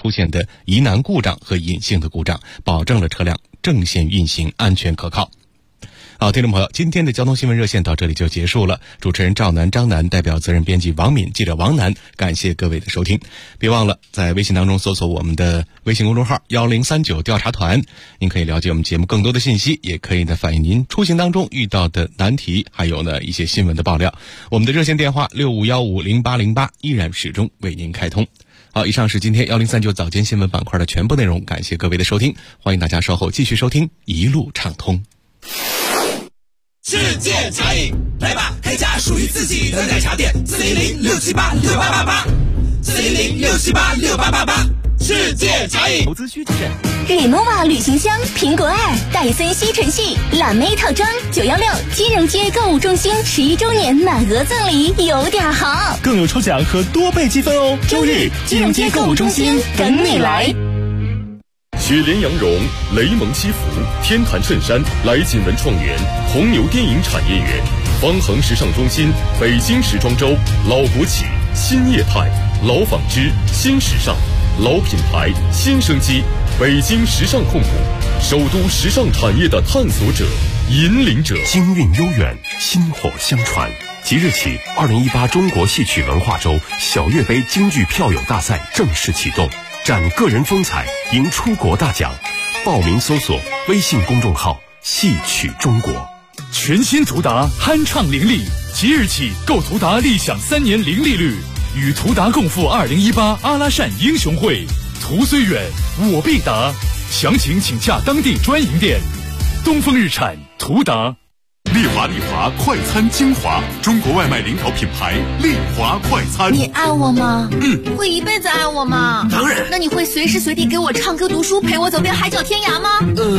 出现的疑难故障和隐性的故障，保证了车辆正线运行安全可靠。好，听众朋友，今天的交通新闻热线到这里就结束了。主持人赵楠、张楠，代表责任编辑王敏、记者王楠，感谢各位的收听。别忘了在微信当中搜索我们的微信公众号1039调查团，您可以了解我们节目更多的信息，也可以呢反映您出行当中遇到的难题，还有呢一些新闻的爆料。我们的热线电话65150808依然始终为您开通。好，以上是今天1039早间新闻板块的全部内容，感谢各位的收听，欢迎大家稍后继续收听一路畅通。 世界茶饮，来吧，开家属于自己的奶茶店，410-678-6888，410-678-6888，世界茶饮。 投资需谨慎。 Renova 旅行箱、苹果2、戴森吸尘器、蓝莓套装，916金融街购物中心11周年满额赠礼，有点好， 更有抽奖和多倍积分哦。 周日金融街购物中心等你来。 雪莲羊绒、雷蒙西服、天坛衬衫、来锦文创园、红牛电影产业园、方恒时尚中心、北京时装周、老国企、新业态、老纺织、新时尚、老品牌、新生机，北京时尚控股，首都时尚产业的探索者、引领者， 京韵悠远，薪火相传。即日起，2018中国戏曲文化周小岳杯京剧票友大赛正式启动。展个人风采，赢出国大奖。报名搜索微信公众号“戏曲中国”。 全新途达酣畅伶俐，即日起购途达立享3年零利率，与途达共赴2018阿拉善英雄会。途虽远，我必达。详情请洽当地专营店。东风日产，途达。 丽华快餐精华，中国外卖领导品牌丽华快餐。 你爱我吗？会一辈子爱我吗？ 当然。 那你会随时随地给我唱歌读书，陪我走遍海角天涯吗？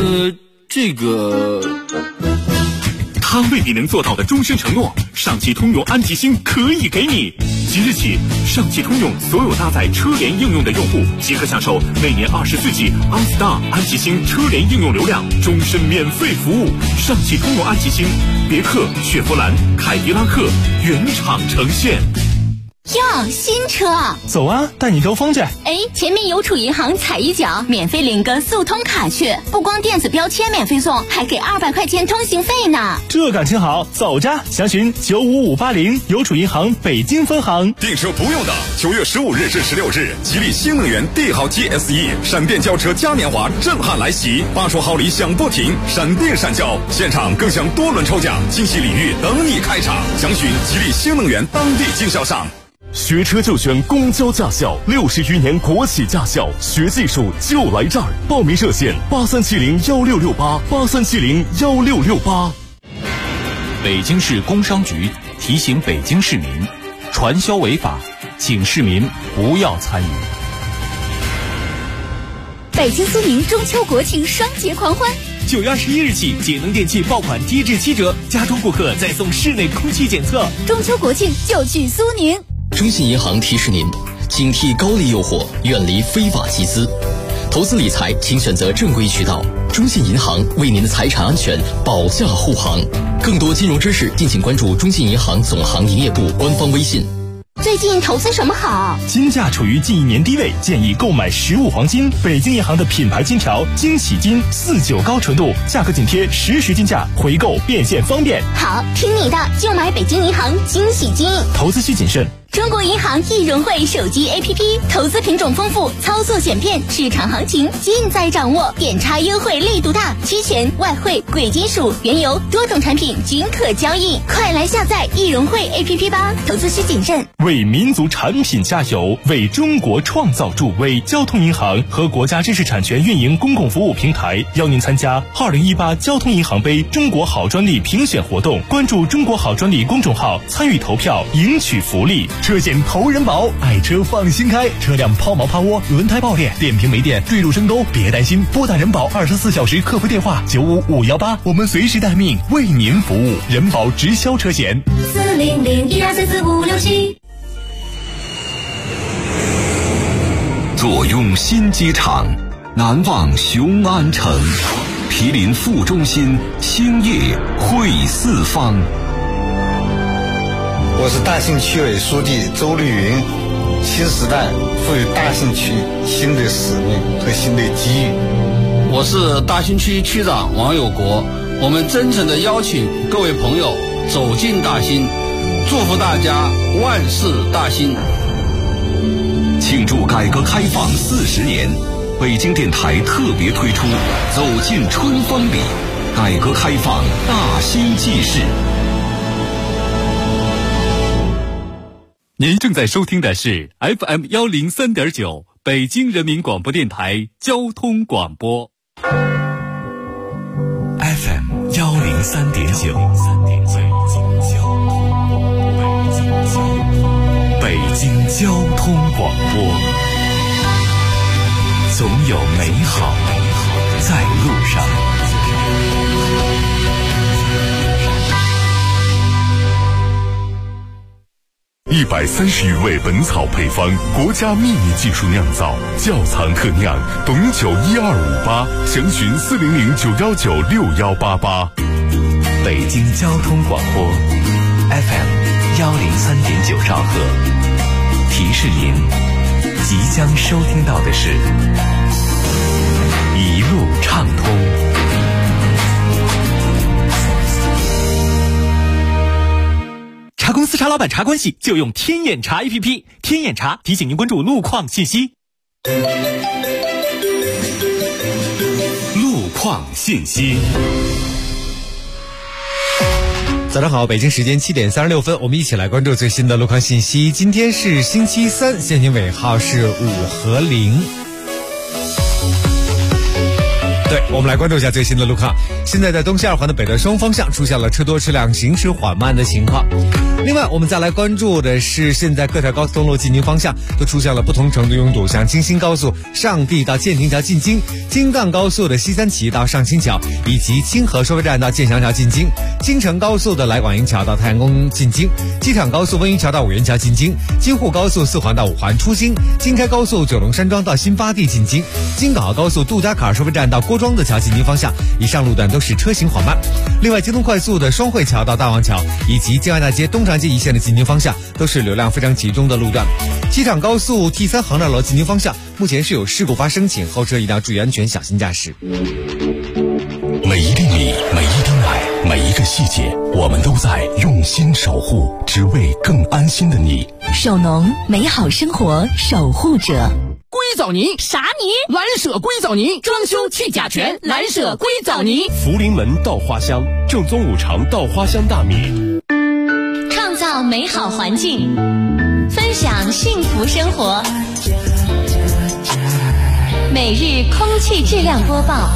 他未必能做到的终身承诺，上汽通用安吉星可以给你。即日起，上汽通用所有搭载车联应用的用户即可享受每年24G OnStar 安吉星车联应用流量，终身免费服务。上汽通用安吉星，别克、雪佛兰、凯迪拉克原厂呈现。 哟，新车！ 走啊，带你兜风去。 前面邮储银行踩一脚，免费领个速通卡去，不光电子标签免费送，还给200块钱通行费呢。 这感情好，走着！详询95580邮储银行北京分行。 订车不用等，9月15日至16日，吉利新能源帝豪 GSE 闪电轿车嘉年华震撼来袭，80号礼响不停，闪电闪轿，现场更享多轮抽奖，惊喜礼遇等你开场。详询吉利新能源当地经销商。 学车就选公交驾校，60余年国企驾校，学技术就来这儿。报名热线83701668，83701668。 北京市工商局提醒北京市民，传销违法，请市民不要参与。 北京苏宁中秋国庆双节狂欢 ，9月21日起，节能电器爆款低至7折，家中顾客再送室内空气检测。 中秋国庆就去苏宁。 中信银行提示您，警惕高利诱惑，远离非法集资。投资理财，请选择正规渠道。中信银行为您的财产安全保驾护航。更多金融知识，敬请关注中信银行总行营业部官方微信。 最近投资什么好？ 金价处于近1年低位，建议购买实物黄金。北京银行的品牌金条惊喜金49高纯度，价格紧贴实时金价，回购变现方便。 好，听你的，就买北京银行惊喜金。 投资需谨慎。 中国银行易融汇手机 APP， 投资品种丰富，操作简便，市场行情尽在掌握，点差优惠力度大，期权、外汇、贵金属、原油多种产品均可交易，快来下载易融汇 APP 吧！投资需谨慎。 为民族产品加油，为中国创造助威。交通银行和国家知识产权运营公共服务平台邀您参加2018交通银行杯中国好专利评选活动，关注中国好专利公众号参与投票，赢取福利。车险投人保，爱车放心开，车辆抛锚趴窝、轮胎爆裂、电瓶没电、坠入深沟，别担心，拨打人保24小时客服电话95518，我们随时待命，为您服务。人保直销车险 40012344567。 坐拥新机场，难忘雄安城，毗邻副中心，兴业汇四方。 我是大兴区委书记周绿云， 新时代赋予大兴区新的使命和新的机遇。 我是大兴区区长王有国，我们真诚地邀请各位朋友走进大兴，祝福大家万事大兴。 庆祝改革开放40年，北京电台特别推出走进春风里，改革开放大兴纪事。 您正在收听的是 FM 103.9北京人民广播电台交通广播。 FM 103.9，北京交通广播，总有美好在路上。130余味本草配方，国家秘密技术酿造，窖藏特酿，董酒12588，详询400-919-6188。北京交通广播 FM 103.9兆赫，提示您，即将收听到的是一路畅通。 茶公司茶老板茶关系就用天眼查 APP， 天眼查提醒您关注路况信息。 路况信息。 早上好，北京时间7点36分，我们一起来关注最新的路况信息。今天是星期三，限行尾号是5和0。对，我们来关注一下最新的路况。现在在东西二环的北德双方向出现了车多车辆行驶缓慢的情况。另外我们再来关注的是，现在各条高速公路进京方向都出现了不同程度拥堵，像京新高速上地到建亭桥进京，京赣高速的西三旗到上清桥，以及清河收费站到建祥桥进京，京承高速的来广营桥到太阳宫进京，机场高速温榆桥到五元桥进京，京沪高速4环到5环出京，京开高速九龙山庄到新发地进京，京港澳高速杜家坎收费站到郭庄的桥进京方向，以上路段都是车行缓慢。另外京东快速的双汇桥到大王桥以及京安大街东长街一线的进京方向都是流量非常集中的路段。机场高速 T3 航站楼进京方向目前是有事故发生，请后车一定要注意安全，小心驾驶。 每一粒米，每一滴奶，每一个细节，我们都在用心守护，只为更安心的你。 手农，美好生活守护者。 硅藻泥啥泥？ 蓝舍硅藻泥，装修去甲醛，蓝舍硅藻泥。 福临门稻花香，正宗5常稻花香大米。 创造美好环境，分享幸福生活。每日空气质量播报。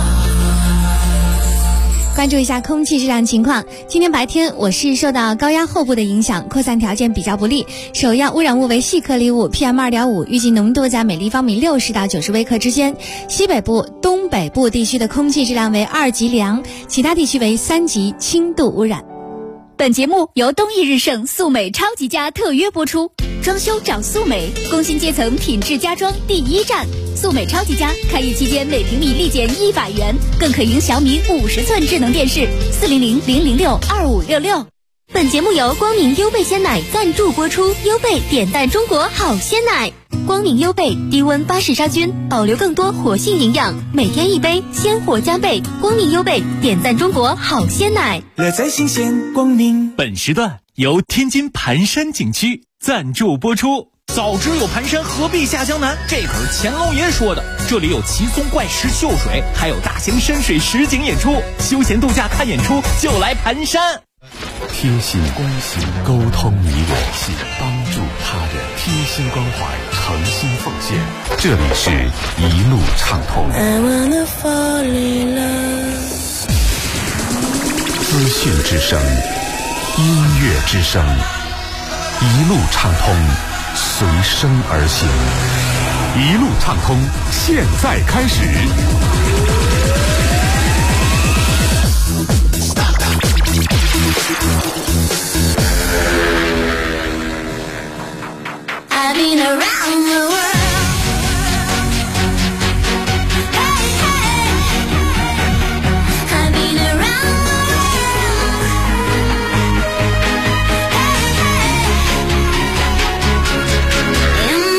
关注一下空气质量情况。今天白天我市受到高压后部的影响，扩散条件比较不利，首要污染物为细颗粒物 PM2.5， 预计浓度在每立方米60到90微克之间。西北部、东北部地区的空气质量为2级良，其他地区为3级轻度污染。本节目由东益日盛素美超级家特约播出。装修找素美，工薪阶层品质家装第一站。素美超级家开业期间每平米立减100元，更可赢小米50寸智能电视。400-006-2566。本节目由光明优贝鲜奶赞助播出，优贝点赞中国好鲜奶。光明优贝低温巴氏杀菌，保留更多活性营养，每天一杯，鲜活加倍。光明优贝点赞中国好鲜奶， 乐在新鲜光明。 本时段由天津盘山景区赞助播出。 早知有盘山，何必下江南？这可是钱老爷说的。这里有奇松怪石秀水，还有大型山水实景演出，休闲度假看演出就来盘山。 贴心关心，沟通你我，帮助他人，贴心关怀，诚心奉献。这里是一路畅通。资讯之声，音乐之声，一路畅通，随声而行。一路畅通，现在开始。 I've been around the world. Hey, hey. I've been around the world. Hey, hey. In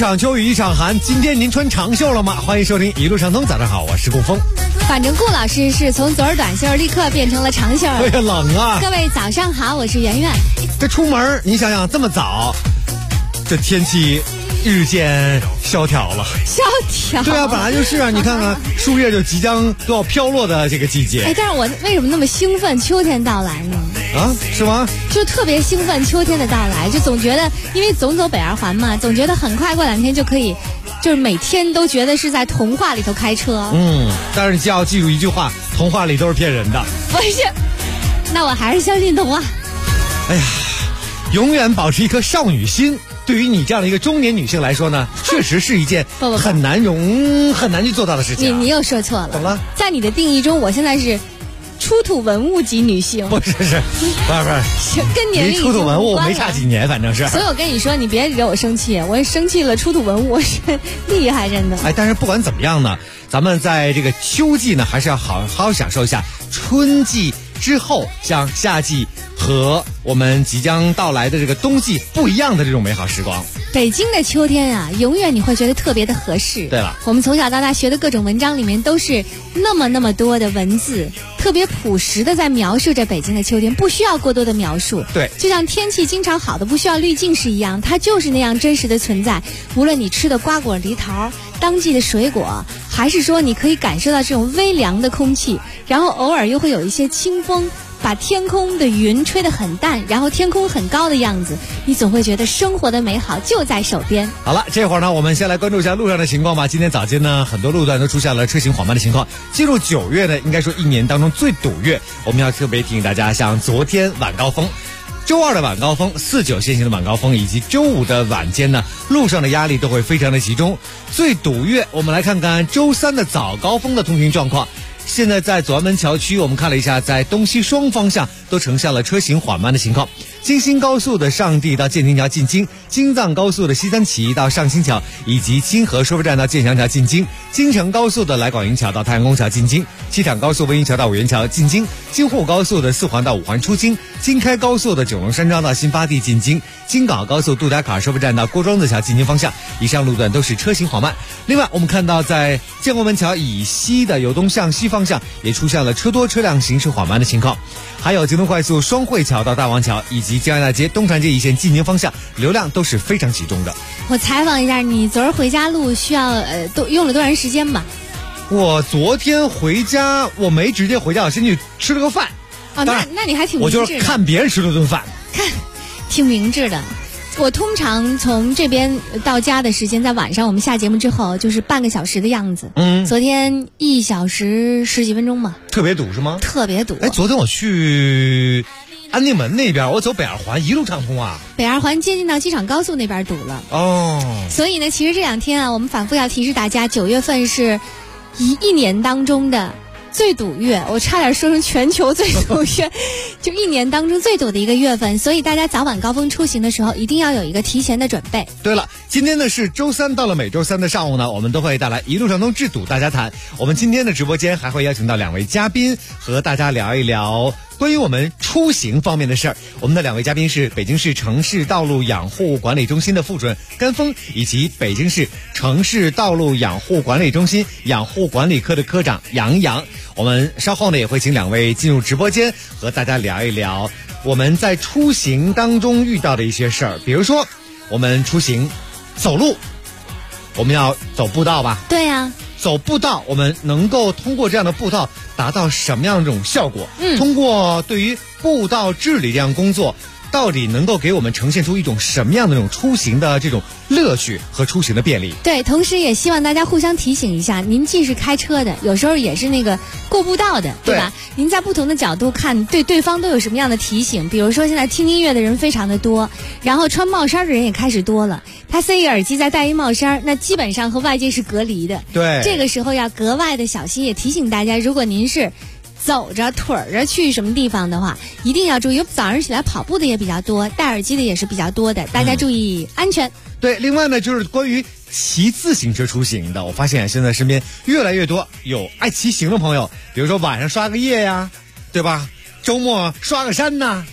场秋雨一场寒，今天您穿长袖了吗？欢迎收听一路畅通，早上好，我是顾峰。 反正顾老师是从昨儿短袖立刻变成了长袖。 哎呀，冷啊！ 各位早上好，我是圆圆。 这出门你想想这么早，这天气日渐萧条了。 萧条？ 对啊，本来就是啊。你看看树叶就即将都要飘落的这个季节。 哎，但是我为什么那么兴奋秋天到来呢？ 啊，是吗？ 就特别兴奋秋天的到来，就总觉得因为总走北二环嘛，总觉得很快过2天就可以，就是每天都觉得是在童话里头开车。 但是你要记住一句话，童话里都是骗人的。 不是，那我还是相信童话。 哎呀，永远保持一颗少女心，对于你这样的一个中年女性来说呢，确实是一件很难去做到的事情。 你又说错了。 怎么了？ 在你的定义中，我现在是出土文物级女性。 不是， 跟年龄离出土文物没差几年，反正是。 所以我跟你说，你别惹我生气，我生气了，出土文物我是厉害真的。 哎，但是不管怎么样呢，咱们在这个秋季呢，还是要好好享受一下春季之后，像夏季和我们即将到来的这个冬季不一样的这种美好时光。 北京的秋天啊，永远你会觉得特别的合适。 对了， 我们从小到大学的各种文章里面都是那么多的文字，特别朴实的在描述着北京的秋天，不需要过多的描述。 对， 就像天气经常好的不需要滤镜是一样，它就是那样真实的存在。无论你吃的瓜果梨桃，当季的水果，还是说你可以感受到这种微凉的空气，然后偶尔又会有一些清风，把天空的云吹得很淡，然后天空很高的样子，你总会觉得生活的美好就在手边。 好了，这会儿呢，我们先来关注一下路上的情况吧。今天早间呢，很多路段都出现了车行缓慢的情况。进入9月呢，应该说一年当中最堵月，我们要特别提醒大家，像昨天晚高峰、周二的晚高峰、49限行的晚高峰，以及周五的晚间呢，路上的压力都会非常的集中。最堵月，我们来看看周三的早高峰的通行状况。现在在左安门桥区，我们看了一下，在东西双方向都呈现了车行缓慢的情况。京新高速的上地到建亭桥进京，京藏高速的西三旗到上新桥，以及清河收费站到建祥桥进京，京承高速的来广营桥到太阳宫桥进京，机场高速温沂桥到五原桥进京，京沪高速的4环到5环出京，京开高速的九龙山庄到新发地进京，京港高速杜达卡收费站到郭庄子桥进京方向，以上路段都是车行缓慢。另外，我们看到在建国门桥以西的由东向西方向也出现了车多车辆行驶缓慢的情况，还有京东快速双汇桥到大王桥以及江安大街、东长街一线进京方向流量都是非常集中的。 我采访一下你，昨儿回家路需要都用了多长时间吧？ 我昨天回家，我没直接回家，我先去吃了个饭。 哦，那你还挺明智的。 我就是看别人吃了顿饭， 挺明智的。我通常从这边到家的时间，在晚上我们下节目之后，就是半个小时的样子。昨天1小时10几分钟吧。 特别堵是吗？ 特别堵。 哎，昨天我去安定门那边，我走北二环一路畅通啊。 北二环接近到机场高速那边堵了。 哦。 所以呢，其实这2天啊，我们反复要提示大家，9月份是一年当中的最堵月，我差点说成全球最堵月，就一年当中最堵的一个月份，所以大家早晚高峰出行的时候，一定要有一个提前的准备。 对了，今天呢是周三，到了每周三的上午呢，我们都会带来一路畅通治堵大家谈。我们今天的直播间还会邀请到2位嘉宾，和大家聊一聊关于我们出行方面的事儿。我们的2位嘉宾是北京市城市道路养护管理中心的副主任甘峰，以及北京市城市道路养护管理中心养护管理科的科长杨洋。我们稍后呢也会请2位进入直播间，和大家聊一聊我们在出行当中遇到的一些事儿。比如说我们出行走路，我们要走步道吧？ 对呀。 走步道，我们能够通过这样的步道达到什么样的这种效果？通过对于步道治理这样工作，到底能够给我们呈现出一种什么样的这种出行的这种乐趣和出行的便利？ 对，同时也希望大家互相提醒一下，您既是开车的，有时候也是那个过步道的，对吧？您在不同的角度看，对对方都有什么样的提醒？比如说现在听音乐的人非常的多，然后穿帽衫的人也开始多了，他塞一耳机再戴一帽衫，那基本上和外界是隔离的。 对， 这个时候要格外的小心，也提醒大家，如果您是走着腿着去什么地方的话，一定要注意。有早上起来跑步的也比较多，戴耳机的也是比较多的，大家注意安全。 对，另外呢，就是关于骑自行车出行的，我发现现在身边越来越多有爱骑行的朋友，比如说晚上刷个夜呀，对吧？周末刷个山呐，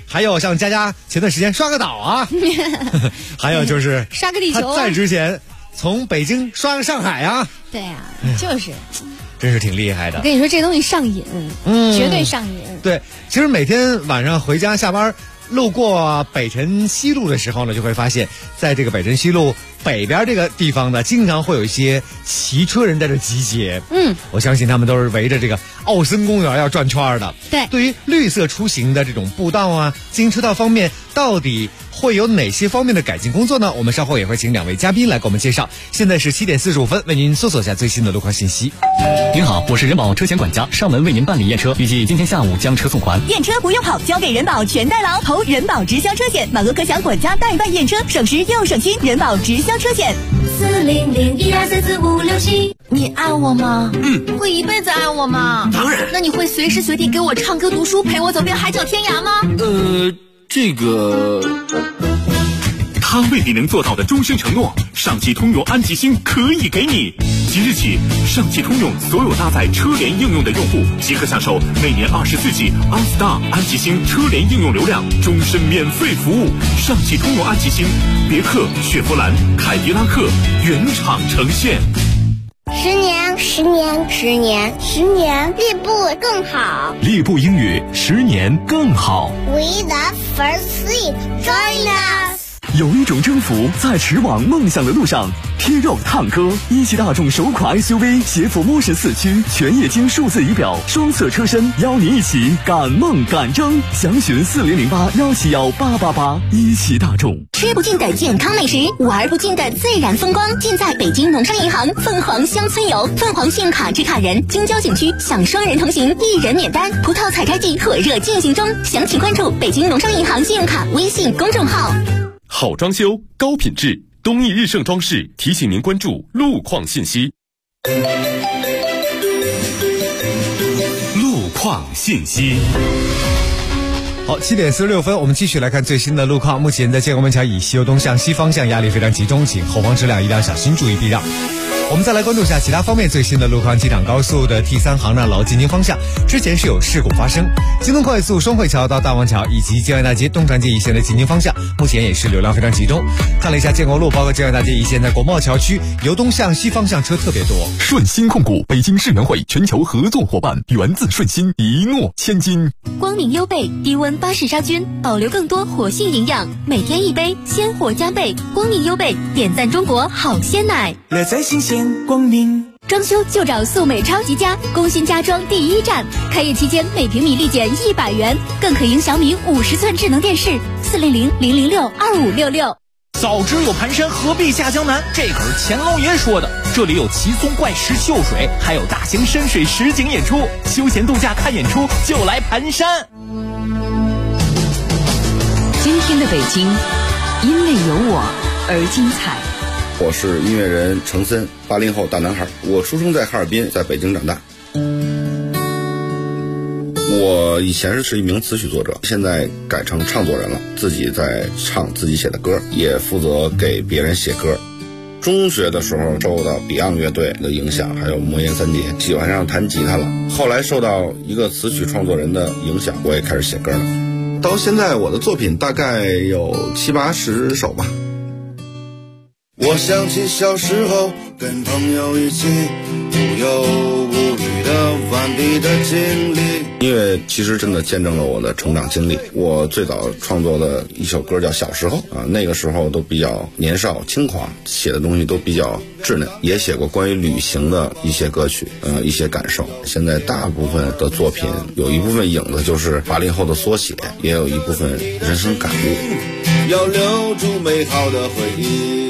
还有像佳佳前段时间刷个岛啊，还有就是刷个地球啊， 他在之前从北京刷个上海啊。 对啊，就是真是挺厉害的。 我跟你说，这东西上瘾，绝对上瘾。 对，其实每天晚上回家下班，路过北辰西路的时候呢，就会发现，在这个北辰西路北边这个地方呢，经常会有一些骑车人在这集结。我相信他们都是围着这个奥森公园要转圈的。 对， 对于绿色出行的这种步道啊、自行车道方面，到底会有哪些方面的改进工作呢？我们稍后也会请2位嘉宾来给我们介绍。现在是7点45分，为您搜索一下最新的路况信息。 您好，我是人保车险管家，上门为您办理验车，预计今天下午将车送还。 验车不用跑，交给人保全代劳，投人保直销车险，满额可享管家代办验车，省时又省心。人保直销车险 40012344567。 你爱我吗？会一辈子爱我吗？ 当然。 那你会随时随地给我唱歌读书，陪我走遍海角天涯吗？ 这个他未必能做到的终身承诺，上汽通用安吉星可以给你。即日起，上汽通用所有搭载车联应用的用户即可享受每年24G OnStar 安吉星车联应用流量，终身免费服务。上汽通用安吉星，别克、雪佛兰、凯迪拉克原厂呈现。 10年，10年，10年，10年，进步更好。 利步英语10年更好。 We the first seat, join us。 有一种征服在驰往梦想的路上。贴肉烫哥，一汽大众首款 SUV， 携抚摸式4驱，全液晶数字仪表，双色车身，邀你一起赶梦赶征。详询4008171888。一汽大众。 吃不尽的健康美食，玩不尽的自然风光，尽在北京农商银行凤凰乡村游。凤凰信用卡持卡人京郊景区享双人同行，1人免单。葡萄采摘季火热进行中，详情关注北京农商银行信用卡微信公众号。 好装修，高品质，东义日盛装饰提醒您关注路况信息。 路况信息。 好，7点46分，我们继续来看最新的路况。目前在建国门桥以西游东向西方向压力非常集中，请后方车辆一定要小心，注意避让。我们再来关注一下其他方面最新的路况。机场高速的 T3杭纳楼进京方向之前是有事故发生，京东快速双汇桥到大王桥以及建外大街东长街一线的进京方向目前也是流量非常集中。看了一下建国路包括建外大街一线在国贸桥区由东向西方向车特别多。 顺鑫控股北京世园会全球合作伙伴，源自顺鑫，一诺千金。 光明优贝低温巴氏杀菌，保留更多活性营养，每天一杯，鲜活加倍。光明优贝点赞中国好鲜奶， 乐在新鲜光明。 装修就找素美超级家，工薪家装第一站。开业期间每平米立减100元，更可赢小米50寸智能电视。400-006-2566。 早知有盘山，何必下江南？这可是乾隆爷说的。这里有奇松怪石秀水，还有大型深水实景演出。休闲度假看演出就来盘山。 今天的北京，因为有我而精彩。 我是音乐人程森，80后大男孩。我出生在哈尔滨，在北京长大。我以前是一名词曲作者，现在改成唱作人了，自己在唱自己写的歌，也负责给别人写歌。中学的时候受到 Beyond 乐队的影响，还有魔岩三杰，喜欢上弹吉他了。后来受到一个词曲创作人的影响，我也开始写歌了。到现在我的作品大概有70-80首吧。 我想起小时候跟朋友一起无忧无虑的顽皮的经历。 音乐其实真的见证了我的成长经历。我最早创作的一首歌叫《小时候》啊，那个时候都比较年少轻狂，写的东西都比较稚嫩，也写过关于旅行的一些歌曲，一些感受。现在大部分的作品有一部分影子就是80后的缩写，也有一部分人生感悟。 要留住美好的回忆。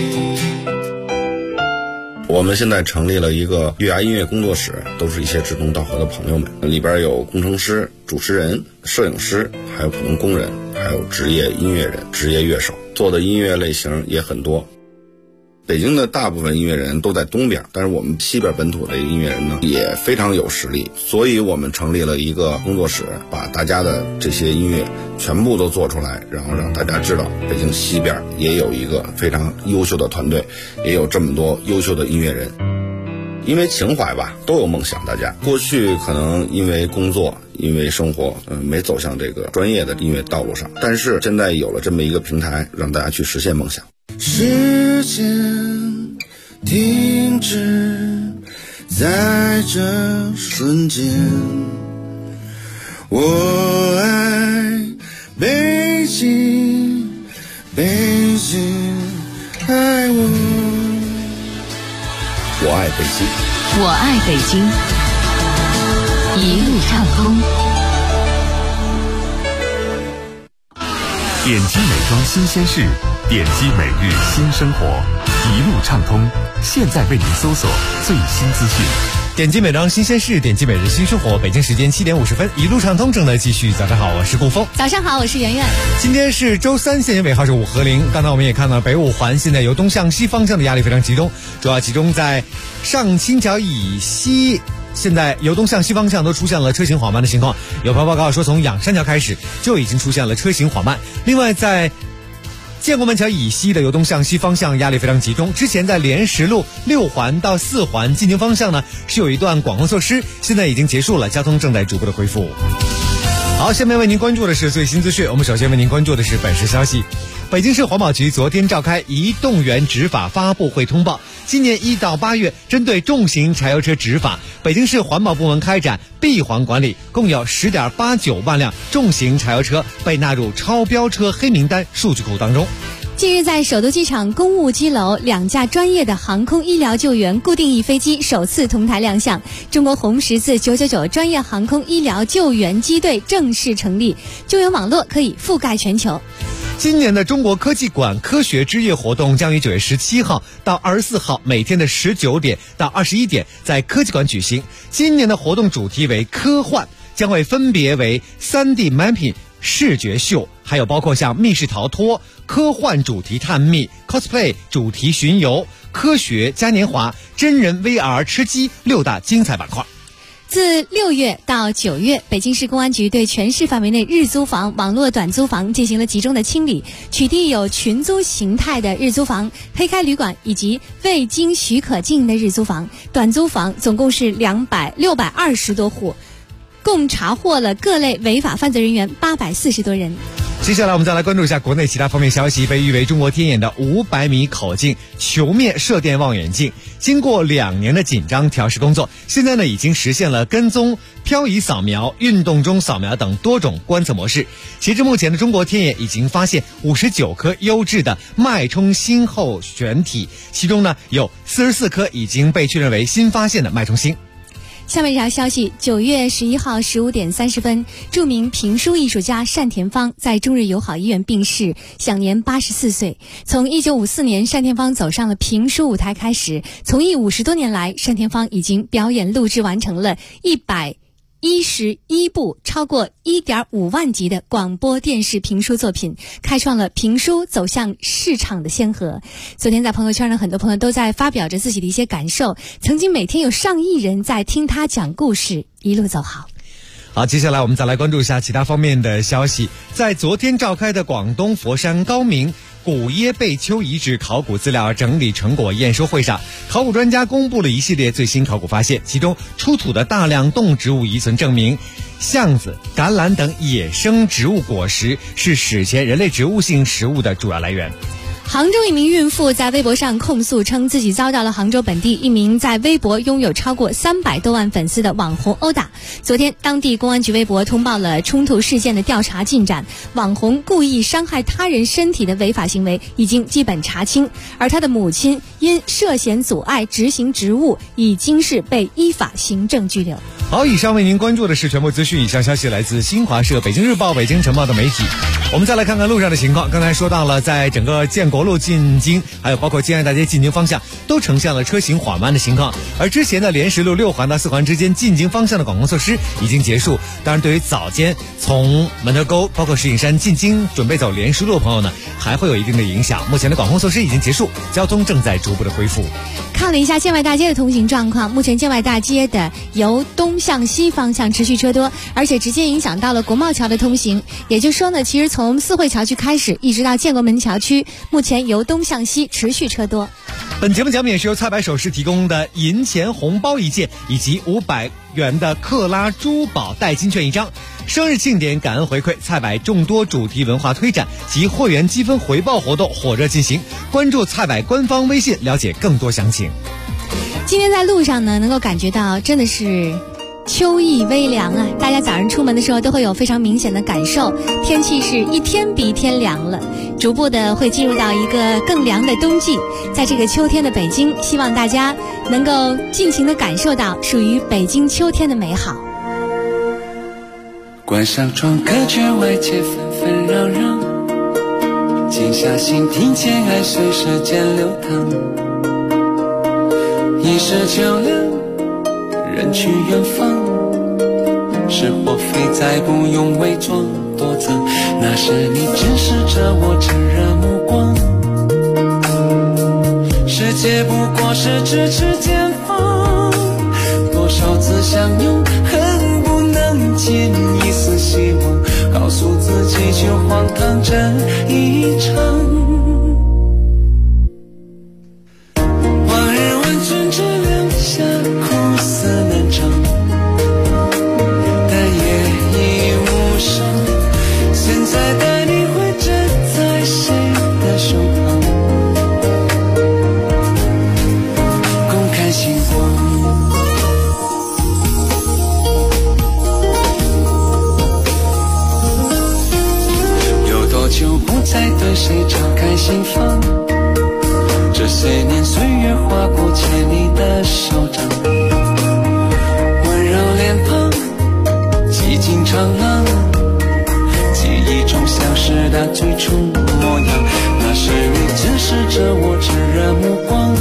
我们现在成立了一个月牙音乐工作室，都是一些志同道合的朋友们，里边有工程师、主持人、摄影师，还有普通工人，还有职业音乐人、职业乐手，做的音乐类型也很多。北京的大部分音乐人都在东边，但是我们西边本土的音乐人呢也非常有实力，所以我们成立了一个工作室，把大家的这些音乐全部都做出来，然后让大家知道北京西边也有一个非常优秀的团队，也有这么多优秀的音乐人。 因为情怀吧，都有梦想。大家过去可能因为工作、因为生活，没走向这个专业的音乐道路上，但是现在有了这么一个平台，让大家去实现梦想。 时间停止在这瞬间，我爱北京，北京爱我， 我爱北京， 我爱北京，一路畅通。 点击美妆新鲜事，点击每日新生活，一路畅通。现在为您搜索最新资讯。 点击美妆新鲜事，点击每日新生活。北京时间7点50分，一路畅通正在继续。早上好，我是顾峰。 早上好，我是圆圆。 今天是周三，现在尾号是5和0。刚才我们也看到北五环现在由东向西方向的压力非常集中，主要集中在上清桥以西。现在由东向西方向都出现了车行缓慢的情况，有朋友报告说从仰山桥开始就已经出现了车行缓慢。另外在建国门桥以西的由东向西方向压力非常集中，之前在莲石路6环到4环进京方向呢是有一段管控措施，现在已经结束了，交通正在逐步的恢复。好，下面为您关注的是最新资讯，我们首先为您关注的是本市消息。北京市环保局昨天召开移动员执法发布会通报，今年1到8月，针对重型柴油车执法，北京市环保部门开展闭环管理，共有10.89万辆重型柴油车被纳入超标车黑名单数据库当中。 近日，在首都机场公务机楼，2架专业的航空医疗救援固定翼飞机首次同台亮相，中国红十字999专业航空医疗救援机队正式成立，救援网络可以覆盖全球。 今年的中国科技馆科学之夜活动将于9月17号到24号每天的19点到21点在科技馆举行。今年的活动主题为科幻，将会分别为 3D mapping、视觉秀，还有包括像密室逃脱、科幻主题探秘、cosplay 主题巡游、科学嘉年华、真人 VR 吃鸡6大精彩板块。 自6月到9月，北京市公安局对全市范围内日租房、网络短租房进行了集中的清理，取缔有群租形态的日租房、黑开旅馆以及未经许可经营的日租房、短租房，总共是620多户，共查获了各类违法犯罪人员840多人。 接下来我们再来关注一下国内其他方面消息。被誉为中国天眼的500米口径球面射电望远镜，经过2年的紧张调试工作，现在呢已经实现了跟踪、漂移扫描、运动中扫描等多种观测模式。截至目前的中国天眼已经发现59颗优质的脉冲星后旋体，其中呢有44颗已经被确认为新发现的脉冲星。 下面一条消息，9月11号15点30分，著名评书艺术家单田芳在中日友好医院病逝，享年84岁。从1954年单田芳走上了评书舞台开始，从艺50多年来，单田芳已经表演录制完成了111部超过1.5万集的广播电视评书作品，开创了评书走向市场的先河。昨天在朋友圈呢，很多朋友都在发表着自己的一些感受，曾经每天有上亿人在听他讲故事，一路走好。 好，接下来我们再来关注一下其他方面的消息。在昨天召开的广东佛山高明古耶贝丘遗址考古资料整理成果验收会上，考古专家公布了一系列最新考古发现，其中出土的大量动植物遗存证明，橡子、橄榄等野生植物果实是史前人类植物性食物的主要来源。 杭州一名孕妇在微博上控诉称自己遭到了杭州本地一名在微博拥有超过300多万粉丝的网红殴打。昨天，当地公安局微博通报了冲突事件的调查进展，网红故意伤害他人身体的违法行为已经基本查清，而他的母亲因涉嫌阻碍执行职务，已经是被依法行政拘留。 好，以上为您关注的是全部资讯，以上消息来自新华社、北京日报、北京晨报的媒体。我们再来看看路上的情况。刚才说到了，在整个建国路进京，还有包括建安大街进京方向，都呈现了车行缓慢的情况。而之前的莲石路6环到4环之间进京方向的管控措施已经结束。当然，对于早间从门头沟包括石景山进京准备走莲石路的朋友呢，还会有一定的影响。目前的管控措施已经结束，交通正在逐步的恢复。 看了一下建外大街的通行状况，目前建外大街的由东向西方向持续车多，而且直接影响到了国贸桥的通行。也就是说呢，其实从四惠桥区开始一直到建国门桥区，目前由东向西持续车多。 本节目奖品是由菜百首饰提供的银钱红包一件，以及500元的克拉珠宝代金券一张。生日庆典、感恩回馈，菜百众多主题文化推展及会员积分回报活动火热进行。关注菜百官方微信，了解更多详情。 今天在路上呢，能够感觉到真的是秋意微凉啊！大家早上出门的时候都会有非常明显的感受，天气是一天比一天凉了，逐步的会进入到一个更凉的冬季。在这个秋天的北京，希望大家能够尽情的感受到属于北京秋天的美好。 关上窗，隔绝外界纷纷扰扰，静下心，听见爱随时间流淌。一时就凉，人去远方，是或非再不用伪装躲藏，那时你直视着我炙热目光。世界不过是咫尺间缝，多少次相拥恨不能见一丝希望，告诉自己就荒唐这一场。谁敞开心房？这些年岁月划过牵你的手掌，温柔脸庞，几经长廊，记忆中消失的最初模样。那时你直视着我炙热目光，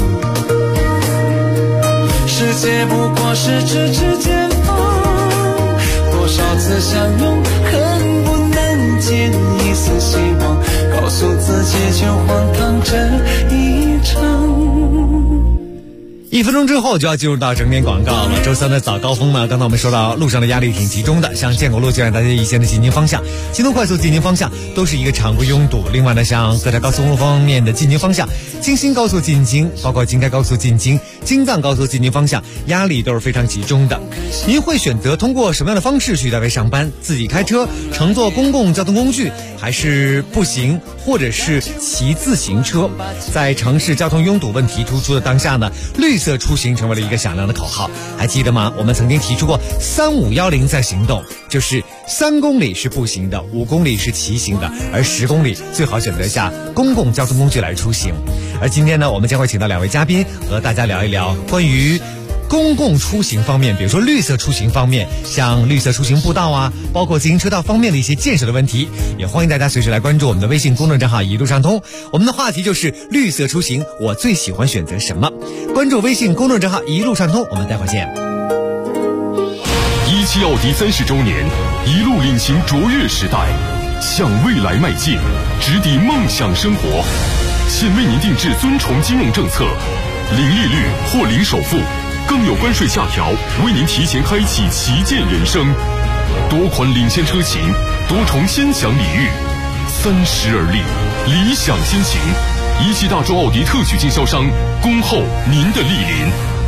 世界不过是咫尺间缝，多少次相拥恨不能见一丝希望，告诉自己就荒唐这一场。 1分钟之后就要进入到整点广告了。周三的早高峰呢，刚才我们说到路上的压力挺集中的，像建国路就让大家一线的进京方向、京东快速进京方向都是一个常规拥堵。另外呢，像各条高速公路方面的进京方向，京新高速进京，包括京开高速进京、京藏高速进京方向，压力都是非常集中的。您会选择通过什么样的方式去单位上班？自己开车、乘坐公共交通工具，还是步行，或者是骑自行车？在城市交通拥堵问题突出的当下呢，绿色出行成为了一个响亮的口号。还记得吗？我们曾经提出过3510在行动，就是3公里是步行的，5公里是骑行的，而10公里最好选择下公共交通工具来出行。而今天呢，我们将会请到2位嘉宾和大家聊一聊关于公共出行方面，比如说绿色出行方面，像绿色出行步道啊，包括自行车道方面的一些建设的问题，也欢迎大家随时来关注我们的微信公众账号一路畅通。我们的话题就是绿色出行，我最喜欢选择什么？关注微信公众账号一路畅通，我们待会儿见。 17奥迪30周年，一路领行卓越时代，向未来迈进，直抵梦想生活。现为您定制尊崇金融政策，零利率或零首付，更有关税下调，为您提前开启旗舰人生。多款领先车型，多重先享礼遇，30而立，理想先行。17大众奥迪特许经销商，恭候您的莅临。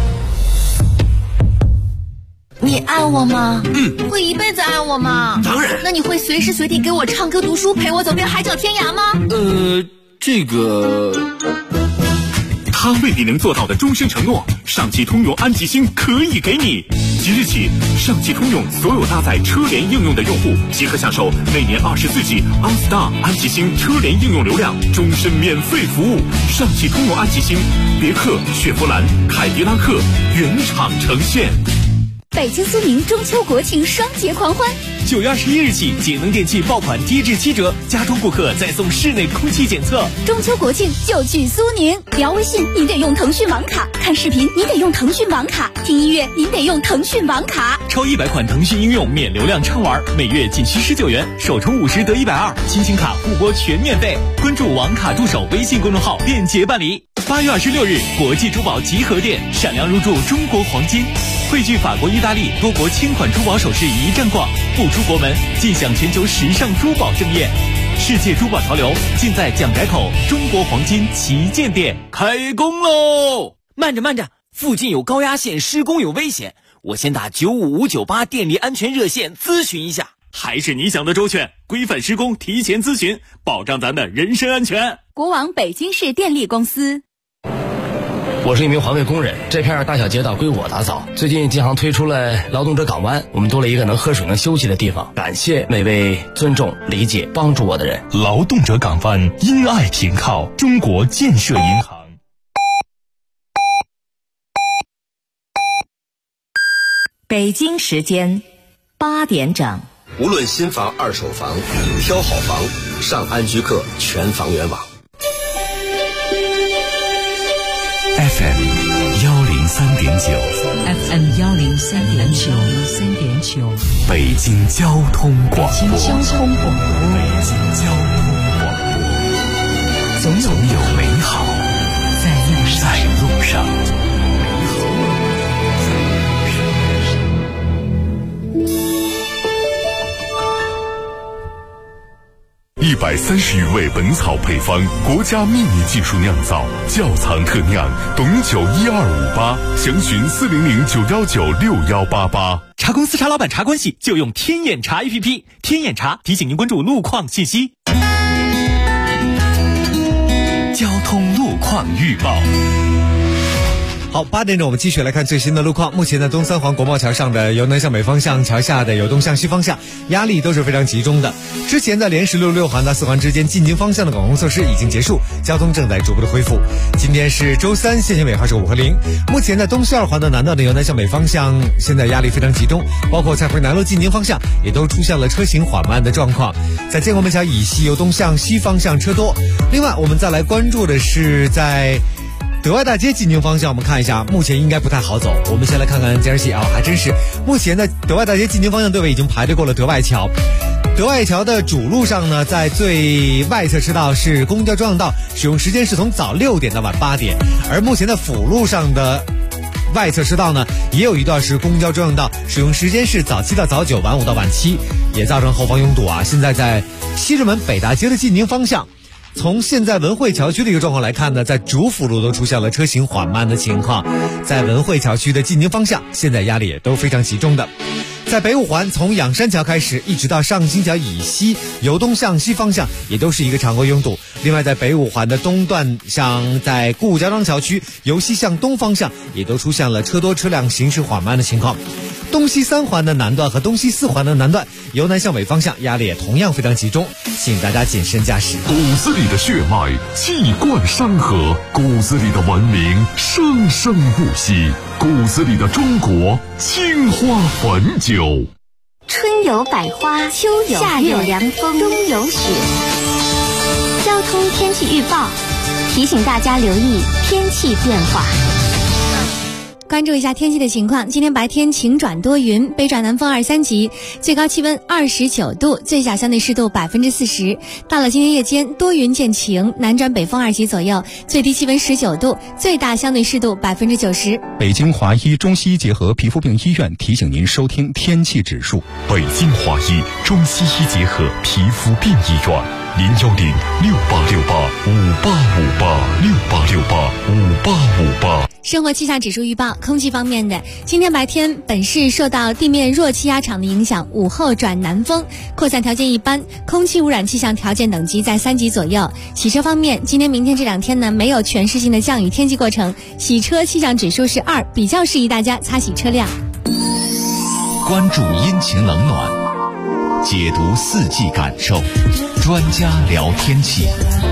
你爱我吗？会一辈子爱我吗？ 当然。 那你会随时随地给我唱歌读书，陪我走遍海角天涯吗？ 这个他未必能做到的终身承诺，上汽通用安吉星可以给你。即日起，上汽通用所有搭载车联应用的用户即可享受每年24G OnStar 安吉星车联应用流量，终身免费服务。上汽通用安吉星，别克、雪佛兰、凯迪拉克原厂呈现。 北京苏宁中秋国庆双节狂欢 ，9月21日起，节能电器爆款低至7折，家中顾客再送室内空气检测。 中秋国庆就去苏宁，聊微信您得用腾讯网卡，看视频您得用腾讯网卡，听音乐您得用腾讯网卡。 超100款腾讯应用免流量畅玩，每月仅需19元，首充50得120，亲情卡互拨全免费。关注网卡助手微信公众号，便捷办理。8月26日，国际珠宝集合店闪亮入驻中国黄金，汇聚法国、意大利多国千款珠宝首饰一站逛，不出国门尽享全球时尚珠宝盛宴。 世界珠宝潮流尽在蒋宅口中国黄金旗舰店，开工喽！ 慢着，附近有高压线施工有危险，我先打95598电力安全热线咨询一下。 还是你想的周全，规范施工提前咨询，保障咱的人身安全。 国网北京市电力公司。 我是一名环卫工人，这片大小街道归我打扫。最近京杭推出了劳动者港湾，我们多了一个能喝水能休息的地方。感谢每位尊重、理解、帮助我的人。 劳动者港湾，因爱停靠中国建设银行。 北京时间8点整。 无论新房、二手房，挑好房，上安居客全房源网。 FM 103.9 北京交通广播，总有美好在路上。 130余味本草配方，国家秘密技术酿造，窖藏特酿，董酒1258，详询400-919-6188。 茶公司茶老板茶关系就用天眼茶 APP， 天眼茶提醒您关注路况信息。交通路况预报。 好，8点钟我们继续来看最新的路况。目前在东三环国贸桥上的由南向北方向，桥下的由东向西方向，压力都是非常集中的。之前在连16、6环到4环之间进京方向的管控措施已经结束，交通正在逐步的恢复。今天是周三，限行尾号是5和0。目前在东西2环的南段的由南向北方向，现在压力非常集中，包括蔡回南路进京方向也都出现了车行缓慢的状况。在建国门桥以西由东向西方向车多。另外，我们再来关注的是在德外大街进京方向，我们看一下，目前应该不太好走。我们先来看看监视器啊，还真是，目前在德外大街进京方向队尾已经排队过了德外桥。德外桥的主路上呢，在最外侧车道是公交专用道，使用时间是从早6点到晚8点。而目前在辅路上的外侧车道呢，也有一段是公交专用道，使用时间是早7到早9，晚5到晚7，也造成后方拥堵啊。现在在西直门北大街的进京方向，从现在文汇桥区的一个状况来看呢，在主辅路都出现了车行缓慢的情况，在文汇桥区的进京方向，现在压力也都非常集中的。在北5环从仰山桥开始一直到上清桥以西，由东向西方向也都是一个常规拥堵。另外在北5环的东段，像在顾家庄桥区由西向东方向也都出现了车多车辆行驶缓慢的情况。东西3环的南段和东西4环的南段由南向北方向压力也同样非常集中，请大家谨慎驾驶。 骨子里的血脉气贯山河，骨子里的文明生生不息，骨子里的中国青花汾酒。 春有百花，秋有夏有凉风，冬有雪。交通天气预报提醒大家留意天气变化。 关注一下天气的情况，今天白天晴转多云，北转南风2、3级，最高气温29度，最小相对湿度40%。到了今天夜间，多云见晴，南转北风2级左右，最低气温19度，最大相对湿度90%。 北京华医中西医结合皮肤病医院提醒您收听天气指数。 北京华医中西医结合皮肤病医院，010-6868-5858，6858-5858。 生活气象指数预报，空气方面的，今天白天本市受到地面弱气压场的影响，午后转南风，扩散条件一般，空气污染气象条件等级在3级左右。洗车方面，今天明天这2天呢，没有全市性的降雨天气过程，洗车气象指数是2，比较适宜大家擦洗车辆。 关注阴晴冷暖，解读4季感受，专家聊天气。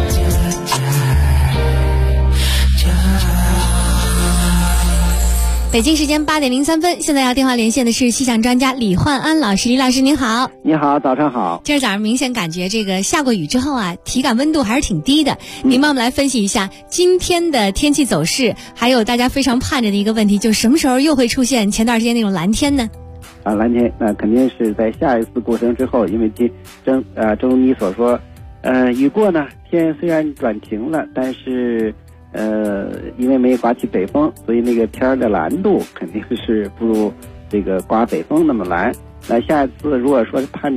北京时间8点03分，现在要电话连线的是气象专家李焕安老师。李老师您好。 你好，早上好。 今儿早上明显感觉这个下过雨之后啊，体感温度还是挺低的。您帮我们来分析一下今天的天气走势，还有大家非常盼着的一个问题，就是什么时候又会出现前段时间那种蓝天呢？ 蓝天肯定是在下一次过程之后，因为正如你所说，雨过呢，天虽然转晴了，但是因为没有刮起北风，所以那个天的蓝度肯定是不如这个刮北风那么蓝。那下一次如果说盼着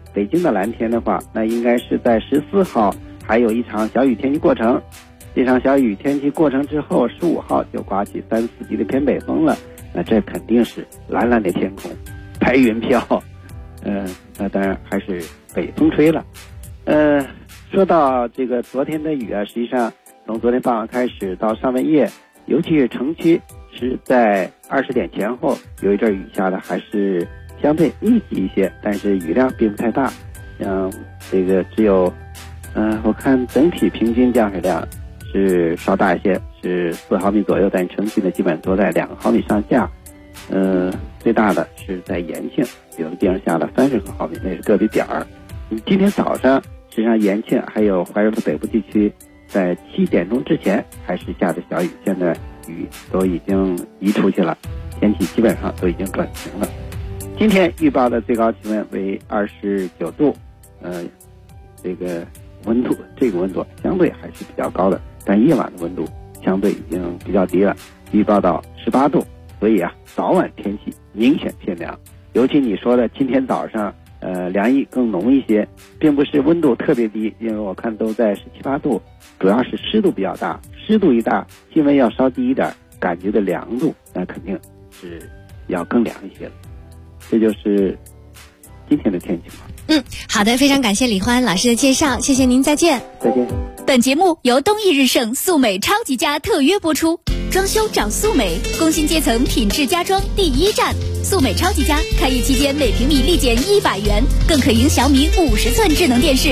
北京的蓝天的话，那应该是在14号还有一场小雨天气过程。这场小雨天气过程之后，15号就刮起3、4级的偏北风了。那这肯定是蓝蓝的天空，白云飘。那当然还是北风吹了。说到这个昨天的雨啊，实际上从昨天傍晚开始到上半夜，尤其是城区是在20点前后有一阵雨下的，还是相对密集一些，但是雨量并不太大。像这个只有我看整体平均降水量是稍大一些，是4毫米左右，但城区呢基本都在2毫米上下。最大的是在延庆，有的地方下了30毫米，那是个别点儿。今天早上实际上延庆还有怀柔的北部地区在7点钟之前还是下着小雨，现在雨都已经移出去了，天气基本上都已经转晴了。今天预报的最高气温为29度，这个温度相对还是比较高的，但夜晚的温度相对已经比较低了，预报到18度。所以啊，早晚天气明显偏凉，尤其你说的今天早上凉意更浓一些，并不是温度特别低，因为我看都在17、18度，主要是湿度比较大，湿度一大，气温要稍低一点，感觉的凉度那肯定是要更凉一些了。这就是今天的天气嘛。 好的，非常感谢李欢老师的介绍，谢谢您，再见。 再见。 本节目由东益日盛素美超级家特约播出，装修找素美，工薪阶层品质家装第一站。素美超级家开业期间每平米立减100元，更可赢小米50寸智能电视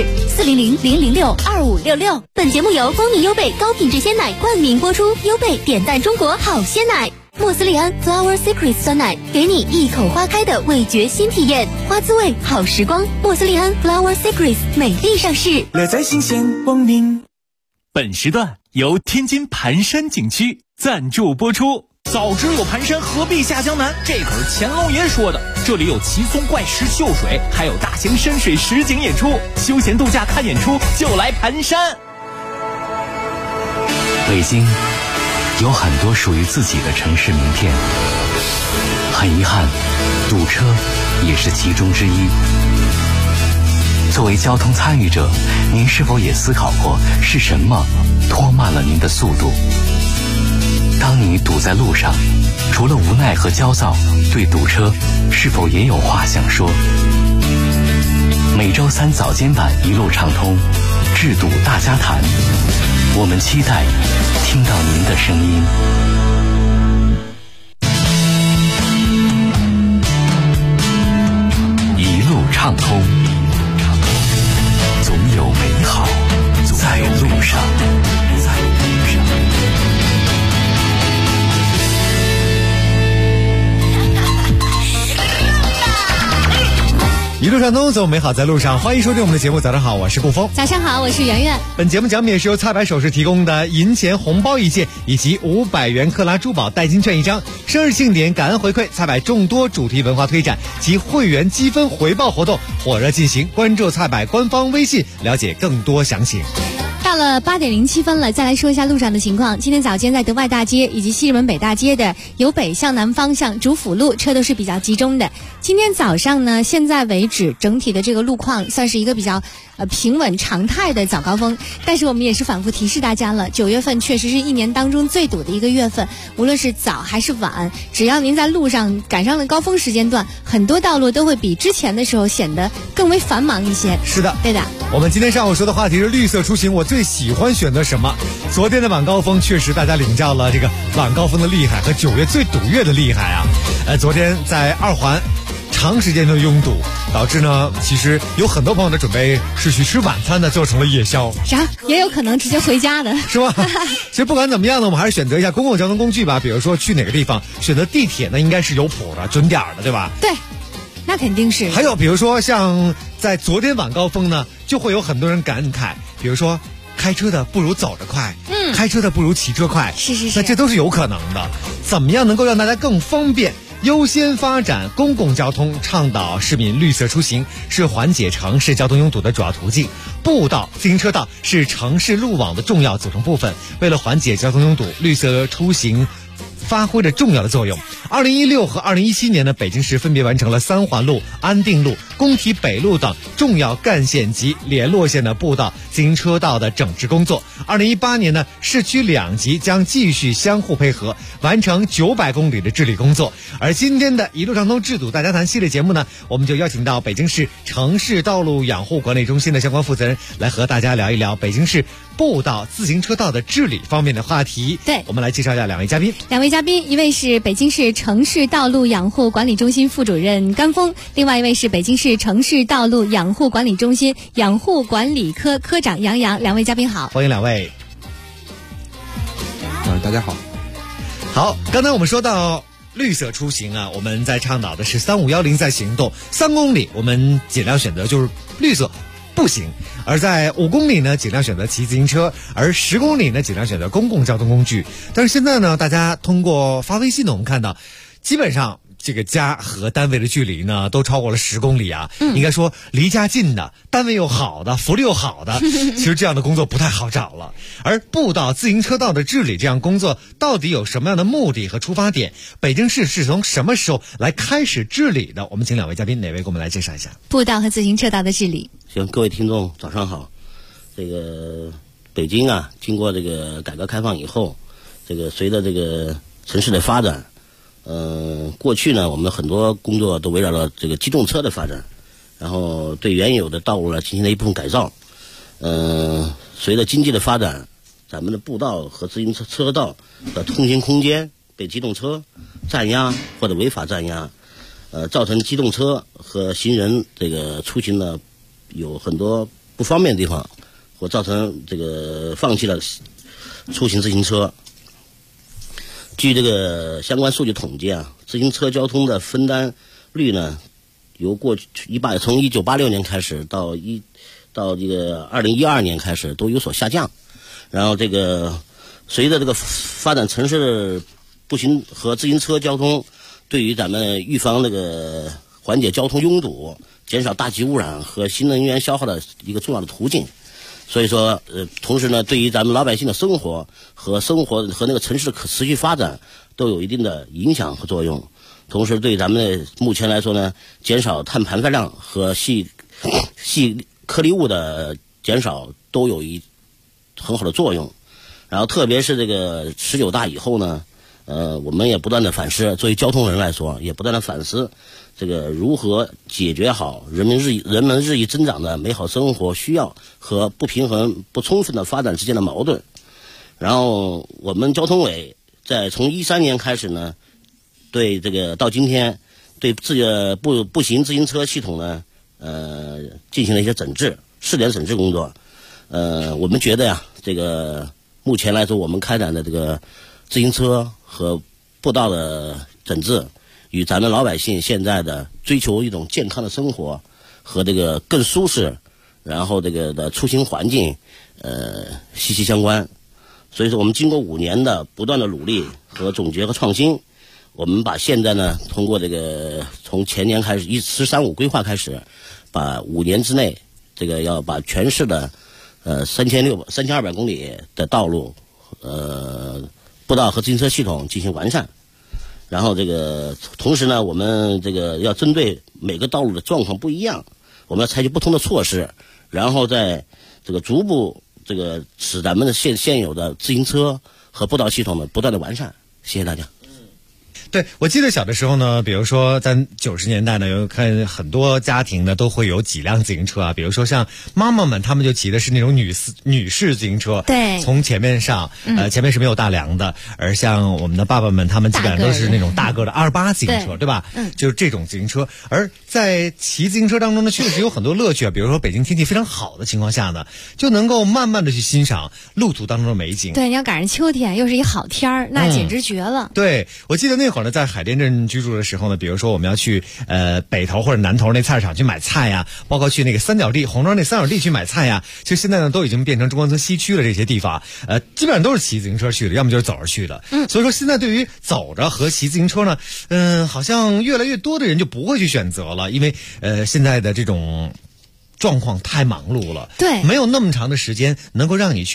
，400-006-2566。本节目由蜂蜜优贝高品质鲜奶冠名播出，优贝点赞中国好鲜奶。莫斯利安 Flower Secrets 酸奶，给你一口花开的味觉新体验，花滋味好时光。莫斯利安 Flower Secrets 美丽上市， 乐在新鲜光明。 本时段由天津盘山景区赞助播出。 早知有盘山，何必下江南？这可是乾隆爷说的。这里有奇松怪石秀水，还有大型深水实景演出，休闲度假看演出就来盘山。 北京有很多属于自己的城市名片，很遗憾，堵车也是其中之一。作为交通参与者，您是否也思考过是什么拖慢了您的速度？当你堵在路上，除了无奈和焦躁，对堵车是否也有话想说？每周3早间版一路畅通，治堵大家谈，我们期待听到您的声音。一路畅通，总有美好在路上。 一路畅通，总有美好在路上。欢迎收听我们的节目，早上好，我是顾峰。 早上好，我是圆圆。 本节目奖品是由菜百首饰提供的银钱红包1件，以及500元克拉珠宝代金券1张。生日庆典、感恩回馈，菜百众多主题文化推展及会员积分回报活动火热进行，关注菜百官方微信了解更多详情。 到了8点07分了，再来说一下路上的情况。今天早间在德外大街以及西直门北大街的由北向南方向主辅路车都是比较集中的。今天早上呢，现在为止整体的这个路况算是一个比较平稳常态的早高峰，但是我们也是反复提示大家了，9月份确实是一年当中最堵的一个月份，无论是早还是晚，只要您在路上赶上了高峰时间段，很多道路都会比之前的时候显得更为繁忙一些。 是的， 对的。 我们今天上午说的话题是绿色出行，我最喜欢选择什么？昨天的晚高峰确实大家领教了这个晚高峰的厉害和9月最堵月的厉害啊！昨天在2环长时间的拥堵，导致呢，其实有很多朋友的准备是去吃晚餐的，做成了夜宵。 啥？也有可能直接回家的， 是吧？其实不管怎么样呢，我们还是选择一下公共交通工具吧。比如说去哪个地方，选择地铁呢，应该是有谱的、准点的，对吧？ 对，那肯定是。 还有比如说像在昨天晚高峰呢，就会有很多人感慨，比如说开车的不如走得快，开车的不如骑车快， 是。 那这都是有可能的。怎么样能够让大家更方便？优先发展公共交通，倡导市民绿色出行，是缓解城市交通拥堵的主要途径。步道、自行车道是城市路网的重要组成部分。为了缓解交通拥堵，绿色出行发挥着重要的作用。2016和2017年呢，北京市分别完成了三环路、安定路、工体北路等重要干线及联络线的步道、自行车道的整治工作。2018年呢，市区两级将继续相互配合，完成900公里的治理工作。而今天的一路畅通治堵大家谈系列节目呢，我们就邀请到北京市城市道路养护管理中心的相关负责人来和大家聊一聊北京市步道、自行车道的治理方面的话题。 对， 我们来介绍一下两位嘉宾。 一位是北京市城市道路养护管理中心副主任甘峰，另外一位是北京市城市道路养护管理中心养护管理科科长杨洋。两位嘉宾好， 欢迎两位。 大家好。 好，刚才我们说到绿色出行啊，我们在倡导的是3510在行动，3公里我们尽量选择就是绿色步行，而在5公里呢尽量选择骑自行车，而10公里呢尽量选择公共交通工具。但是现在呢，大家通过发微信呢，我们看到基本上这个家和单位的距离呢都超过了10公里啊。应该说离家近的、单位又好的、福利又好的，其实这样的工作不太好找了。而步道、自行车道的治理这样工作到底有什么样的目的和出发点？北京市是从什么时候来开始治理的？我们请两位嘉宾，哪位给我们来介绍一下步道和自行车道的治理？ 行，各位听众早上好。这个北京啊，经过这个改革开放以后，这个随着这个城市的发展，过去呢，我们很多工作都围绕着这个机动车的发展，然后对原有的道路呢进行了一部分改造。随着经济的发展，咱们的步道和自行车道的通行空间被机动车占压或者违法占压，造成机动车和行人这个出行呢有很多不方便的地方，或造成这个放弃了出行自行车。据这个相关数据统计啊，自行车交通的分担率呢，从1986年开始到这个2012年开始都有所下降。然后这个随着这个发展城市步行和自行车交通，对于咱们预防这个缓解交通拥堵、减少大气污染和新能源消耗的一个重要的途径。所以说，同时呢，对于咱们老百姓的生活和那个城市的可持续发展都有一定的影响和作用。同时，对咱们目前来说呢，减少碳排放量和细颗粒物的减少都有一很好的作用。然后，特别是这个19大以后呢，我们也不断的反思，作为交通人来说，也不断的反思这个如何解决好人们日益增长的美好生活需要和不平衡不充分的发展之间的矛盾。然后我们交通委从13年开始呢，对这个到今天对步行自行车系统呢进行了一些试点整治工作。我们觉得呀，这个目前来说我们开展的这个自行车和步道的整治，与咱们老百姓现在的追求一种健康的生活和这个更舒适，然后这个的出行环境息息相关。所以说我们经过5年的不断的努力和总结和创新，我们把现在呢通过这个从前年开始“13-5”规划开始，把5年之内这个要把全市的3200公里的道路步道和自行车系统进行完善。然后这个同时呢，我们这个要针对每个道路的状况不一样，我们要采取不同的措施，然后在这个逐步这个使咱们的现有的自行车和步道系统呢不断的完善。谢谢大家。 对，我记得小的时候呢，比如说咱90年代呢，有看很多家庭呢都会有几辆自行车啊，比如说像妈妈们，他们就骑的是那种女士自行车， 对， 从前面上，前面是没有大梁的，而像我们的爸爸们，他们基本上都是那种大个的28自行车，对吧？就是这种自行车。而在骑自行车当中呢，确实有很多乐趣啊，比如说北京天气非常好的情况下呢，就能够慢慢的去欣赏路途当中的美景。 对，你要赶上秋天，又是一好天儿，那简直绝了。 对，我记得那会儿呢，在海淀镇居住的时候呢，比如说我们要去北头或者南头那菜市场去买菜呀，包括去那个三角地红庄那三角地去买菜呀，其实现在呢都已经变成中关村西区的这些地方，基本上都是骑自行车去的，要么就是走着去的。所以说现在对于走着和骑自行车呢，好像越来越多的人就不会去选择了，因为现在的这种状况太忙碌了， 对， 没有那么长的时间能够让你去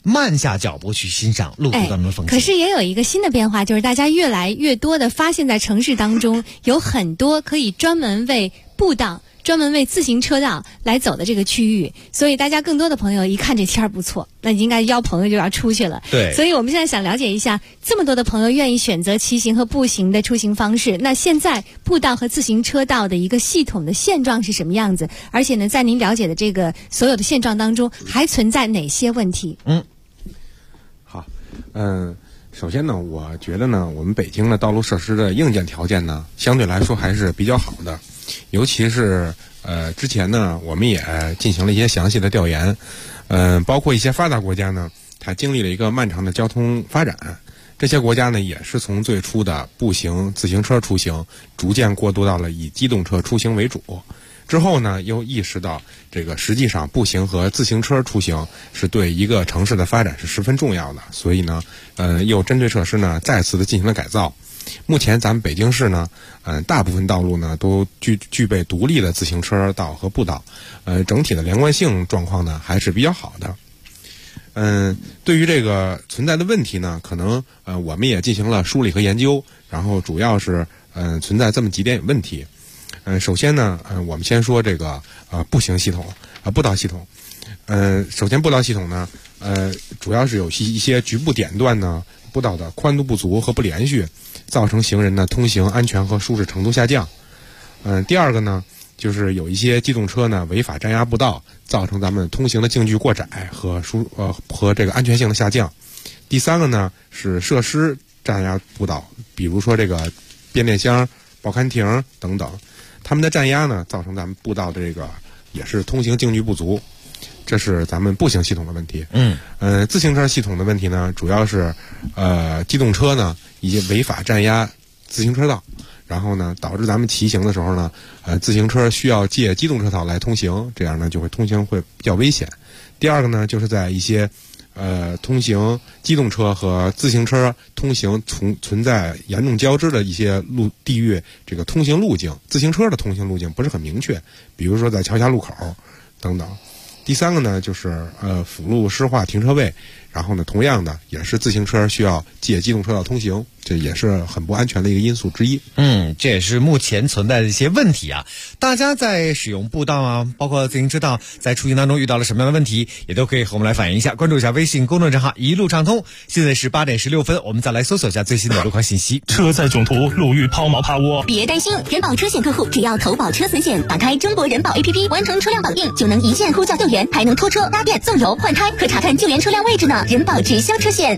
慢下脚步去欣赏路途当中的风景。 可是也有一个新的变化，就是大家越来越多的发现在城市当中有很多可以专门为步道、专门为自行车道来走的这个区域，所以大家更多的朋友一看这天儿不错，那应该邀朋友就要出去了。 对， 所以我们现在想了解一下，这么多的朋友愿意选择骑行和步行的出行方式，那现在步道和自行车道的一个系统的现状是什么样子？而且呢，在您了解的这个所有的现状当中，还存在哪些问题？ 好，首先呢，我觉得呢，我们北京的道路设施的硬件条件呢，相对来说还是比较好的。尤其是之前呢，我们也进行了一些详细的调研，包括一些发达国家呢，它经历了一个漫长的交通发展，这些国家呢也是从最初的步行、自行车出行，逐渐过渡到了以机动车出行为主。之后呢，又意识到这个实际上步行和自行车出行是对一个城市的发展是十分重要的，所以呢，又针对设施呢再次的进行了改造。目前咱们北京市呢，大部分道路呢都具备独立的自行车道和步道，整体的连贯性状况呢还是比较好的。对于这个存在的问题呢，可能我们也进行了梳理和研究，然后主要是存在这么几点问题。首先呢，我们先说这个步行系统步道系统。首先步道系统呢，主要是有一些局部点段呢步道的宽度不足和不连续，造成行人的通行安全和舒适程度下降。第二个呢，就是有一些机动车呢违法占压步道，造成咱们通行的径距过窄和这个安全性的下降。第三个呢是设施占压步道，比如说这个变电箱、报刊亭等等，他们的占压呢造成咱们步道的这个也是通行径距不足。这是咱们步行系统的问题。自行车系统的问题呢，主要是机动车呢以及违法占压自行车道，然后呢导致咱们骑行的时候呢，自行车需要借机动车道来通行，这样呢就会通行会比较危险。第二个呢，就是在一些通行机动车和自行车通行存在严重交织的一些地域，这个通行路径，自行车的通行路径不是很明确，比如说在桥下路口等等。第三个呢，就是辅路湿化停车位，然后呢，同样的也是自行车需要借机动车道通行，这也是很不安全的一个因素之一。 这也是目前存在的一些问题啊。大家在使用步道啊，包括自行车道，在出行当中遇到了什么样的问题，也都可以和我们来反映一下。关注一下微信公众账号一路畅通。现在是8点16分，我们再来搜索一下最新的路况信息。 车载囧途，路遇抛锚趴窝。 别担心，人保车险客户只要投保车损险，打开中国人保 APP， 完成车辆保定，就能一键呼叫救援，还能拖车、搭电、送油、换胎，可查看救援车辆位置呢。人保直销车险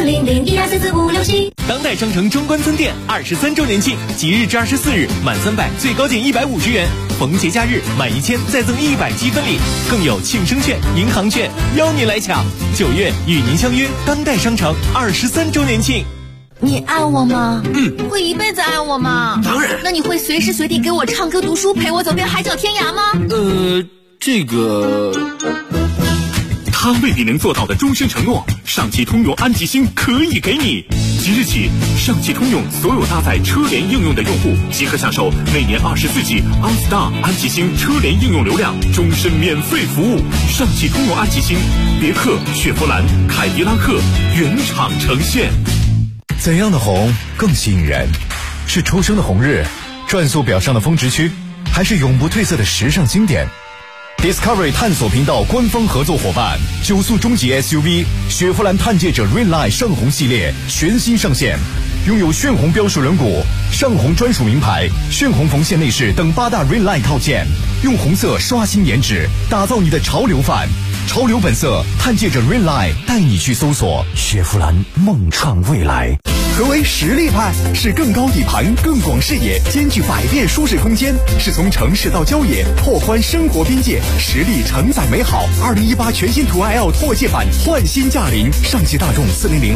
40012444567。 当代商城中关村店23周年庆，即日至24日，满300最高减150元，逢节假日满1000再赠100积分礼，更有庆生券、银行券，邀你来抢。9月与您相约当代商城23周年庆。 你爱我吗？会一辈子爱我吗？ 当然。 那你会随时随地给我唱歌读书，陪我走遍海角天涯吗？ 这个他未必能做到的终身承诺，上汽通用安吉星可以给你。即日起，上汽通用所有搭载车联应用的用户即可享受每年24G OnStar 安吉星车联应用流量，终身免费服务。上汽通用安吉星，别克、雪佛兰、凯迪拉克原厂呈现。 怎样的红更吸引人？是初升的红日，转速表上的峰值区，还是永不褪色的时尚经典？Discovery 探索频道官方合作伙伴，9速中级 SUV 雪佛兰探界者 Redline 上红系列全新上线，拥有炫红标识轮毂、上红专属名牌、炫红缝线内饰等8大 Redline 套件，用红色刷新颜值，打造你的潮流范。潮流本色，探界者 Redline 带你去搜索雪佛兰，梦创未来。 何为实力派？是更高底盘、更广视野，兼具百变舒适空间，是从城市到郊野，拓宽生活边界，实力承载美好。2018全新途爱 L 拓界版焕新驾临，上汽大众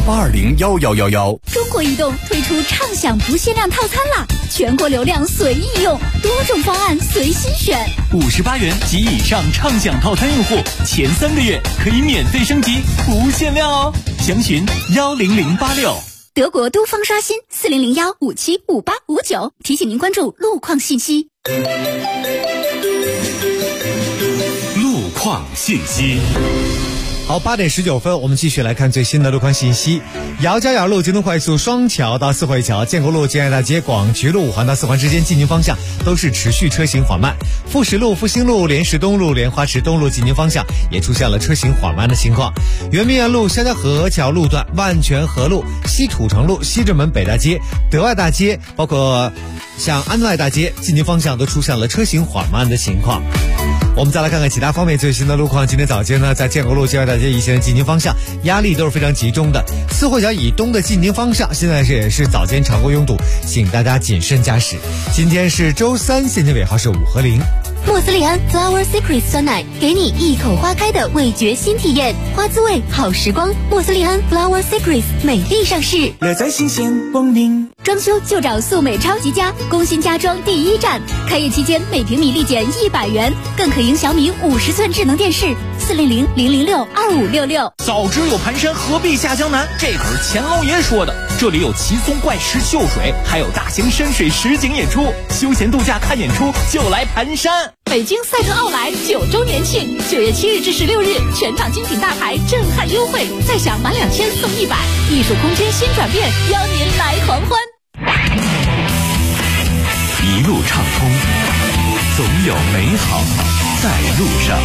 40082011111。 中国移动推出畅享不限量套餐啦，全国流量随意用，多种方案随心选。 58元及以上畅享套餐用户，前3个月可以免费升级，不限量哦。详询10086。 德国东方刷新40015755859，提醒您关注路况信息。 路况信息。 好，8点19分，我们继续来看最新的路况信息。姚家窑路京东快速双桥到四惠桥、建国路建爱大街、广渠路五环到四环之间进京方向都是持续车行缓慢。富石路、复兴路、莲石东路、莲花池东路进京方向也出现了车行缓慢的情况。圆明园路、肖家河桥路段、万泉河路、西土城路、西直门北大街、德爱大街，包括像安爱大街进京方向都出现了车行缓慢的情况。我们再来看看其他方面最新的路况。今天早间呢，在建国路建爱大街一线的进京方向压力都是非常集中的。四惠桥以东的进京方向现在也是早间常规拥堵，请大家谨慎驾驶。今天是周三，现金尾号是5和0。 莫斯利安 Flower Secret 酸奶，给你一口花开的味觉新体验，花滋味好时光。莫斯利安 Flower Secret 美丽上市， 乐在新鲜光临。 装修就找素美超级家，工新家装第一站。开业期间每平米立减100元，更可赢小米50寸智能电视。400-006-2566。 早知有盘山何必下江南，这可是乾隆爷说的。这里有奇松怪石秀水，还有大型深水实景演出，休闲度假看演出就来盘山。 北京赛特奥莱9周年庆，9月7日至16日，全场精品大牌震撼优惠，再享满2000送100，艺术空间新转变，邀您来狂欢。 一路畅通，总有美好在路上。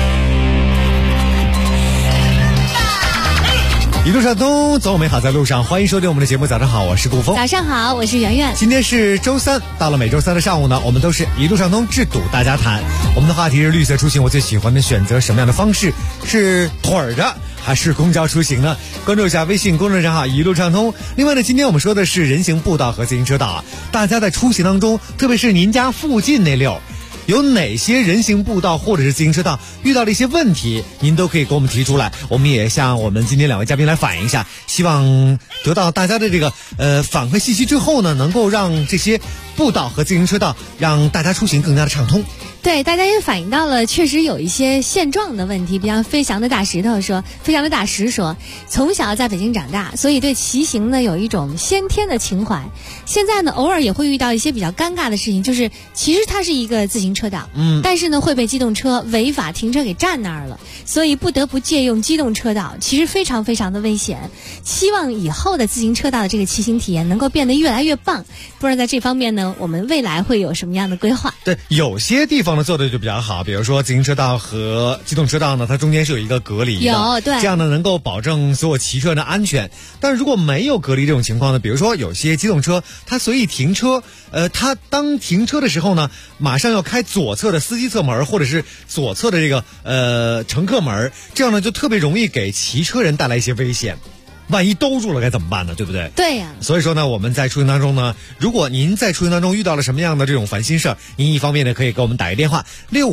一路上通，总有美好在路上。欢迎收听我们的节目，早上好，我是顾峰。 早上好，我是圆圆。 今天是周三，到了每周三的上午呢，我们都是一路上通智堵大家谈。我们的话题是绿色出行，我最喜欢的选择什么样的方式？是腿儿的还是公交出行呢？关注一下微信公众账号一路畅通。另外呢，今天我们说的是人行步道和自行车道啊，大家在出行当中，特别是您家附近那溜，有哪些人行步道或者是自行车道遇到了一些问题，您都可以给我们提出来，我们也向我们今天2位嘉宾来反映一下，希望得到大家的这个反馈信息之后呢，能够让这些步道和自行车道让大家出行更加的畅通。 对，大家也反映到了确实有一些现状的问题，比方飞翔的大石说，从小在北京长大，所以对骑行呢有一种先天的情怀。现在呢偶尔也会遇到一些比较尴尬的事情，就是其实它是一个自行车道，但是呢会被机动车违法停车给占那儿了，所以不得不借用机动车道，其实非常非常的危险。希望以后的自行车道的这个骑行体验能够变得越来越棒，不知道在这方面呢我们未来会有什么样的规划。 对，有些地方呢做的就比较好，比如说自行车道和机动车道呢，它中间是有一个隔离的， 有，对， 这样呢能够保证所有骑车人的安全。但是如果没有隔离这种情况呢，比如说有些机动车它随意停车，它当停车的时候呢，马上要开左侧的司机侧门或者是左侧的这个乘客门，这样呢就特别容易给骑车人带来一些危险。万一兜住了该怎么办呢？对不对？ 对呀。 所以说呢，我们在出行当中呢，如果您在出行当中遇到了什么样的这种烦心事儿，您一方面呢可以给我们打一电话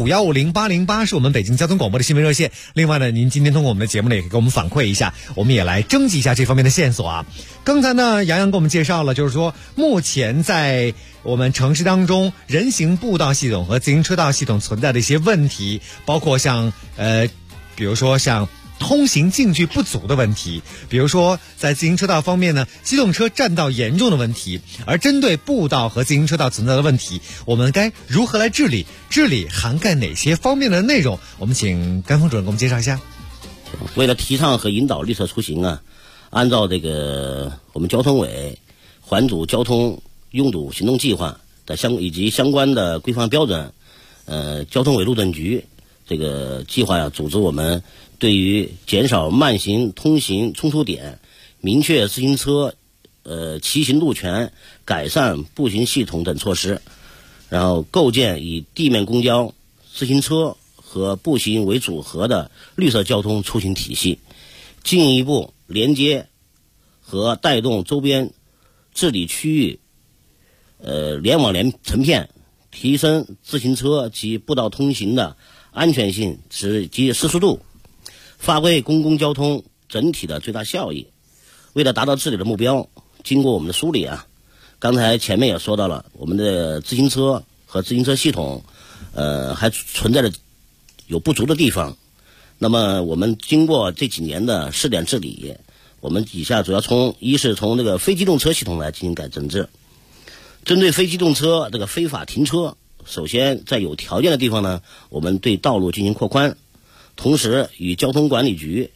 65150808是我们北京交通广播的新闻热线。另外呢，您今天通过我们的节目呢，也可以给我们反馈一下，我们也来征集一下这方面的线索啊。刚才呢，杨洋给我们介绍了，就是说目前在我们城市当中人行步道系统和自行车道系统存在的一些问题，包括像比如说像通行径距不足的问题，比如说在自行车道方面呢，机动车占道严重的问题。而针对步道和自行车道存在的问题，我们该如何来治理？治理涵盖哪些方面的内容？我们请甘峰主任给我们介绍一下。 为了提倡和引导绿色出行啊，按照这个我们交通委环堵交通拥堵行动计划的以及相关的规范标准，交通委路政局这个计划组织我们对于减少慢行通行冲突点，明确自行车骑行路权，改善步行系统等措施，然后构建以地面公交、自行车和步行为组合的绿色交通出行体系，进一步连接和带动周边治理区域联网成片，提升自行车及步道通行的安全性及适速度，发挥公共交通整体的最大效益。为了达到治理的目标，经过我们的梳理啊，刚才前面也说到了，我们的自行车和自行车系统还存在着有不足的地方。那么我们经过这几年的试点治理，我们以下主要从这个非机动车系统来进行改整治。针对非机动车这个非法停车，首先在有条件的地方呢，我们对道路进行扩宽，同时与交通管理局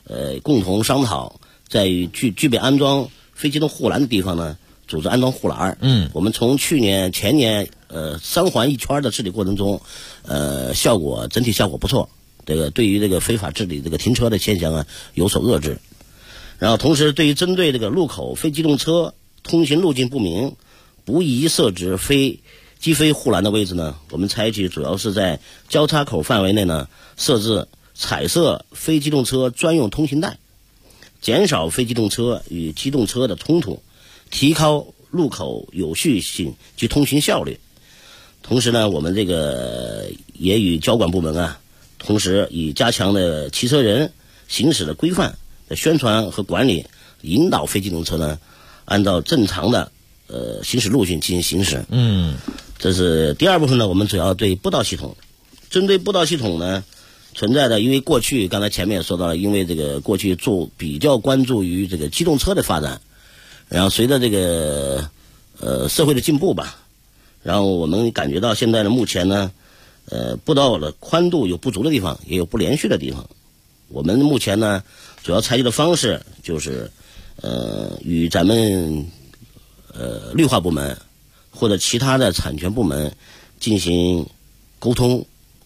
共同商讨，在于具备安装非机动护栏的地方呢，组织安装护栏。我们从前年3环1圈的治理过程中，整体效果不错。这个对于这个非法治理这个停车的现象啊有所遏制。然后同时对于针对这个路口非机动车通行路径不明、不宜设置机非护栏的位置呢，我们采取主要是在交叉口范围内呢设置彩色非机动车专用通行带，减少非机动车与机动车的冲突，提高路口有序性及通行效率。同时呢，我们这个也与交管部门啊，同时以加强的骑车人行驶的规范的宣传和管理，引导非机动车呢按照正常的行驶路径进行行驶。这是第二部分呢，我们主要对步道系统，针对步道系统呢存在的，因为过去刚才前面也说到了，因为这个过去比较关注于这个机动车的发展，然后随着这个社会的进步吧，然后我们感觉到现在呢，目前呢步道的宽度有不足的地方，也有不连续的地方。我们目前呢主要采取的方式就是与咱们绿化部门或者其他的产权部门进行沟通，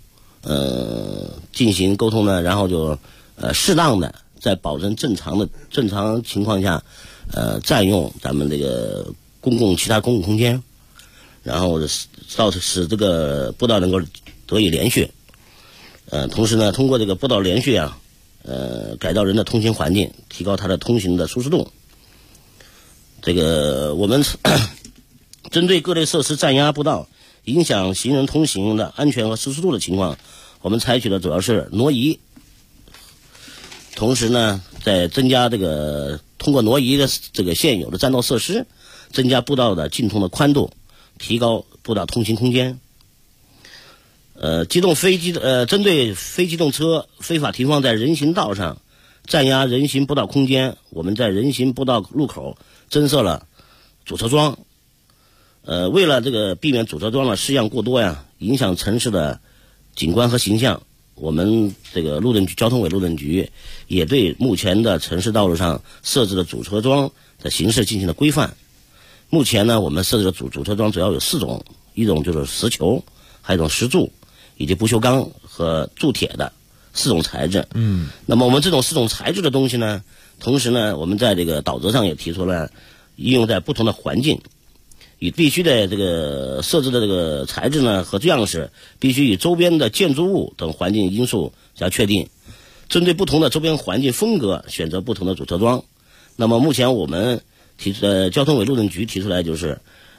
呢，然后就适当的在保证正常情况下占用咱们这个其他公共空间，然后使这个步道能够得以连续。同时呢，通过这个步道连续啊，改造人的通行环境，提高它的通行的舒适度。这个我们针对各类设施占压步道，影响行人通行的安全和舒适度的情况，我们采取的主要是挪移。同时呢，在增加通过挪移的这个现有的占道设施，增加步道的径通的宽度，提高步道通行空间。针对非机动车非法停放在人行道上，占压人行步道空间，我们在人行步道路口增设了阻车桩。为了避免阻车桩的式样过多呀，影响城市的景观和形象，我们这个交通委路政局也对目前的城市道路上设置的阻车桩的形式进行了规范。目前呢，我们设置的阻车桩主要有4种，一种就是石球，还有一种石柱，以及不锈钢和铸铁的4种材质。那么我们这种4种材质的东西呢，同时呢，我们在这个导则上也提出了应用在不同的环境，与必须的设置的这个材质呢和样式必须与周边的建筑物等环境因素加确定，针对不同的周边环境风格选择不同的阻车桩。那么目前我们交通委路政局提出来就是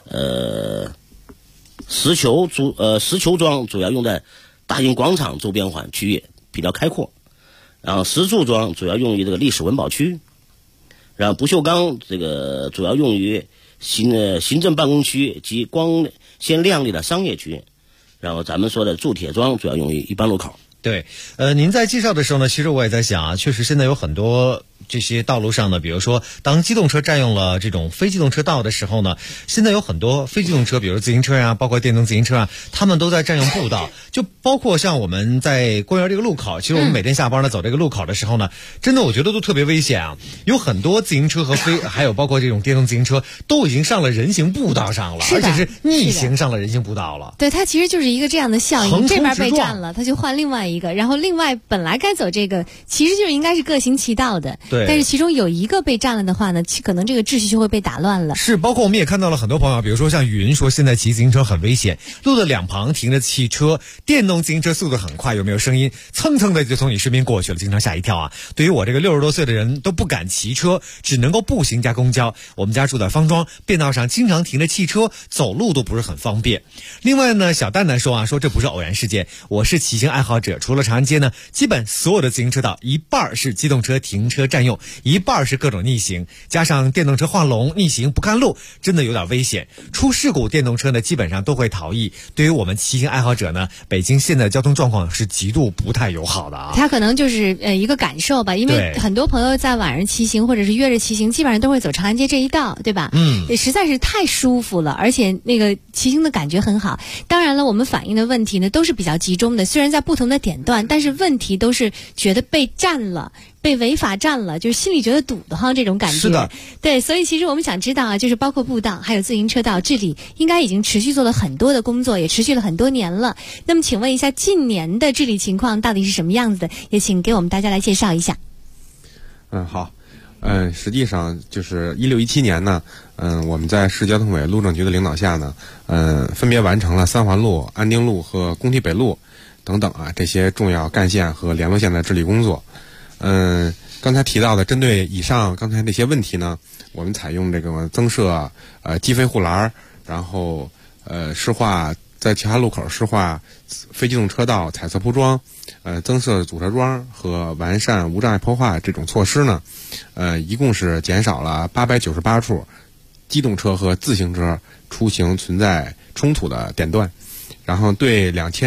石球桩主要用在大型广场周边区域比较开阔，然后石柱桩主要用于历史文保区，然后不锈钢主要用于行政办公区及光鲜亮丽的商业区，然后咱们说的铸铁桩主要用于一般路口。 对，您在介绍的时候呢，其实我也在想啊，确实现在有很多这些道路上呢，比如说当机动车占用了这种非机动车道的时候呢，现在有很多非机动车，比如自行车啊，包括电动自行车啊，他们都在占用步道。就包括像我们在公园这个路口，其实我们每天下班呢走这个路口的时候呢，真的我觉得都特别危险啊。有很多自行车和还有包括这种电动自行车都已经上了人行步道上了，而且是逆行上了人行步道了。 对，它其实就是一个这样的效应，这边被占了，它就换另外一个，然后另外本来该走这个其实就应该是各行其道的， 对， 但是其中有一个被占了的话呢，可能这个秩序就会被打乱了。 是，包括我们也看到了很多朋友，比如说像云说现在骑自行车很危险，路的两旁停着汽车，电动自行车速度很快，有没有声音蹭蹭的就从你身边过去了，经常吓一跳啊。对于我这个60多岁的人都不敢骑车，只能够步行加公交。我们家住在方庄，便道上经常停着汽车，走路都不是很方便。另外呢，小蛋蛋说这不是偶然事件，我是骑行爱好者，除了长安街呢，基本所有的自行车道一半是机动车停车占用，一半是各种逆行，加上电动车画龙逆行不看路，真的有点危险。出事故电动车呢基本上都会逃逸。对于我们骑行爱好者呢，北京现在的交通状况是极度不太友好的啊。 它可能就是一个感受吧，因为很多朋友在晚上骑行或者是约着骑行，基本上都会走长安街这一道，对吧？实在是太舒服了，而且那个骑行的感觉很好。当然了，我们反映的问题呢都是比较集中的，虽然在不同的点段，但是问题都是觉得被占了， 被违法占了，就是心里觉得堵得慌这种感觉。 是的， 对，所以其实我们想知道啊，就是包括步道还有自行车道治理，应该已经持续做了很多的工作，也持续了很多年了。那么请问一下，近年的治理情况到底是什么样子的？也请给我们大家来介绍一下。 好。实际上就是16、17年呢，我们在市交通委路政局的领导下呢，分别完成了三环路、安定路和工体北路等等这些重要干线和联络线的治理工作。刚才提到的针对以上刚才那些问题呢，我们采用这个增设机飞护栏，然后施画在其他路口施画非机动车道彩色铺装，增设阻车桩和完善无障碍坡画这种措施呢，一共是减少了898处机动车和自行车出行存在冲突的点段，然后对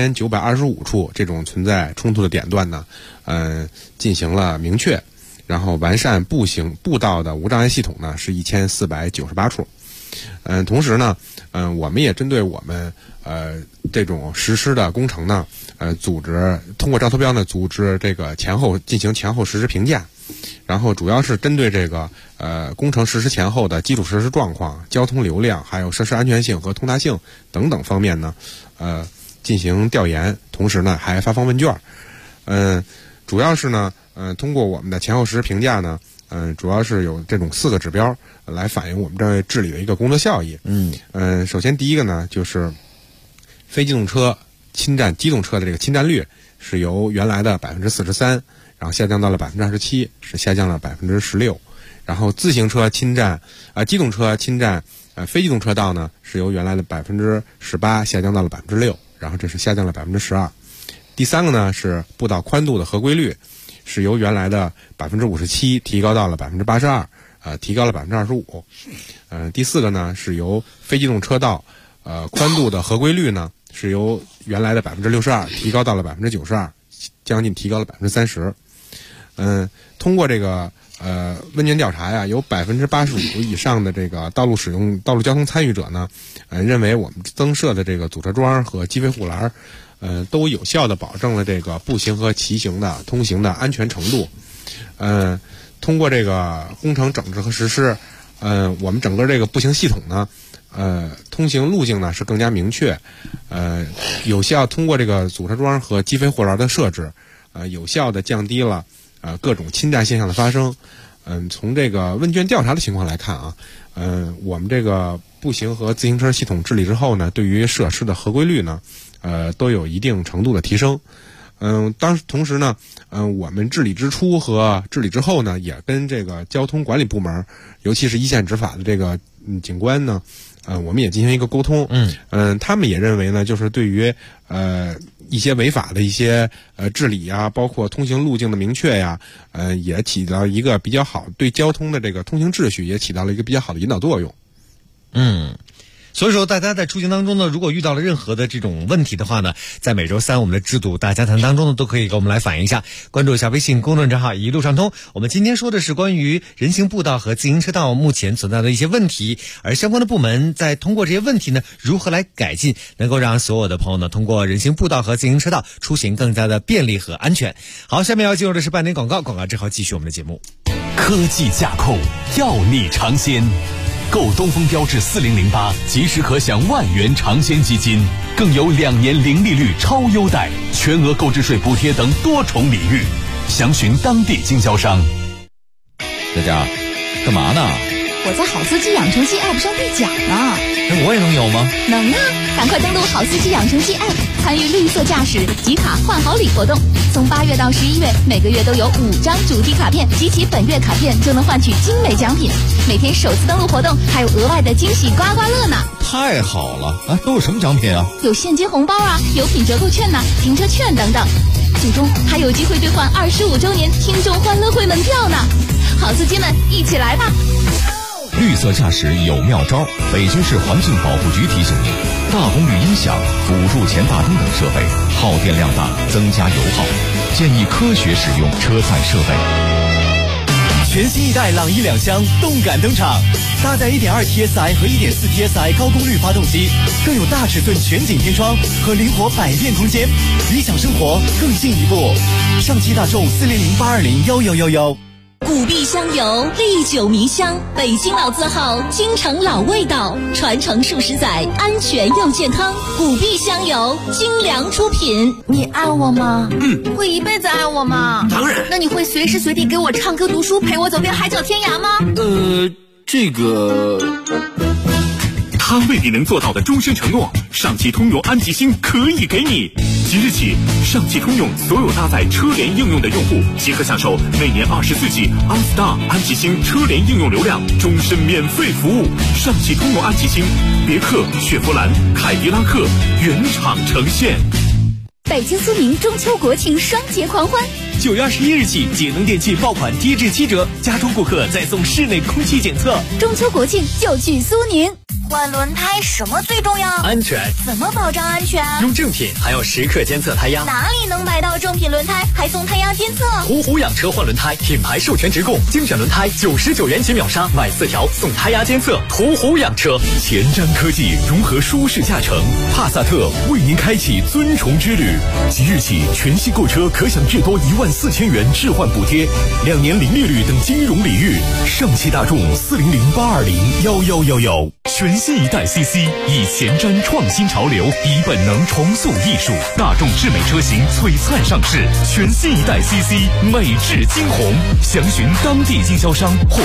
2925处这种存在冲突的点段呢，进行了明确，然后完善步道的无障碍系统呢是1498处。同时呢，我们也针对我们这种实施的工程呢，组织通过招投标呢，组织这个进行前后实施评价，然后主要是针对这个工程实施前后的基础设施状况、交通流量、还有设施安全性和通达性等等方面呢，进行调研，同时呢还发放问卷。主要是呢，通过我们的前后实施评价呢，主要是有这种4个指标来反映我们这治理的一个工作效益。首先第一个呢，就是非机动车侵占机动车的这个侵占率是由原来的43%，然后下降到了27%，是下降了16%。然后自行车侵占机动车侵占非机动车道呢，是由原来的18%下降到了6%，然后这是下降了12%。第三个呢是步道宽度的合规率，是由原来的57%提高到了82%，提高了25%。第四个呢是由非机动车道宽度的合规率呢，是由原来的62%提高到了92%，将近提高了30%。通过这个问卷调查呀，有85%以上的这个道路交通参与者呢，认为我们增设的这个阻车桩和机飞护栏，都有效地保证了这个步行和骑行的通行的安全程度。通过这个工程整治和实施，我们整个这个步行系统呢，通行路径呢是更加明确，有效通过这个阻车桩和机飞护栏的设置，有效地降低了各种侵占现象的发生。从这个问卷调查的情况来看啊，我们这个步行和自行车系统治理之后呢，对于设施的合规率呢，都有一定程度的提升。同时呢，我们治理之初和治理之后呢，也跟这个交通管理部门，尤其是一线执法的这个警官呢，我们也进行一个沟通。他们也认为呢，就是对于一些违法的一些治理呀，包括通行路径的明确呀，也起到一个比较好，对交通的这个通行秩序也起到了一个比较好的引导作用。 所以说大家在出行当中呢，如果遇到了任何的这种问题的话呢，在每周三我们的制度大家谈当中呢，都可以给我们来反映一下，关注一下微信公众账号一路上通。我们今天说的是关于人行步道和自行车道目前存在的一些问题，而相关的部门在通过这些问题呢，如何来改进，能够让所有的朋友呢，通过人行步道和自行车道出行更加的便利和安全。好，下面要进入的是半点广告，广告之后继续我们的节目。 科技驾控，要你尝鲜。购东风标致4008，即时可享万元尝鲜基金，更有2年零利率超优待，全额购置税补贴等多重礼遇。详询当地经销商。 大家干嘛呢？ 我在好司机养成系 App 上兑奖呢。 我也能有吗？ 能啊！赶快登录好司机养成系 App， 参与绿色驾驶集卡换好礼活动。从8月到11月，每个月都有5张主题卡片，集齐本月卡片就能换取精美奖品。每天首次登录活动还有额外的惊喜刮刮乐呢！ 太好了！都有什么奖品啊？ 有现金红包啊，有品折扣券呐，停车券等等。最终还有机会兑换25周年听众欢乐会门票呢！好司机们，一起来吧！ 绿色驾驶有妙招，北京市环境保护局提醒您：大功率音响、辅助前大灯等设备耗电量大，增加油耗，建议科学使用车载设备。 全新一代朗逸两厢动感登场， 搭载 1.2 TSI 和 1.4 TSI 高功率发动机，更有大尺寸全景天窗和灵活百变空间，理想生活更进一步。上汽大众400-820-1111。 古碧香油，历久弥香，北京老字号，京城老味道，传承数十载，安全又健康。古碧香油，精良出品。 你爱我吗？会一辈子爱我吗？ 当然。 那你会随时随地给我唱歌读书，陪我走遍海角天涯吗？ 这个。他未必能做到的终身承诺，上汽通用安吉星可以给你。即日起，上汽通用所有搭载车联应用的用户即可享受每年24G OnStar 安吉星车联应用流量终身免费服务。上汽通用安吉星，别克、雪佛兰、凯迪拉克原厂呈现。 北京苏宁中秋国庆双节狂欢 ，9月21日起，节能电器爆款低至7折，家中顾客再送室内空气检测。 中秋国庆就去苏宁。 换轮胎什么最重要？ 安全。 怎么保障安全？ 用正品，还要时刻监测胎压。 哪里能买到正品轮胎还送胎压监测？ 途虎养车换轮胎，品牌授权直供，精选轮胎99元起秒杀，买4条送胎压监测。途虎养车。 前瞻科技融合舒适驾乘，帕萨特为您开启尊崇之旅。即日起，全系购车可享至多14000元置换补贴，2年零利率等金融礼遇。上汽大众400-820-1111。全新一代 CC 以前瞻创新潮流，以本能重塑艺术。大众智美车型璀璨上市，全新一代 CC 美质惊鸿。详询当地经销商或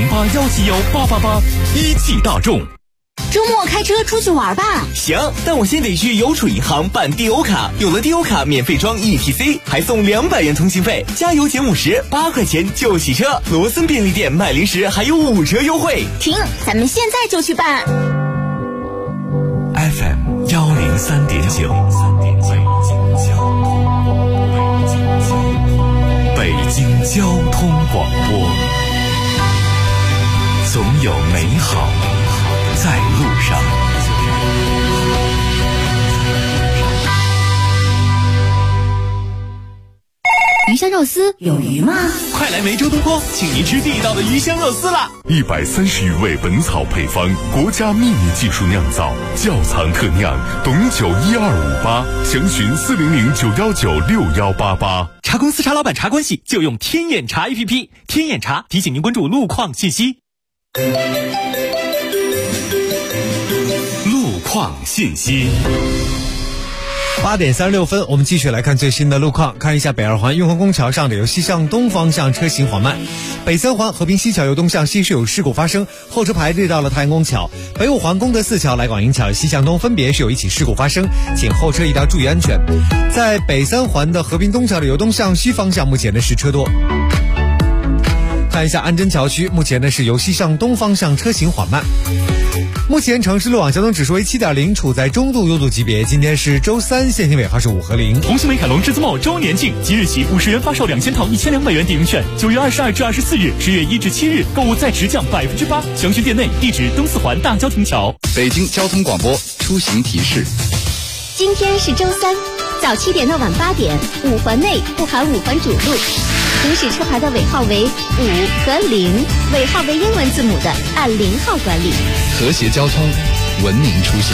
4008171888。一汽大众。 周末开车出去玩吧。 行，但我先得去邮储银行办低欧卡，有了低欧卡免费装 ETC， 还送200元通信费，加油减50， 8块钱就洗车。罗森便利店买零食还有5折优惠。 停，咱们现在就去办。 FM 103.9，北京交通广播，总有美好在路上。 鱼香肉丝有鱼吗？ 快来梅州东坡，请您吃地道的鱼香肉丝啦 ！130余味本草配方，国家秘密技术酿造，窖藏特酿，董酒1258，详询400-919-6188。 茶公司茶老板茶关系就用天眼茶 APP， 天眼茶提醒您关注路况信息。 路况信息。 8点36分，我们继续来看最新的路况。看一下北二环雍和宫桥上的由西向东方向车行缓慢，北三环和平西桥由东向西是有事故发生，后车排队到了太阳宫桥。北五环功德寺桥来广营桥西向东分别是有一起事故发生，请后车一定要注意安全。在北三环的和平东桥的由东向西方向目前呢是车多。看一下安贞桥区，目前呢是由西向东方向车行缓慢。目前城市路网交通指数为7.0，处在中度拥堵级别。今天是周三，限行尾号是5和0。 红星美凯龙至尊茂周年庆，即日起50元发售2000套1200元抵用券，9月22至24日，10月1至7日购物再直降8%，详询店内，地址东四环大交亭桥。 北京交通广播出行提示： 今天是周三，早7点到晚8点，5环内不含5环主路。行驶车牌的尾号为5和0，尾号为英文字母的按0号管理。 和谐交通，文明出行。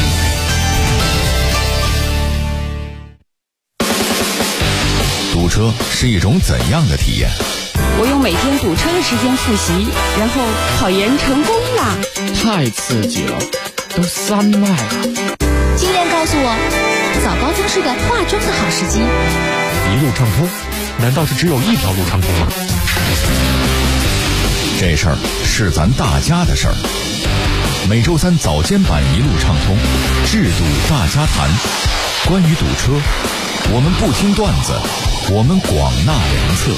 堵车是一种怎样的体验？ 我用每天堵车的时间复习，然后考研成功了。 太刺激了，都3迈了。 经验告诉我，早高峰是个化妆的好时机。 一路畅通，难道是只有一条路畅通吗？ 这事儿是咱大家的事儿。每周三早间版一路畅通，制堵大家谈。关于堵车，我们不听段子，我们广纳良策。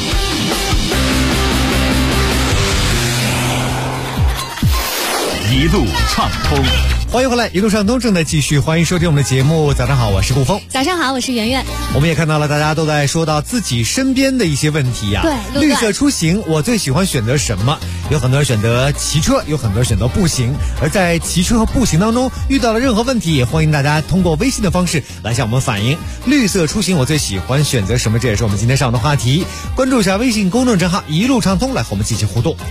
一路畅通， 欢迎回来，一路畅通正在继续，欢迎收听我们的节目。早上好，我是顾峰。 早上好，我是圆圆。 我们也看到了，大家都在说到自己身边的一些问题呀。 对， 绿色出行，我最喜欢选择什么？ 有很多人选择骑车，有很多人选择步行。而在骑车和步行当中遇到了任何问题，也欢迎大家通过微信的方式来向我们反映。绿色出行我最喜欢选择什么？这也是我们今天上午的话题。关注一下微信公众账号一路畅通，来和我们进行互动。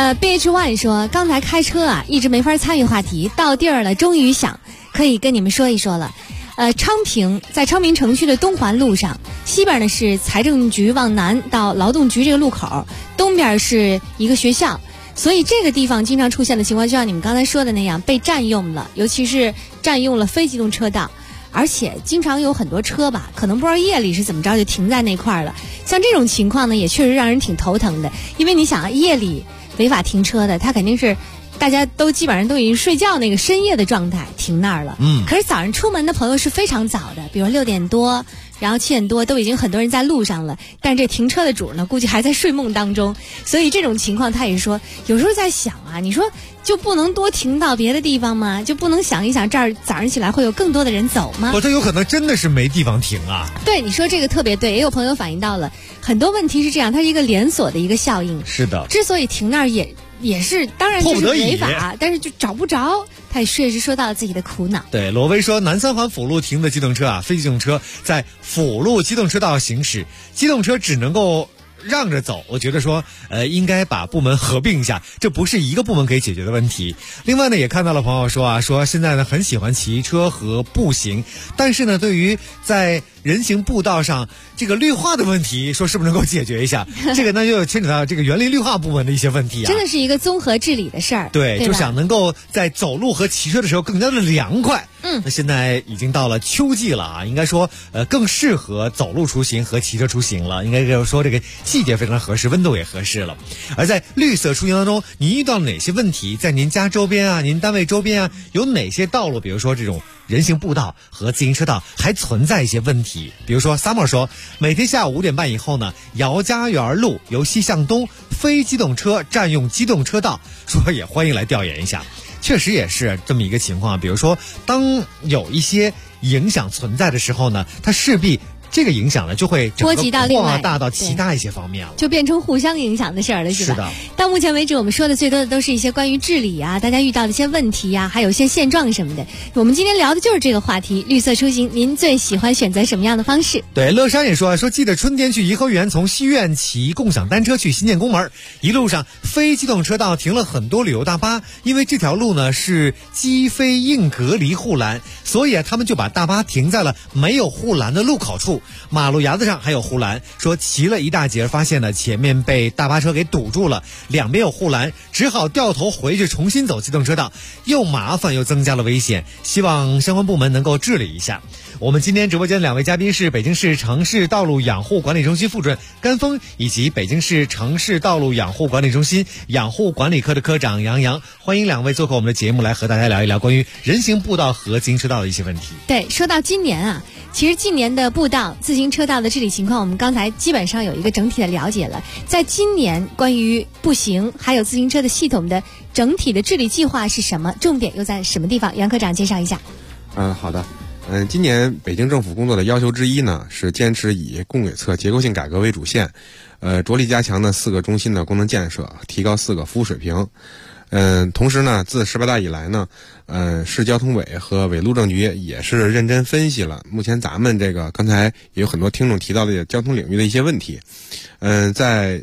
BH1 说，刚才开车啊，一直没法参与话题，到地儿了，终于想可以跟你们说一说了。在昌平城区的东环路上，西边呢是财政局往南到劳动局这个路口，东边是一个学校，所以这个地方经常出现的情况，就像你们刚才说的那样，被占用了，尤其是占用了非机动车道，而且经常有很多车吧，可能不知道夜里是怎么着就停在那块了。像这种情况呢，也确实让人挺头疼的，因为你想夜里违法停车的，他肯定是大家都基本上都已经睡觉那个深夜的状态停那儿了。可是早上出门的朋友是非常早的，比如6点多，然后7点多都已经很多人在路上了，但是这停车的主呢，估计还在睡梦当中。所以这种情况他也说，有时候在想啊，你说就不能多停到别的地方吗？就不能想一想这儿早上起来会有更多的人走吗？ 这有可能真的是没地方停啊。 对，你说这个特别对，也有朋友反映到了很多问题是这样，它是一个连锁的一个效应。 是的， 之所以停那儿也是，当然这是违法，但是就找不着，他也确实说到了自己的苦恼。 对，罗威说，南三环辅路停的机动车啊，非机动车在辅路机动车道行驶，机动车只能够让着走，我觉得说应该把部门合并一下，这不是一个部门可以解决的问题。另外呢，也看到了朋友说现在呢很喜欢骑车和步行，但是呢对于在人行步道上这个绿化的问题，说是不是能够解决一下？这个呢又牵扯到这个园林绿化部门的一些问题啊， 真的是一个综合治理的事儿。 对，就想能够在走路和骑车的时候更加的凉快。那现在已经到了秋季了啊，应该说更适合走路出行和骑车出行了，应该就是说这个季节非常合适，温度也合适了。而在绿色出行当中，你遇到哪些问题？在您家周边啊，您单位周边啊，有哪些道路，比如说这种人行步道和自行车道还存在一些问题？比如说 Summer 说，每天下午5点半以后呢，姚家园路由西向东非机动车占用机动车道，说也欢迎来调研一下。确实也是这么一个情况，比如说当有一些影响存在的时候呢，它势必这个影响呢就会波及到另外扩大到其他一些方面了， 就变成互相影响的事儿了，是吧？ 是的。 到目前为止，我们说的最多的都是一些关于治理啊，大家遇到的一些问题啊，还有一些现状什么的。我们今天聊的就是这个话题，绿色出行，您最喜欢选择什么样的方式？ 对，乐山也说记得春天去颐和园，从西苑骑共享单车去新建宫门，一路上非机动车道停了很多旅游大巴，因为这条路呢是机非硬隔离护栏，所以他们就把大巴停在了没有护栏的路口处，马路牙子上还有护栏，说骑了一大截，发现呢前面被大巴车给堵住了，两边有护栏，只好掉头回去重新走机动车道，又麻烦又增加了危险，希望相关部门能够治理一下。我们今天直播间两位嘉宾是北京市城市道路养护管理中心副主任甘峰，以及北京市城市道路养护管理中心养护管理科的科长杨洋，欢迎两位做客我们的节目，来和大家聊一聊关于人行步道和自行车道的一些问题。 对，说到今年啊，其实今年的步道自行车道的治理情况，我们刚才基本上有一个整体的了解了。在今年关于步行还有自行车的系统的整体的治理计划是什么？重点又在什么地方？杨科长介绍一下。 好的。今年北京政府工作的要求之一呢，是坚持以供给侧结构性改革为主线，着力加强4个中心的功能建设，提高4个服务水平。同时呢，自18大以来呢，市交通委和委路政局也是认真分析了目前咱们这个刚才也有很多听众提到的交通领域的一些问题。在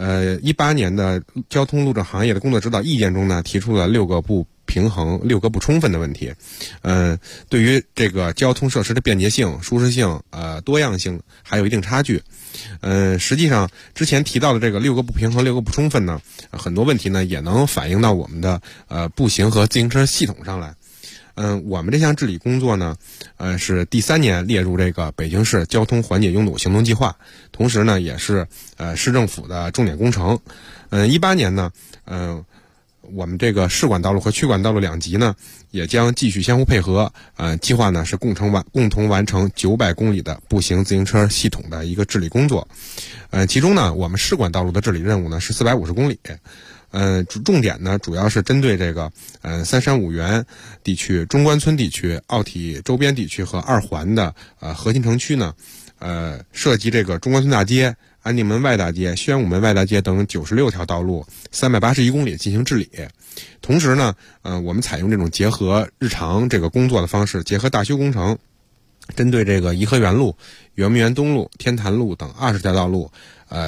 18年的交通路政行业的工作指导意见中呢，提出了6个不平衡、6个不充分的问题。对于这个交通设施的便捷性、舒适性、多样性还有一定差距。实际上之前提到的这个6个不平衡、6个不充分呢，很多问题呢也能反映到我们的步行和自行车系统上来。我们这项治理工作呢，是第3年列入这个北京市交通缓解拥堵行动计划，同时呢也是市政府的重点工程。18年呢，我们这个市管道路和区管道路2级呢，也将继续相互配合。计划呢是共同完成900公里的步行自行车系统的一个治理工作。其中呢，我们市管道路的治理任务呢是450公里。重点呢主要是针对这个三山五园地区、中关村地区、奥体周边地区和2环的核心城区呢，涉及这个中关村大街、 安定门外大街、宣武门外大街等96条道路381公里进行治理。同时呢，我们采用这种结合日常这个工作的方式，结合大修工程，针对这个颐和园路、圆明园东路、天坛路等20条道路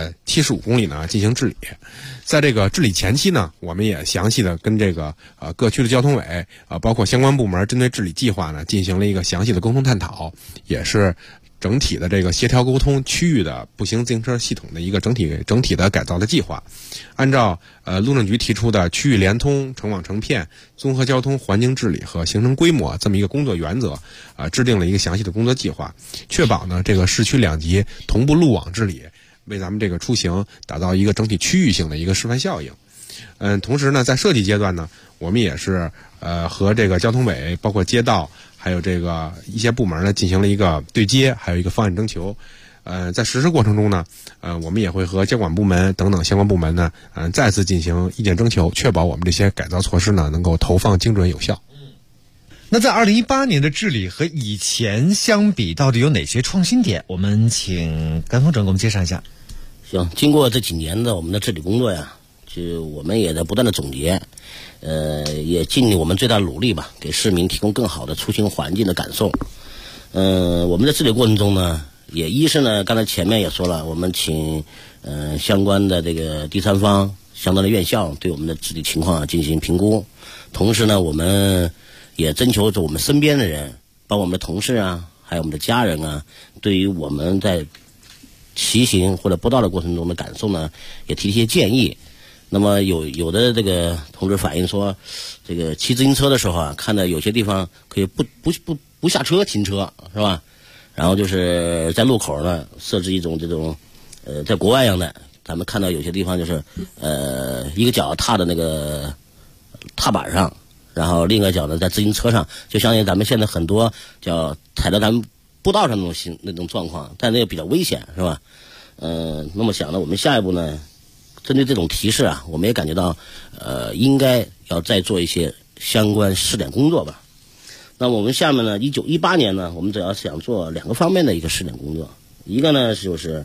，75公里呢进行治理。在这个治理前期呢，我们也详细的跟这个各区的交通委包括相关部门针对治理计划呢进行了一个详细的沟通探讨，也是整体的这个协调沟通区域的步行自行车系统的一个整体的改造的计划。按照路政局提出的区域联通、成网成片、综合交通环境治理和行程规模这么一个工作原则，制定了一个详细的工作计划，确保呢这个市区2级同步路网治理，为咱们这个出行打造一个整体区域性的一个示范效应。同时呢，在设计阶段呢，我们也是和这个交通委包括街道还有这个一些部门呢进行了一个对接，还有一个方案征求。在实施过程中呢，我们也会和监管部门等等相关部门呢，再次进行意见征求，确保我们这些改造措施呢能够投放精准有效。 那在2018年的治理和以前相比，到底有哪些创新点？我们请甘峰长给我们介绍一下。 行，经过这几年的我们的治理工作呀，就我们也在不断的总结，也尽我们最大的努力吧，给市民提供更好的出行环境的感受。我们在治理过程中呢，也一是呢，刚才前面也说了，我们请相关的这个第三方、相关的院校对我们的治理情况进行评估，同时呢，我们也征求着我们身边的人，包括我们的同事啊，还有我们的家人啊，对于我们在骑行或者步道的过程中的感受呢，也提一些建议。那么有的这个同志反映说，这个骑自行车的时候啊，看到有些地方可以不下车停车，是吧？然后就是在路口呢设置一种这种在国外一样的，咱们看到有些地方就是一个脚踏的那个踏板上，然后另一个脚呢在自行车上，就相当于咱们现在很多叫踩到咱们步道上那种状况，但那个比较危险，是吧？那么想呢，我们下一步呢，针对这种提示啊，我们也感觉到应该要再做一些相关试点工作吧。那我们下面呢，18年呢，我们主要想做2个方面的一个试点工作。一个呢就是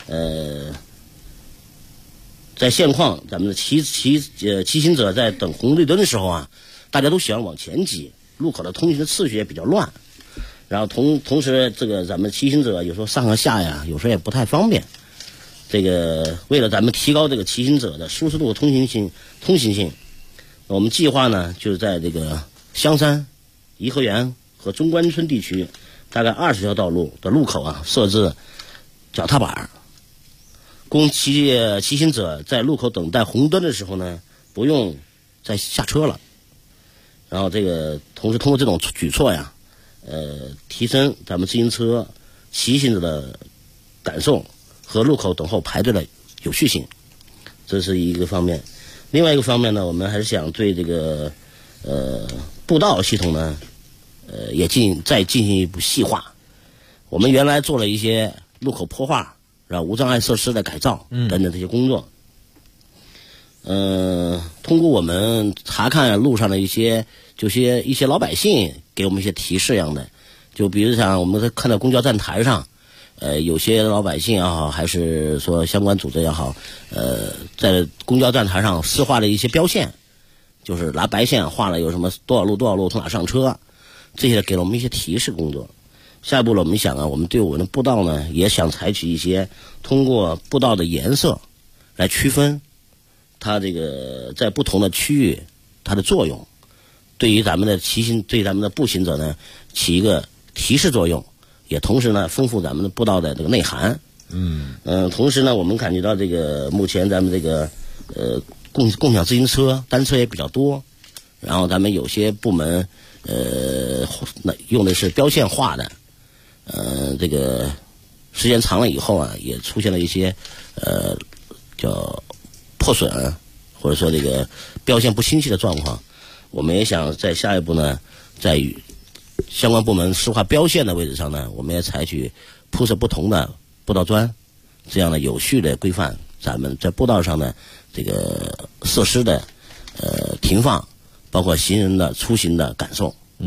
在现况咱们的骑行者在等红绿灯的时候啊，大家都喜欢往前挤，路口的通行的次序也比较乱，然后同时这个咱们骑行者有时候上和下呀，有时候也不太方便。这个为了咱们提高这个骑行者的舒适度和通行性，我们计划呢就是在这个香山、颐和园和中关村地区大概20条道路的路口啊，设置脚踏板，供骑行者在路口等待红灯的时候呢，不用再下车了。然后这个同时通过这种举措呀，提升咱们自行车骑行者的感受和路口等候排队的有序性，这是一个方面。另外一个方面呢，我们还是想对这个步道系统呢，也再进行一步细化。我们原来做了一些路口坡画，然后无障碍设施的改造等等这些工作。通过我们查看路上的一些老百姓给我们一些提示一样的，就比如像我们看到公交站台上，有些老百姓也好，还是说相关组织也好，在公交站台上施画了一些标线，就是拿白线画了有什么多少路从哪上车，这些给了我们一些提示工作。下一步呢，我们想啊，我们对我们的步道呢，也想采取一些通过步道的颜色来区分它这个在不同的区域它的作用，对于咱们的对咱们的步行者呢起一个提示作用，也同时呢丰富咱们的步道的这个内涵。同时呢，我们感觉到这个目前咱们这个共享自行车、单车也比较多，然后咱们有些部门用的是标线画的，这个时间长了以后啊，也出现了一些叫破损，或者说这个标线不清晰的状况。我们也想在下一步呢，在与相关部门施画标线的位置上呢，我们也采取铺设不同的步道砖，这样的有序的规范咱们在步道上的这个设施的停放，包括行人的出行的感受。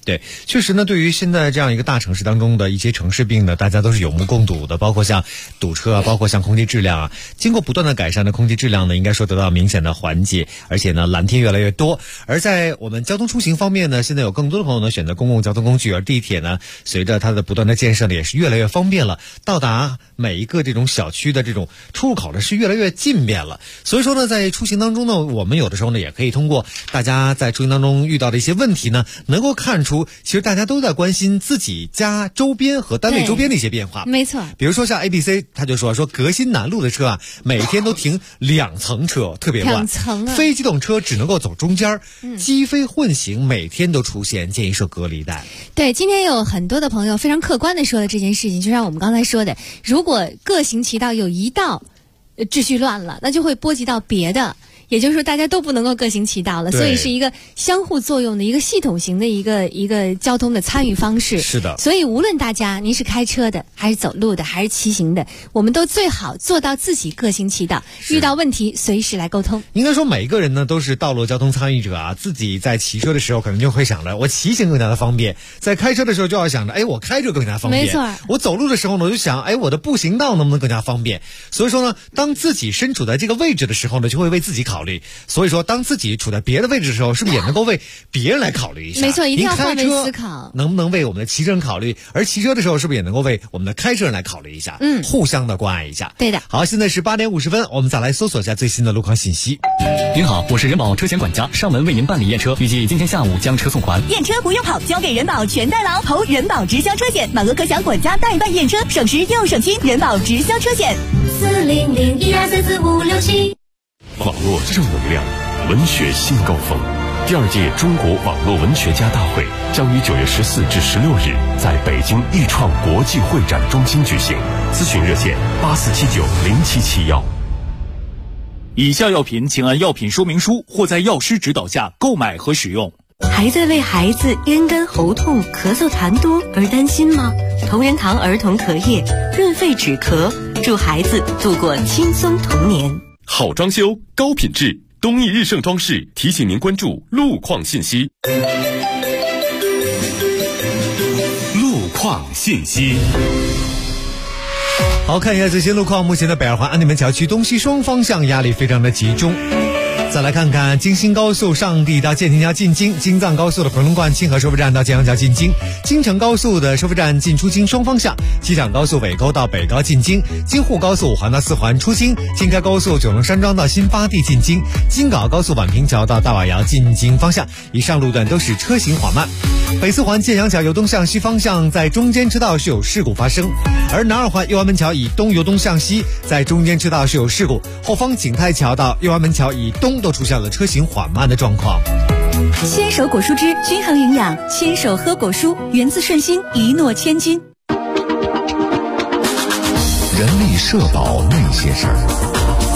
对，确实呢，对于现在这样一个大城市当中的一些城市病呢，大家都是有目共睹的，包括像堵车啊，包括像空气质量啊，经过不断的改善的空气质量呢，应该说得到明显的缓解，而且呢，蓝天越来越多。而在我们交通出行方面呢，现在有更多的朋友呢选择公共交通工具，而地铁呢，随着它的不断的建设呢，也是越来越方便了，到达每一个这种小区的这种出入口呢是越来越近便了。所以说呢，在出行当中呢，我们有的时候呢，也可以通过大家在出行当中遇到的一些问题呢，能够看出其实大家都在关心自己家周边和单位周边的一些变化。 没错， 比如说像 ABC 他就说革新南路的车啊，每天都停2层车，特别乱，非机动车只能够走中间，机非混行每天都出现，建议设隔离带。 对，今天有很多的朋友非常客观的说了这件事情，就像我们刚才说的，如果各行其道有一道秩序乱了，那就会波及到别的，也就是说大家都不能够各行其道了，所以是一个相互作用的一个系统型的一个交通的参与方式。 是的， 所以无论大家您是开车的还是走路的还是骑行的，我们都最好做到自己各行其道，遇到问题随时来沟通。 应该说每一个人呢都是道路交通参与者啊，自己在骑车的时候可能就会想着我骑行更加的方便，在开车的时候就要想着我开车更加方便， 没错。 我走路的时候呢我就想我的步行道能不能更加方便。所以说呢，当自己身处在这个位置的时候呢，就会为自己考虑。所以说当自己处在别的位置的时候，是不是也能够为别人来考虑一下？ 没错，一定要换位思考， 能不能为我们的骑车人考虑？而骑车的时候是不是也能够为我们的开车人来考虑一下？互相的关爱一下。 对的。 好，现在是8点50分，我们再来搜索一下最新的路况信息。 您好，我是人保车险管家，上门为您办理验车，预计今天下午将车送还。 验车不用跑，交给人保全代劳，投人保直销车险，满额可享管家代办验车，省时又省心。人保直销车险，40012344567。 网络正能量，文学新高峰。第2届中国网络文学家大会将于9月14至16日在北京易创国际会展中心举行，咨询热线84790771。 以下药品请按药品说明书或在药师指导下购买和使用。 还在为孩子咽干喉痛、咳嗽痰多而担心吗？同仁堂儿童咳液润肺止咳，助孩子度过轻松童年。 好装修，高品质，东易日盛装饰提醒您关注路况信息。路况信息。 好，看一下最新路况。目前的北二环安定门桥区东西双方向压力非常的集中。再来看看京新高速上地到建亭桥进京，京藏高速的回龙观清河收费站到建阳桥进京，京承高速的收费站进出京双方向，机场高速尾沟到北高进京，京沪高速5环到4环出京，京开高速九龙山庄到新发地进京，京港澳高速宛平桥到大瓦窑进京方向，以上路段都是车行缓慢。北4环建阳桥由东向西方向在中间车道是有事故发生，而南2环右安门桥以东由东向西在中间车道是有事故，后方景泰桥到右安门桥以东都出现了车行缓慢的状况。 牵手果蔬汁均衡营养，牵手喝果蔬，源自顺心，一诺千金。 人力社保那些事儿。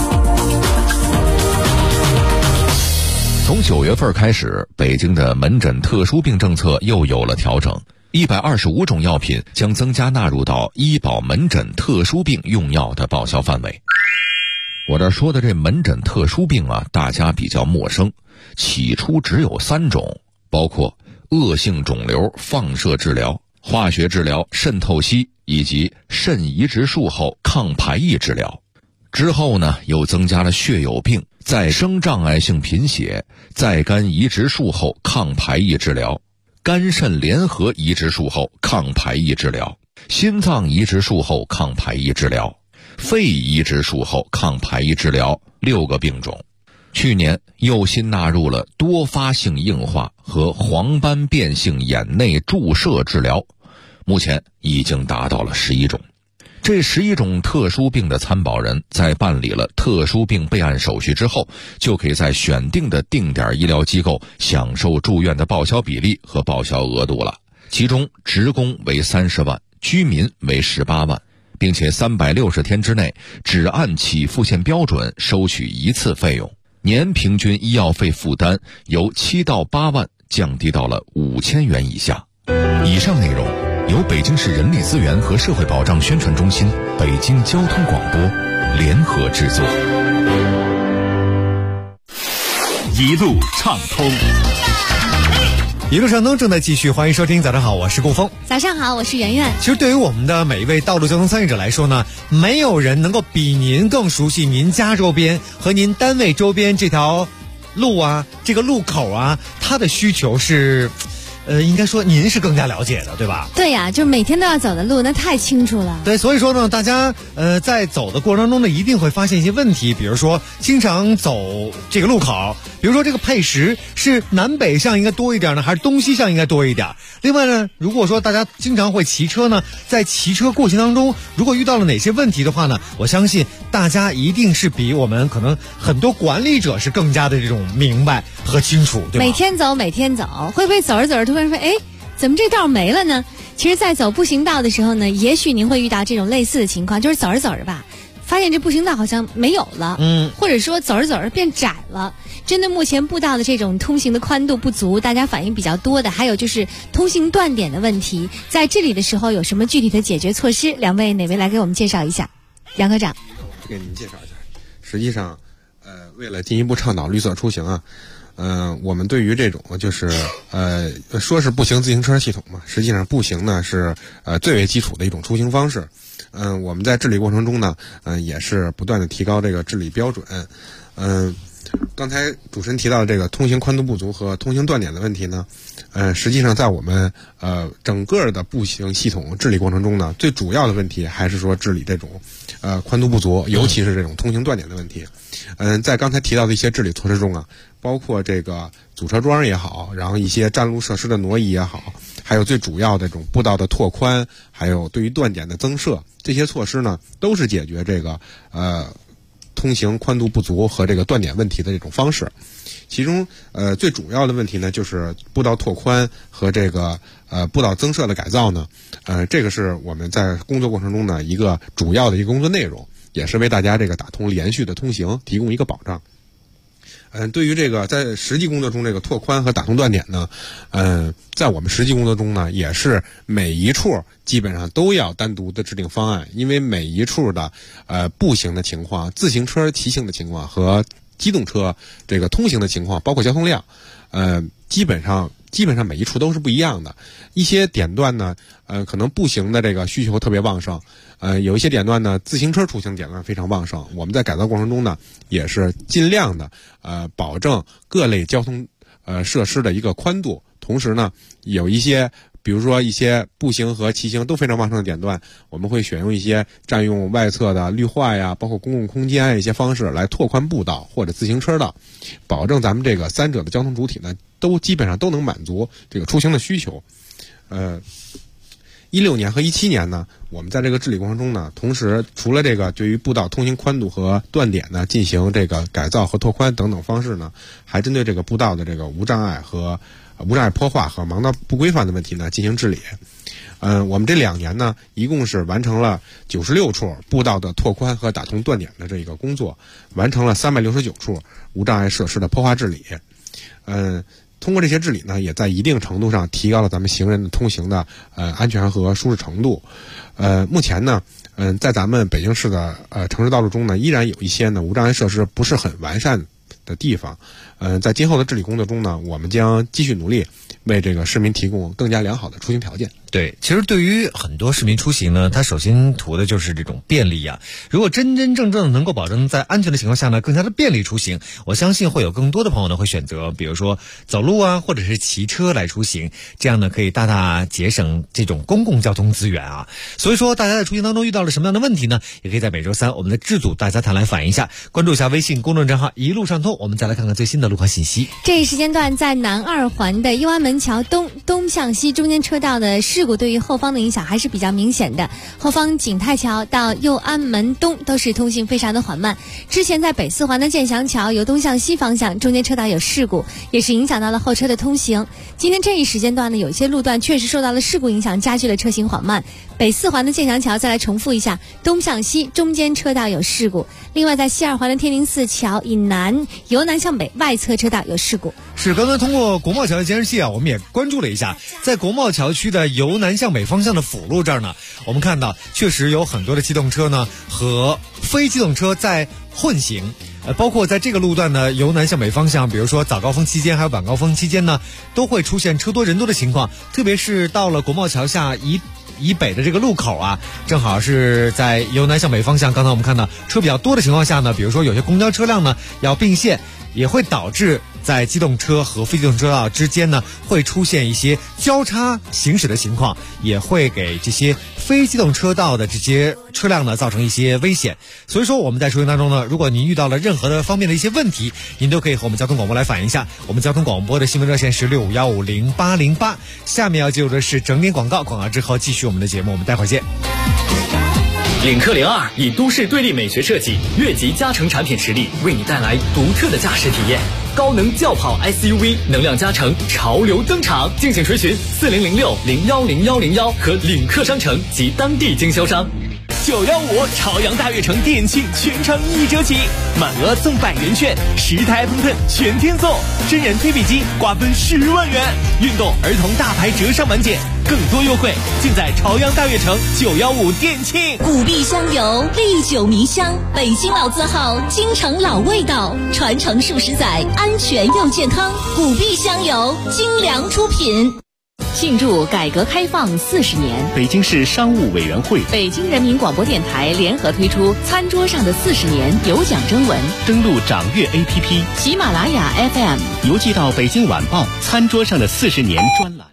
从9月份开始，北京的门诊特殊病政策又有了调整，125种药品将增加纳入到医保门诊特殊病用药的报销范围。我这说的这门诊特殊病啊，大家比较陌生，起初只有3种，包括恶性肿瘤放射治疗、化学治疗、肾透析以及肾移植术后抗排异治疗。之后呢，又增加了血友病、再生障碍性贫血、再肝移植术后抗排异治疗、肝肾联合移植术后抗排异治疗、心脏移植术后抗排异治疗、肺移植术后抗排异治疗6个病种。去年又新纳入了多发性硬化和黄斑变性眼内注射治疗，目前已经达到了11种。这11种特殊病的参保人在办理了特殊病备案手续之后，就可以在选定的定点医疗机构享受住院的报销比例和报销额度了。其中职工为30万，居民为18万，并且360天之内只按起付线标准收取一次费用，年平均医药费负担由7到8万降低到了5000元以下。以上内容由北京市人力资源和社会保障宣传中心、北京交通广播联合制作。 一路畅通。 一路上通正在继续，欢迎收听。早上好，我是顾峰。 早上好，我是圆圆。 其实对于我们的每一位道路交通参与者来说呢，没有人能够比您更熟悉您家周边和您单位周边这条路啊，这个路口啊，它的需求是应该说您是更加了解的，对吧？ 对呀，就是每天都要走的路，那太清楚了。 对，所以说呢，大家在走的过程当中呢，一定会发现一些问题，比如说经常走这个路口，比如说这个配时是南北向应该多一点呢，还是东西向应该多一点？另外呢，如果说大家经常会骑车呢，在骑车过程当中，如果遇到了哪些问题的话呢，我相信大家一定是比我们可能很多管理者是更加的这种明白和清楚，对吧？ 每天走，会不会走着走着突然说，哎，怎么这道没了呢？其实在走步行道的时候呢，也许您会遇到这种类似的情况，就是走着走着吧，发现这步行道好像没有了，或者说走着走着变窄了。针对目前步道的这种通行的宽度不足，大家反映比较多的，还有就是通行断点的问题，在这里的时候有什么具体的解决措施？两位哪位来给我们介绍一下？杨科长， 我给您介绍一下。实际上，为了进一步倡导绿色出行啊。我们对于这种就是说是步行自行车系统嘛，实际上步行呢是最为基础的一种出行方式。我们在治理过程中呢，也是不断的提高这个治理标准。刚才主持人提到的这个通行宽度不足和通行断点的问题呢，实际上在我们整个的步行系统治理过程中呢，最主要的问题还是说治理这种宽度不足，尤其是这种通行断点的问题。在刚才提到的一些治理措施中啊，包括这个阻车桩也好，然后一些占路设施的挪移也好，还有最主要的这种步道的拓宽，还有对于断点的增设，这些措施呢，都是解决这个通行宽度不足和这个断点问题的这种方式。其中最主要的问题呢，就是步道拓宽和这个步道增设的改造呢，这个是我们在工作过程中呢一个主要的一个工作内容，也是为大家这个打通连续的通行提供一个保障。对于这个在实际工作中这个拓宽和打通断点呢，在我们实际工作中呢，也是每一处基本上都要单独的制定方案，因为每一处的步行的情况、自行车骑行的情况和机动车这个通行的情况，包括交通量，基本上每一处都是不一样的。一些点段呢，可能步行的这个需求特别旺盛，有一些点段呢，自行车出行点段非常旺盛。我们在改造过程中呢，也是尽量的保证各类交通设施的一个宽度，同时呢，有一些比如说一些步行和骑行都非常旺盛的点段，我们会选用一些占用外侧的绿化呀，包括公共空间一些方式来拓宽步道或者自行车道，保证咱们这个三者的交通主体呢，都基本上都能满足这个出行的需求。16年和17年呢，我们在这个治理过程中呢，同时除了这个对于步道通行宽度和断点呢进行这个改造和拓宽等等方式呢，还针对这个步道的这个无障碍坡化和盲道不规范的问题呢进行治理。我们这2年呢，一共是完成了96处步道的拓宽和打通断点的这个工作，完成了369处无障碍设施的坡化治理。通过这些治理呢，也在一定程度上提高了咱们行人的通行的安全和舒适程度。目前呢，在咱们北京市的城市道路中呢，依然有一些呢无障碍设施不是很完善的地方。在今后的治理工作中呢，我们将继续努力，为这个市民提供更加良好的出行条件。 对，其实对于很多市民出行呢，他首先图的就是这种便利啊。如果真真正正能够保证在安全的情况下呢，更加的便利出行，我相信会有更多的朋友呢会选择，比如说走路啊，或者是骑车来出行，这样呢可以大大节省这种公共交通资源啊。所以说，大家在出行当中遇到了什么样的问题呢？也可以在每周三我们的制组大家谈来反映一下，关注一下微信公众账号一路上通，我们再来看看最新的路况信息。 这一时间段在南二环的右安门桥东向西中间车道的事故对于后方的影响还是比较明显的，后方景泰桥到右安门东都是通行非常的缓慢。之前在北四环的建祥桥由东向西方向中间车道有事故，也是影响到了后车的通行。今天这一时间段呢，有些路段确实受到了事故影响，加剧了车行缓慢。北四环的建祥桥再来重复一下，东向西中间车道有事故。另外在西二环的天宁寺桥以南由南向北外侧车道有事故。 是刚才通过国贸桥的监视器啊，我们也关注了一下，在国贸桥区的由南向北方向的辅路这儿呢，我们看到确实有很多的机动车呢和非机动车在混行。 包括在这个路段呢，由南向北方向，比如说早高峰期间还有晚高峰期间呢，都会出现车多人多的情况，特别是到了国贸桥下以北的这个路口啊，正好是在由南向北方向，刚才我们看到车比较多的情况下呢，比如说有些公交车辆呢要并线，也会导致在机动车和非机动车道之间呢会出现一些交叉行驶的情况，也会给这些非机动车道的这些车辆呢造成一些危险。所以说我们在出行当中呢，如果您遇到了任何的方面的一些问题，您都可以和我们交通广播来反映一下。我们交通广播的新闻热线是65150808。下面要进入的是整点广告，广告之后继续我们的节目，我们待会儿见。 领克02以都市对立美学设计、越级加成产品实力，为你带来独特的驾驶体验。高能轿跑 SUV 能量加成潮流登场，敬请垂询4006010101和领克商城及当地经销商。915朝阳大悦城店庆全程1折起，满额送100元券，10台喷喷全天送，真人推背机瓜分10万元，运动儿童大牌折上满减，更多优惠尽在朝阳大悦城915店庆。 古碧香油历久弥香，北京老字号，京城老味道，传承数十载，安全又健康。古碧香油精良出品。 庆祝改革开放40年， 北京市商务委员会、 北京人民广播电台联合推出《餐桌上的40年》有奖征文， 登录掌阅 APP、 喜马拉雅 FM， 邮寄到北京晚报《餐桌上的40年》专栏。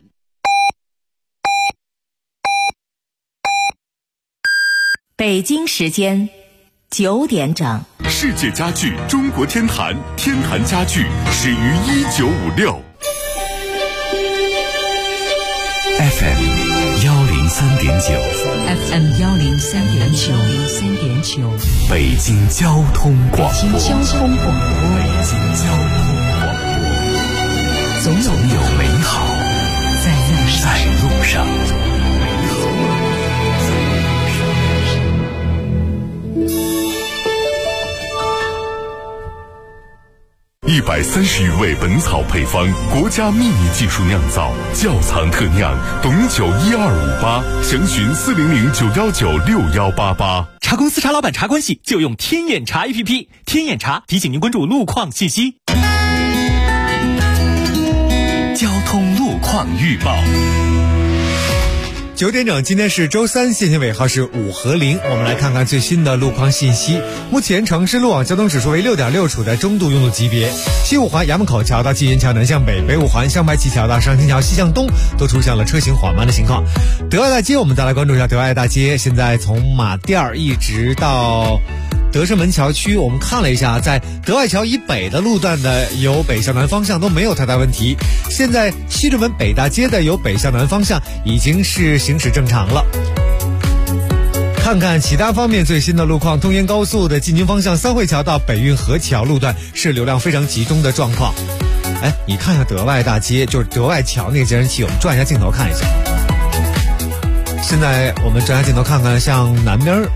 北京时间9点整。 世界家具中国天坛，天坛家具始于1956。 FM 103.9 FM 103.9 北京交通广播， 北京交通广播， 总有美好在路上。 130余味本草配方，国家秘密技术酿造，窖藏特酿，董酒1258，详询40091961188。 茶公司茶老板茶关系就用天眼茶 APP， 天眼茶提醒您关注路况信息。 交通路况预报。 9点整，今天是周三，线性尾号是5和0。我们来看看最新的路况信息。目前城市路网交通指数为6.6，处在中度拥堵级别。西五环衙门口桥到纪元桥南向北，北五环香白旗桥到上清桥西向东都出现了车行缓慢的情况。德爱大街，我们再来关注一下德爱大街，现在从马甸儿一直到德胜门桥区，我们看了一下，在德爱桥以北的路段的由北向南方向都没有太大问题。现在西直门北大街的由北向南方向已经是行驶正常了。看看其他方面最新的路况，东延高速的进京方向三汇桥到北运河桥路段是流量非常集中的状况。你看一下德外大街，就是德外桥那个监视器，我们转一下镜头看一下。现在我们转一下镜头看看，像南边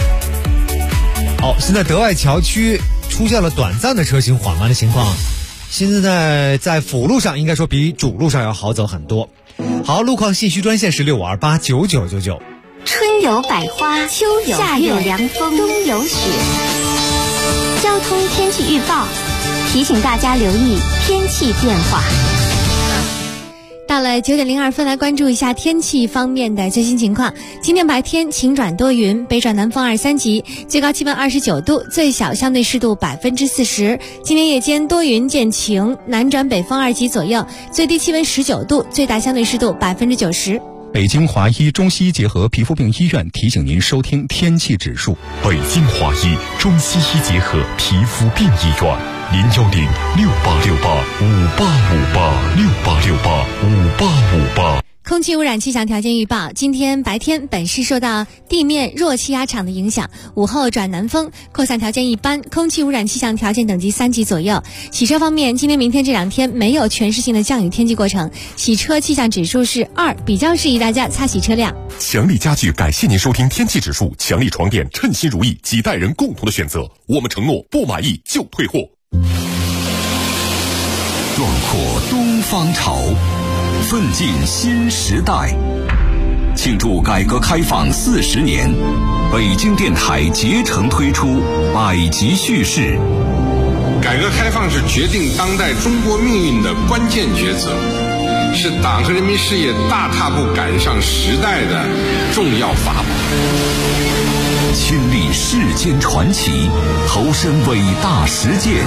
现在德外桥区出现了短暂的车行缓慢的情况，现在在辅路上应该说比主路上要好走很多。好，路况信息专线是65289999。 春有百花，秋有夏有凉风，冬有雪。交通天气预报提醒大家留意天气变化。 到了9点02分，来关注一下天气方面的最新情况。今天白天晴转多云，北转南风2、3级，最高气温29度，最小相对湿度40%。今天夜间多云见晴，南转北风2级左右，最低气温19度，最大相对湿度90%。 北京华医中西医结合皮肤病医院提醒您收听天气指数。 北京华医中西医结合皮肤病医院，0106868585858 空气污染气象条件预报，今天白天本市受到地面弱气压场的影响，午后转南风，扩散条件一般，空气污染气象条件等级3级左右。洗车方面，今天明天这2天没有全市性的降雨天气过程，洗车气象指数是2，比较适宜大家擦洗车辆。 强力家具感谢您收听天气指数，强力床垫称心如意，几代人共同的选择，我们承诺不满意就退货。 壮阔东方潮，奋进新时代，庆祝改革开放40年，北京电台竭诚推出百集叙事， 改革开放是决定当代中国命运的关键抉择，是党和人民事业大踏步赶上时代的重要法宝。 亲历世间传奇，投身伟大实践，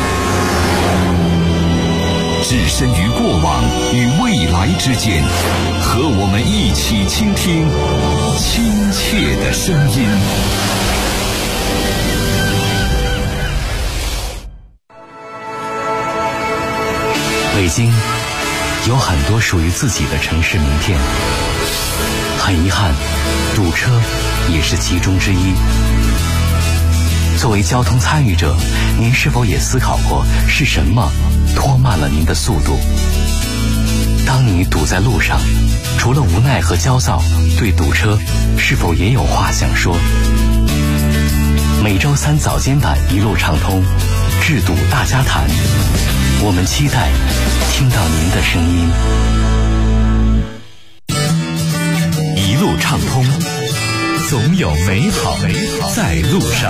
置身于过往与未来之间，和我们一起倾听亲切的声音。 北京有很多属于自己的城市名片，很遗憾，堵车也是其中之一。作为交通参与者，您是否也思考过是什么拖慢了您的速度？当你堵在路上，除了无奈和焦躁，对堵车是否也有话想说？每周三早间版一路畅通，治堵大家谈，我们期待听到您的声音。 一路畅通，总有美好在路上。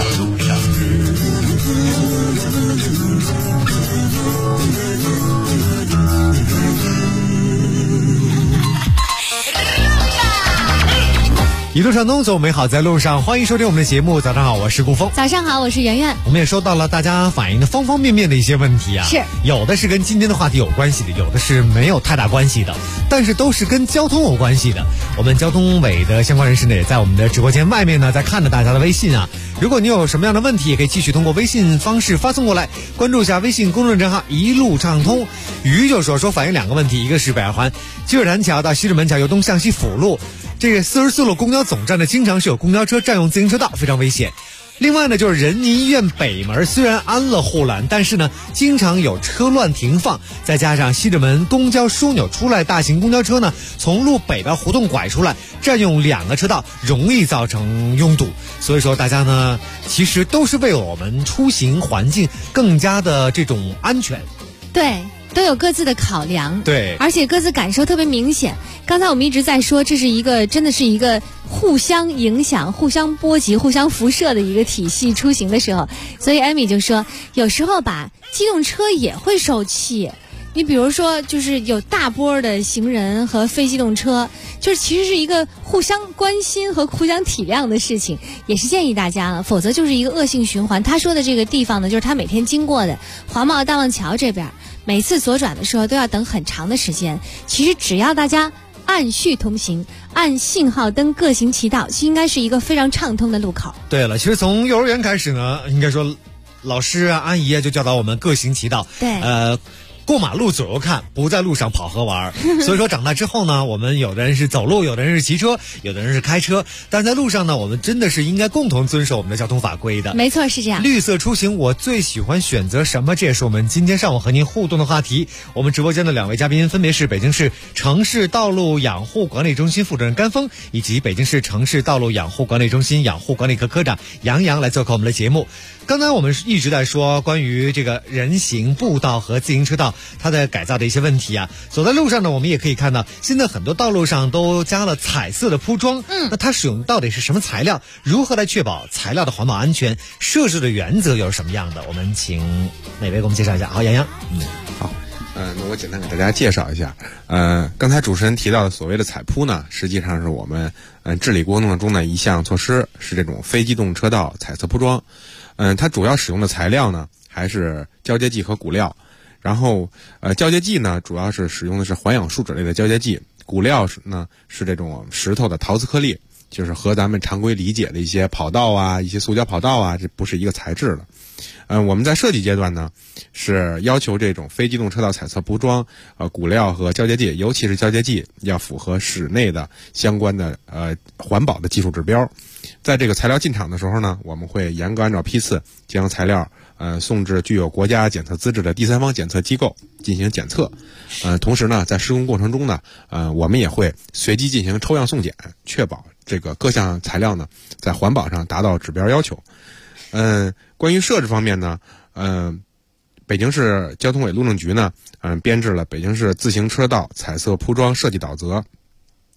一路畅通，走美好在路上。欢迎收听我们的节目。早上好，我是顾峰。 早上好，我是圆圆。 我们也收到了大家反映的方方面面的一些问题啊， 是有的是跟今天的话题有关系的，有的是没有太大关系的，但是都是跟交通有关系的。我们交通委的相关人士呢，也在我们的直播间外面呢，在看着大家的微信啊。如果你有什么样的问题，也可以继续通过微信方式发送过来，关注一下微信公众账号一路畅通。鱼就说反映两个问题，一个是北二环积水潭桥到西直门桥由东向西辅路，这个44路公交总站呢，经常是有公交车占用自行车道，非常危险。另外呢，就是人民医院北门虽然安了护栏，但是呢，经常有车乱停放，再加上西直门公交枢纽出来，大型公交车呢从路北边胡同拐出来，占用2个车道，容易造成拥堵。所以说大家呢，其实都是为我们出行环境更加的这种安全。 对。都有各自的考量， 对， 而且各自感受特别明显。刚才我们一直在说，这是一个真的是一个互相影响、互相波及、互相辐射的一个体系。出行的时候，所以艾米就说，有时候吧，机动车也会受气。你比如说，就是有大波的行人和非机动车，就是其实是一个互相关心和互相体谅的事情，也是建议大家了，否则就是一个恶性循环。他说的这个地方呢，就是他每天经过的华贸大望桥这边。每次左转的时候都要等很长的时间，其实只要大家按序通行，按信号灯各行其道，应该是一个非常畅通的路口。 对了，其实从幼儿园开始呢，应该说老师啊、阿姨啊就教导我们各行其道。 对， 过马路左右看，不在路上跑和玩。所以说长大之后呢，我们有的人是走路，有的人是骑车，有的人是开车，但在路上呢，我们真的是应该共同遵守我们的交通法规的。 没错，是这样。 绿色出行，我最喜欢选择什么？这也是我们今天上午和您互动的话题。我们直播间的2位嘉宾分别是北京市城市道路养护管理中心负责人甘峰，以及北京市城市道路养护管理中心养护管理科科长杨洋来做客我们的节目。刚才我们一直在说关于这个人行步道和自行车道它的改造的一些问题啊。走在路上呢，我们也可以看到现在很多道路上都加了彩色的铺装，那它使用到底是什么材料，如何来确保材料的环保安全，设置的原则又是什么样的？我们请哪位给我们介绍一下？好，杨洋。 好，那我简单给大家介绍一下。刚才主持人提到的所谓的彩铺呢，实际上是我们治理过程中的一项措施，是这种非机动车道彩色铺装。它主要使用的材料呢，还是胶接剂和骨料。然后胶接剂呢，主要是使用的是环氧树脂类的胶接剂，骨料是这种石头的陶瓷颗粒，就是和咱们常规理解的一些跑道啊、一些塑胶跑道啊，这不是一个材质的。我们在设计阶段呢，是要求这种非机动车道彩色铺装，骨料和胶接剂，尤其是胶接剂要符合室内的相关的环保的技术指标。在这个材料进场的时候呢，我们会严格按照批次将材料送至具有国家检测资质的第三方检测机构进行检测。同时呢，在施工过程中呢，我们也会随机进行抽样送检，确保这个各项材料呢在环保上达到指标要求。关于设置方面呢，北京市交通委路政局呢，编制了北京市自行车道彩色铺装设计导则。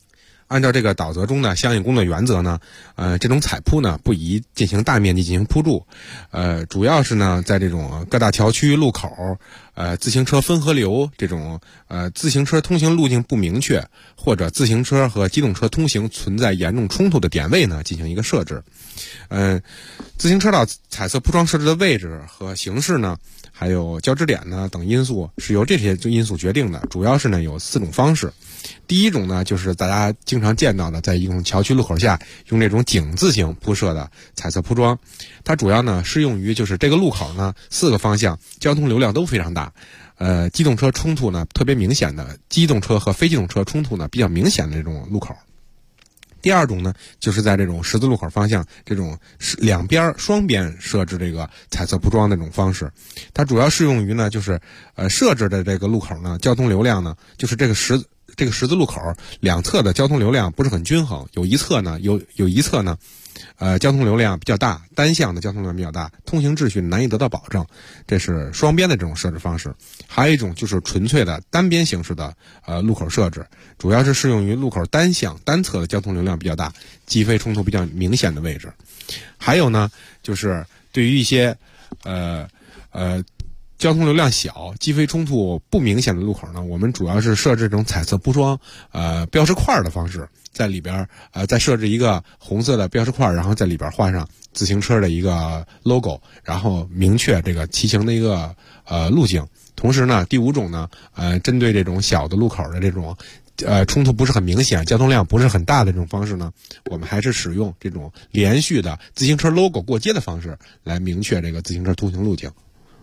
按照这个导则中的相应工作原则呢，这种采铺呢不宜进行大面积进行铺筑，主要是呢在这种各大桥区路口，自行车分河流这种自行车通行路径不明确，或者自行车和机动车通行存在严重冲突的点位呢进行一个设置。自行车道彩色铺装设置的位置和形式呢，还有交织点呢等因素是由这些因素决定的，主要是呢有4种方式。第一种呢，就是大家经常见到的，在一种桥区路口下用这种井字形铺设的彩色铺装，它主要呢适用于就是这个路口呢4个方向交通流量都非常大，机动车冲突呢特别明显的，机动车和非机动车冲突呢比较明显的这种路口。第二种呢，就是在这种十字路口方向这种两边双边设置这个彩色铺装的这种方式，它主要适用于呢就是设置的这个路口呢交通流量呢，就是这个十字路口两侧的交通流量不是很均衡，有一侧呢交通流量比较大，单向的交通流量比较大，通行秩序难以得到保证，这是双边的这种设置方式。还有一种就是纯粹的单边形式的路口设置，主要是适用于路口单向单侧的交通流量比较大，机非冲突比较明显的位置。还有呢，就是对于一些交通流量小、机非冲突不明显的路口呢，我们主要是设置这种彩色铺装标识块的方式，在里边再设置一个红色的标识块，然后在里边画上自行车的一个 logo， 然后明确这个骑行的一个路径。同时呢，第5种呢，针对这种小的路口的这种冲突不是很明显、交通量不是很大的这种方式呢，我们还是使用这种连续的自行车 logo 过街的方式来明确这个自行车通行路径。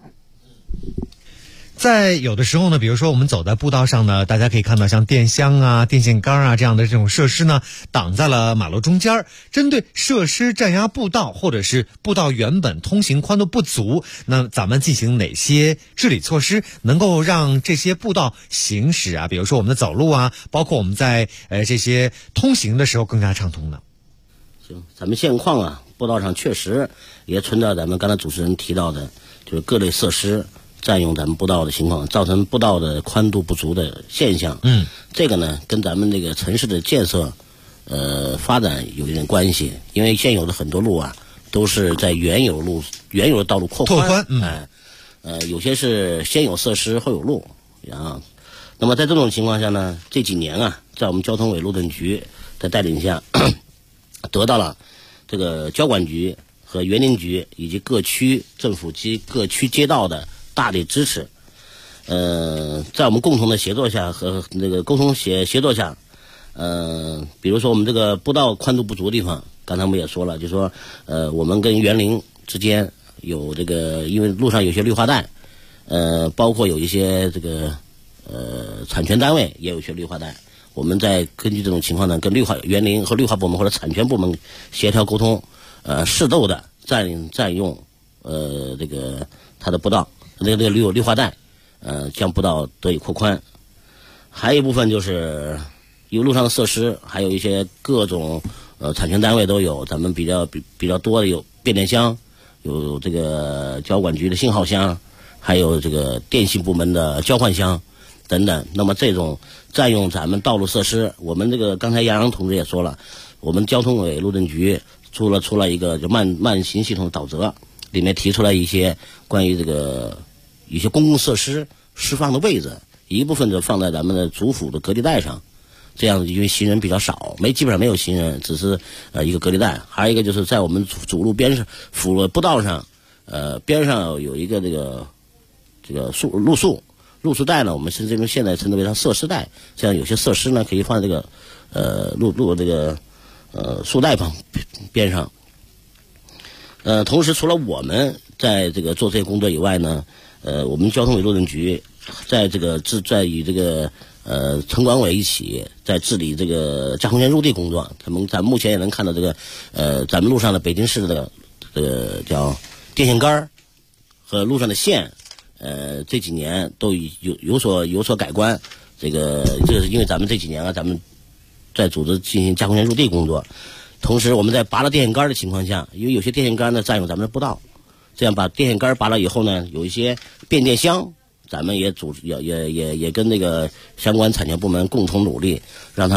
在有的时候呢，比如说我们走在步道上呢，大家可以看到像电箱啊、电线杆啊这样的这种设施呢，挡在了马路中间。针对设施占压步道，或者是步道原本通行宽度不足，那咱们进行哪些治理措施，能够让这些步道行驶啊，比如说我们的走路啊，包括我们在这些通行的时候更加畅通呢？ 行，咱们现况啊，步道上确实也存在咱们刚才主持人提到的，就是各类设施占用咱们步道的情况，造成步道的宽度不足的现象。这个呢跟咱们这个城市的建设发展有一点关系，因为现有的很多路啊都是在原有的道路扩宽，有些是先有设施后有路啊。那么在这种情况下呢，这几年啊，在我们交通委路政局的带领下得到了这个交管局和园林局以及各区政府及各区街道的大力支持，在我们共同的协作下和那个沟通协作下，比如说我们这个步道宽度不足的地方，刚才我们也说了，就是说，我们跟园林之间有这个，因为路上有些绿化带，包括有一些这个产权单位也有一些绿化带，我们在根据这种情况呢，跟园林和绿化部门或者产权部门协调沟通，适度的占用这个它的步道。那个绿化带，将步道得以扩宽。还有一部分就是有路上的设施，还有一些各种产权单位都有，咱们比较多的有变电箱，有这个交管局的信号箱，还有这个电信部门的交换箱等等。那么这种占用咱们道路设施，我们这个刚才杨洋同志也说了，我们交通委路政局出了一个就慢行系统的导则，里面提出来一些关于这个一些公共设施释放的位置，一部分就放在咱们的主辅的隔离带上，这样因为行人比较少，基本上没有行人，只是一个隔离带。还有一个就是在我们主路边上辅路步道上，边上有一个这个路束带呢，我们现在称之为它设施带，这样有些设施呢可以放在这个路这个束带边上。同时除了我们在这个做这些工作以外呢，我们交通委路政局在与这个城管委一起在治理这个加工权入地工作。咱目前也能看到这个咱们路上的北京市的叫电线杆和路上的线，这几年都有所改观。这是因为咱们这几年啊，咱们在组织进行加工权入地工作。同时我们在拔了电线杆的情况下，因为有些电线杆呢占用咱们的步道，这样把电线杆拔了以后呢，有一些变电箱，咱们也跟那个相关产权部门共同努力，让它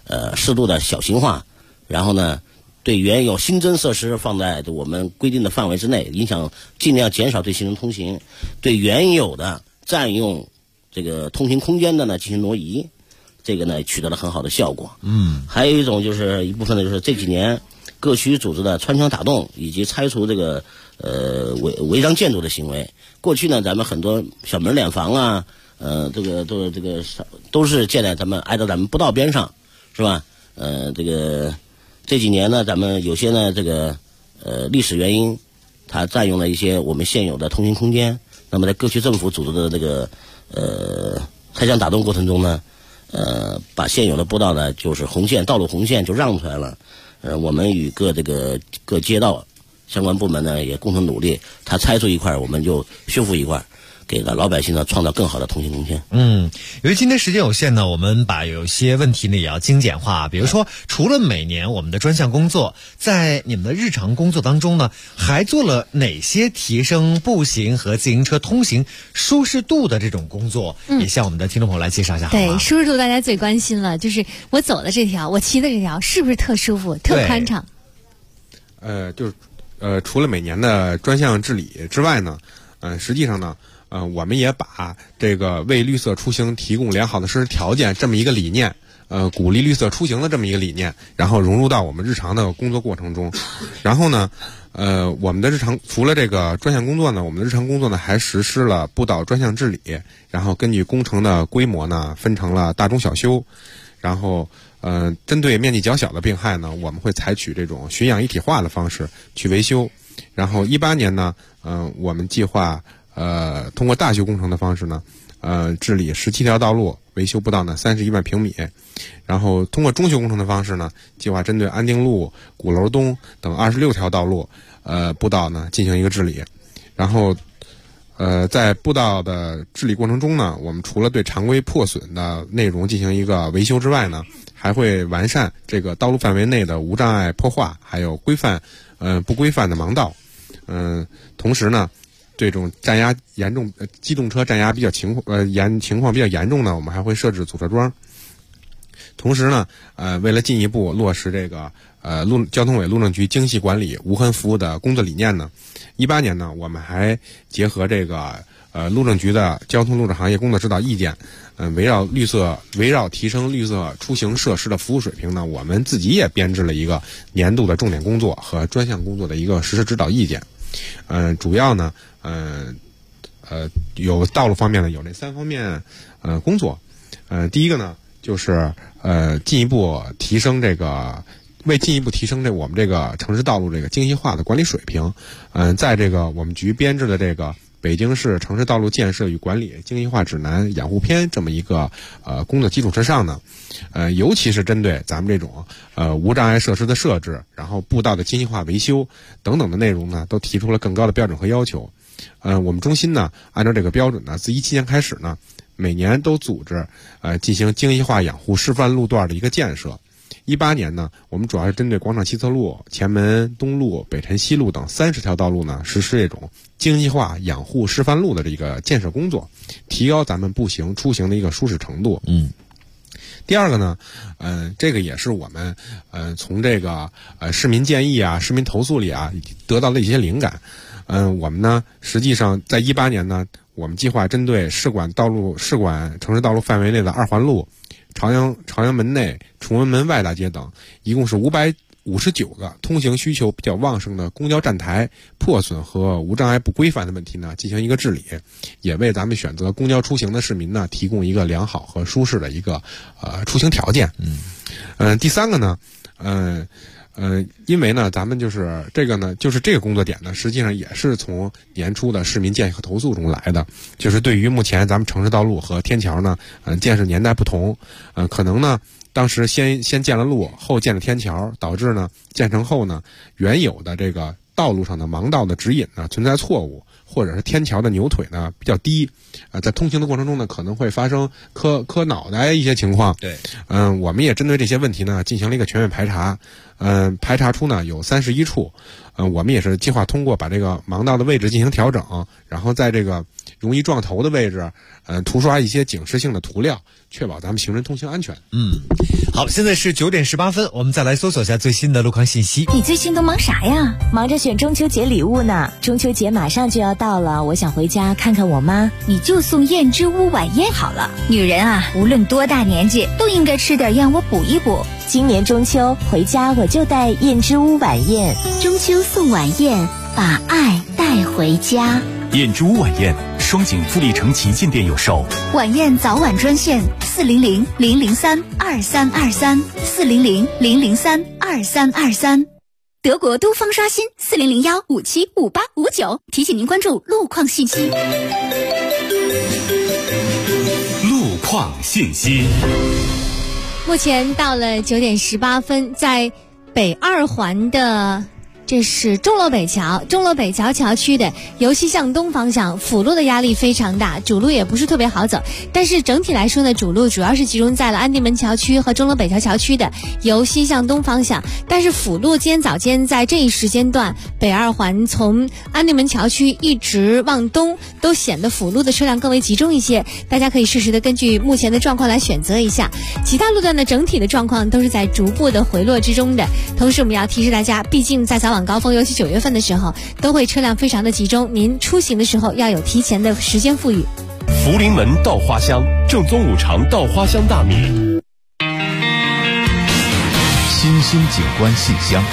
适度的小型化，然后呢，对原有新增设施放在我们规定的范围之内，尽量减少对行人通行，对原有的占用这个通行空间的呢进行挪移，这个呢取得了很好的效果。还有一种就是一部分呢，就是这几年各区组织的穿墙打洞以及拆除这个违章建筑的行为。过去呢，咱们很多小门脸房啊，都是建在挨着咱们步道边上，是吧？这几年呢，咱们有些呢历史原因，它占用了一些我们现有的通行空间。那么在各区政府组织的拆墙打洞过程中呢，把现有的步道呢就是道路红线就让出来了。我们与各街道相关部门呢也共同努力，它拆除一块我们就修复一块，给了老百姓呢创造更好的通行空间。 由于今天时间有限呢，我们把有些问题呢也要精简化。比如说，除了每年我们的专项工作，在你们的日常工作当中呢，还做了哪些提升步行和自行车通行舒适度的这种工作？也向我们的听众朋友来介绍一下好吗？ 对，舒适度大家最关心了，就是我走的这条，我骑的这条是不是特舒服、特宽敞？ 除了每年的专项治理之外呢，实际上呢，我们也把这个为绿色出行提供良好的设施条件这么一个理念，鼓励绿色出行的这么一个理念，然后融入到我们日常的工作过程中。然后呢，我们的日常除了这个专项工作呢，我们的日常工作呢还实施了步道专项治理，然后根据工程的规模呢分成了大中小修，然后针对面积较小的病害呢，我们会采取这种巡养一体化的方式去维修。然后18年呢，我们计划通过大修工程的方式呢，治理17条道路，维修步道呢31万平米。然后通过中修工程的方式呢，计划针对安定路、鼓楼东等26条道路，步道呢进行一个治理。然后在步道的治理过程中呢，我们除了对常规破损的内容进行一个维修之外呢，还会完善这个道路范围内的无障碍破坏，还有不规范的盲道。同时呢，这种占压严重机动车占压情况比较严重呢，我们还会设置阻车桩。同时呢，为了进一步落实这个交通委路政局精细管理、无痕服务的工作理念呢，18年呢，我们还结合这个路政局的交通路政行业工作指导意见，围绕提升绿色出行设施的服务水平呢，我们自己也编制了一个年度的重点工作和专项工作的一个实施指导意见。主要呢，有道路方面呢有这3方面工作。第一个呢就是进一步提升我们这个城市道路这个精细化的管理水平。在这个我们局编制的这个北京市城市道路建设与管理精细化指南养护篇这么一个工作基础之上呢，尤其是针对咱们这种无障碍设施的设置，然后步道的精细化维修等等的内容呢，都提出了更高的标准和要求。我们中心呢，按照这个标准呢，自17年开始呢，每年都组织进行精细化养护示范路段的一个建设。18年呢，我们主要是针对广场西侧路、前门东路、北辰西路等30条道路呢，实施这种精细化养护示范路的这个建设工作，提高咱们步行出行的一个舒适程度。第二个呢，这个也是我们从这个市民建议啊、市民投诉里啊得到的一些灵感。我们呢，实际上在18年呢，我们计划针对市管城市道路范围内的2环路、朝阳门内、崇文门外大街等，一共是559个通行需求比较旺盛的公交站台破损和无障碍不规范的问题呢，进行一个治理，也为咱们选择公交出行的市民呢提供一个良好和舒适的一个出行条件。第三个呢，因为呢，咱们就是这个工作点呢，实际上也是从年初的市民建议和投诉中来的。就是对于目前咱们城市道路和天桥呢，建设年代不同，可能呢，当时先建了路，后建了天桥，导致呢建成后呢，原有的这个道路上的盲道的指引呢存在错误，或者是天桥的扭腿呢比较低，在通行的过程中呢可能会发生磕脑袋一些情况。 对， 我们也针对这些问题呢进行了一个全面排查，排查出呢有31处，我们也是计划通过把这个盲道的位置进行调整，然后在这个容易撞头的位置，涂刷一些警示性的涂料，确保咱们行人通行安全。 好，现在是9点18分，我们再来搜索一下最新的路况信息。 你最近都忙啥呀？ 忙着选中秋节礼物呢。中秋节马上就要到了，我想回家看看我妈。 你就送燕之屋晚宴好了。女人啊，无论多大年纪，都应该吃点燕窝补一补。 今年中秋回家我就带燕之屋晚宴。 中秋送晚宴，把爱带回家。 燕之屋晚宴，双井富力城旗舰店有售。 晚宴早晚专线400-003-2323，400-003-2323。德国都方刷新400-1575859，提醒您关注路况信息。 路况信息。 目前到了9点18分，在北2环的这是钟楼北桥桥区的由西向东方向辅路的压力非常大，主路也不是特别好走，但是整体来说呢，主路主要是集中在了安定门桥区和钟楼北桥桥区的由西向东方向，但是辅路今天早间在这一时间段，北2环从安定门桥区一直往东都显得辅路的车辆更为集中一些，大家可以适时的根据目前的状况来选择一下。其他路段的整体的状况都是在逐步的回落之中的，同时我们要提示大家，毕竟在早晚高峰，尤其9月份的时候，都会车辆非常的集中，您出行的时候要有提前的时间富裕。 福临门稻花香，正宗五常稻花香大米。 新兴景观信箱。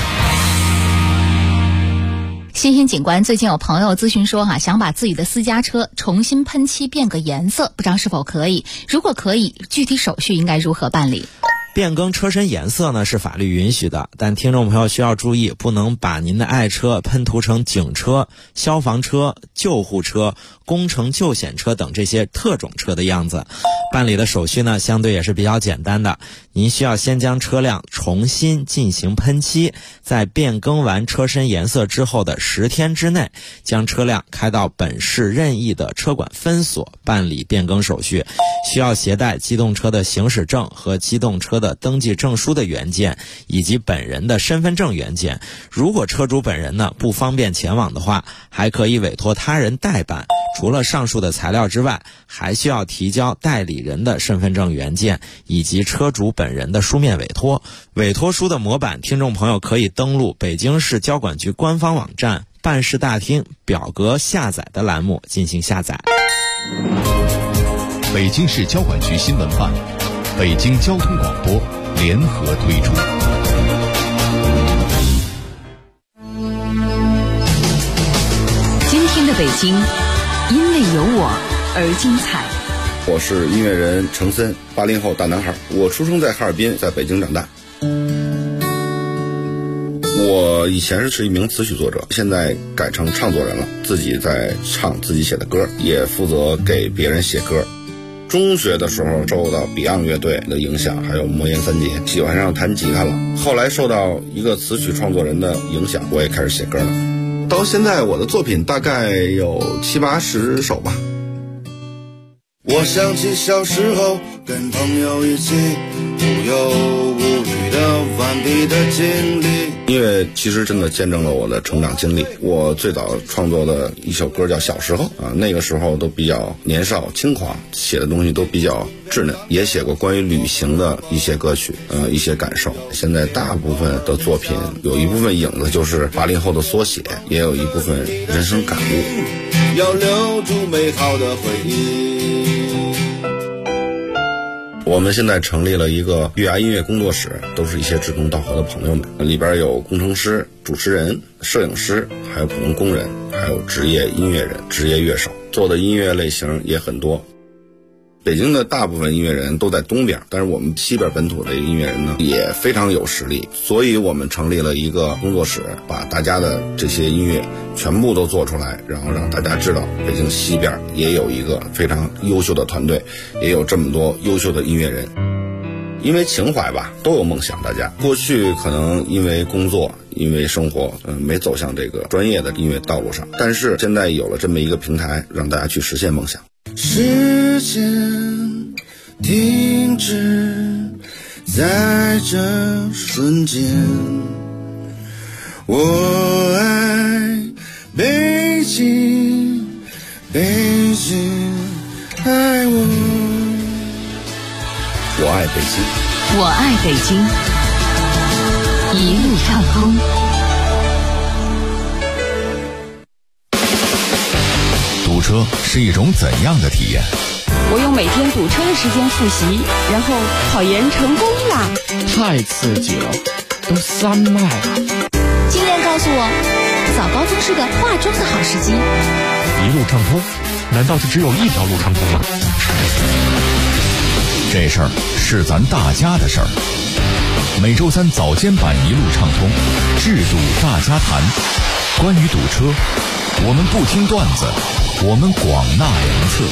新兴景观最近有朋友咨询说想把自己的私家车重新喷漆变个颜色，不知道是否可以？如果可以，具体手续应该如何办理？ 变更车身颜色呢是法律允许的，但听众朋友需要注意，不能把您的爱车喷涂成警车、消防车、救护车、工程救险车等这些特种车的样子。办理的手续呢相对也是比较简单的，您需要先将车辆重新进行喷漆，在变更完车身颜色之后的10天之内，将车辆开到本市任意的车管分所办理变更手续，需要携带机动车的行驶证和机动车的登记证书的原件，以及本人的身份证原件。如果车主本人呢不方便前往的话，还可以委托他人代办。除了上述的材料之外，还需要提交代理人的身份证原件以及车主本人的书面委托。委托书的模板，听众朋友可以登录北京市交管局官方网站办事大厅表格下载的栏目进行下载。 北京市交管局新闻办、北京交通广播联合推出。 今天的北京，因为有我而精彩。 我是音乐人程森，80后大男孩。我出生在哈尔滨，在北京长大。我以前是一名词曲作者，现在改成唱作人了，自己在唱自己写的歌，也负责给别人写歌。中学的时候受到 Beyond 乐队的影响，还有魔岩三杰，喜欢上弹吉他了。后来受到一个词曲创作人的影响，我也开始写歌了。到现在我的作品大概有70-80首吧。 我想起小时候跟朋友一起无忧无虑的顽皮的经历。 音乐其实真的见证了我的成长经历。我最早创作的一首歌叫《小时候》啊，那个时候都比较年少轻狂，写的东西都比较稚嫩，也写过关于旅行的一些歌曲，一些感受。现在大部分的作品有一部分影子就是80后的缩写，也有一部分人生感悟。 要留住美好的回忆。 我们现在成立了一个月牙音乐工作室，都是一些志同道合的朋友们，里边有工程师、主持人、摄影师，还有普通工人，还有职业音乐人、职业乐手，做的音乐类型也很多。北京的大部分音乐人都在东边，但是我们西边本土的音乐人呢也非常有实力，所以我们成立了一个工作室，把大家的这些音乐全部都做出来，然后让大家知道北京西边也有一个非常优秀的团队，也有这么多优秀的音乐人。因为情怀吧，都有梦想。大家过去可能因为工作、因为生活，没走向这个专业的音乐道路上，但是现在有了这么一个平台，让大家去实现梦想。 时间停止在这瞬间，我爱北京，北京。 爱北京， 我爱北京，一路畅通。 堵车是一种怎样的体验？ 我用每天堵车的时间复习，然后考研成功啦！ 太刺激了，都3迈了。 经验告诉我，早高峰是个化妆的好时机。 一路畅通，难道就只有一条路畅通吗？ 这事儿是咱大家的事儿。每周三早间版一路畅通，制堵大家谈。关于堵车，我们不听段子，我们广纳良策。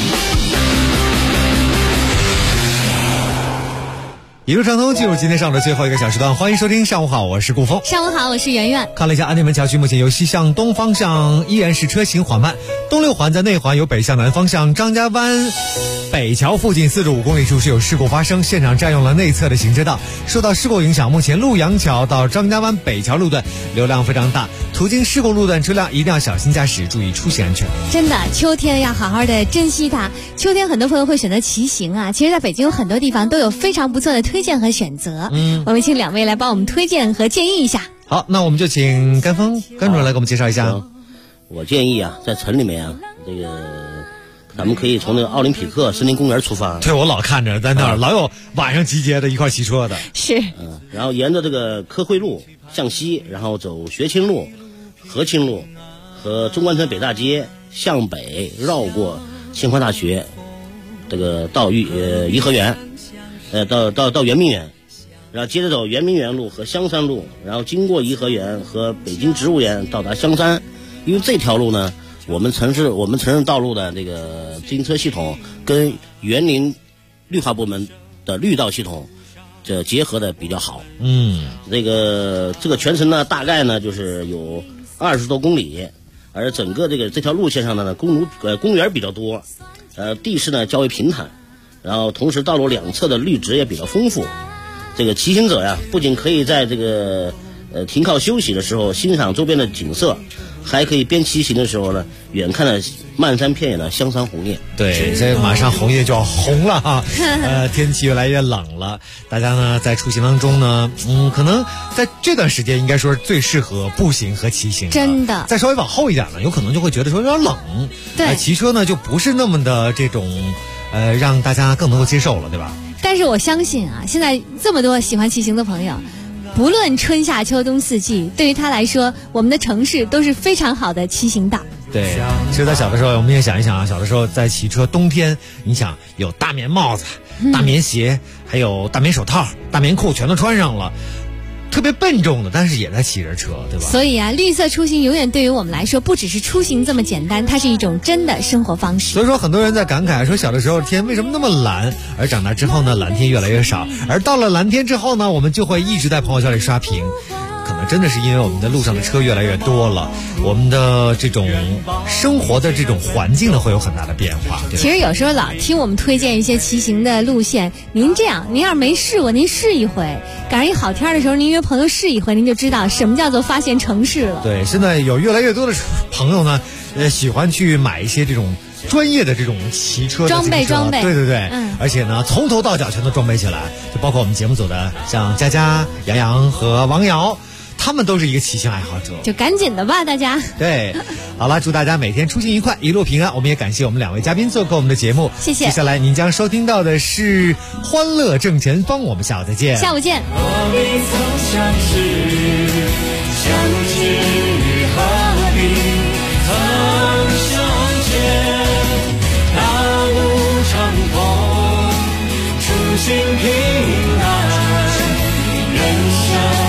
一路畅通，进入今天上午的最后一个小时段，欢迎收听。上午好，我是顾峰。 上午好，我是圆圆。 看了一下安定门桥区，目前由西向东方向依然是车行缓慢，东六环在内环由北向南方向张家湾北桥附近45公里处是有事故发生，现场占用了内侧的行车道，受到事故影响，目前陆阳桥到张家湾北桥路段流量非常大，途经事故路段车辆一定要小心驾驶，注意出行安全。 真的，秋天要好好的珍惜它。秋天很多朋友会选择骑行啊，其实在北京有很多地方都有非常不错的推荐和选择。我们请两位来帮我们推荐和建议一下。 好，那我们就请甘峰甘主任来给我们介绍一下。 我建议啊，在城里面啊，这个咱们可以从那个奥林匹克森林公园出发。 对，我老看着在那儿，老有晚上集结的一块骑车的。 是。 然后沿着这个科惠路向西，然后走学清路、和清路和中关村北大街向北，绕过清华大学，这个到颐和园，到圆明园，然后接着走圆明园路和香山路，然后经过颐和园和北京植物园到达香山。因为这条路呢，我们城市道路的这个自行车系统跟园林绿化部门的绿道系统这结合的比较好。这个全程呢，大概呢就是有20多公里，而整个这条路线上呢，公园比较多，地势呢较为平坦，然后同时道路两侧的绿植也比较丰富。这个骑行者呀，不仅可以在这个停靠休息的时候欣赏周边的景色，还可以边骑行的时候呢，远看的漫山遍野的香山红叶。 对，这马上红叶就要红了哈。天气越来越冷了，大家呢在出行当中呢，可能在这段时间应该说是最适合步行和骑行。 真的。 再稍微往后一点呢，有可能就会觉得说有点冷。 对， 骑车呢就不是那么的这种让大家更能够接受了，对吧？ 但是我相信啊，现在这么多喜欢骑行的朋友，不论春夏秋冬四季，对于他来说，我们的城市都是非常好的骑行道。 对，其实在小的时候，我们也想一想啊，小的时候在骑车，冬天你想有大棉帽子、大棉鞋，还有大棉手套、大棉裤，全都穿上了。特别笨重的，但是也在骑着车，对吧？ 所以啊，绿色出行永远对于我们来说，不只是出行这么简单，它是一种真的生活方式。 所以说，很多人在感慨说，小的时候天为什么那么蓝，而长大之后呢，蓝天越来越少，而到了蓝天之后呢，我们就会一直在朋友圈里刷屏。可能真的是因为我们的路上的车越来越多了，我们的这种生活的这种环境呢会有很大的变化。 其实有时候老听我们推荐一些骑行的路线，您这样，您要是没试过，您试一回，赶上一好天的时候，您约朋友试一回，您就知道什么叫做发现城市了。 对，现在有越来越多的朋友呢，喜欢去买一些这种专业的这种骑车的装备， 对对对，而且呢，从头到脚全都装备起来，就包括我们节目组的像佳佳、杨洋和王瑶。他们都是一个骑行爱好者， 就赶紧的吧，大家。 对，好了，祝大家每天出行愉快，一路平安。我们也感谢我们2位嘉宾做客我们的节目， 谢谢。 接下来您将收听到的是《欢乐正前方》，我们下午再见。 下午见。 我们曾相识，相知何必曾相见？大路长风，初心平安，人生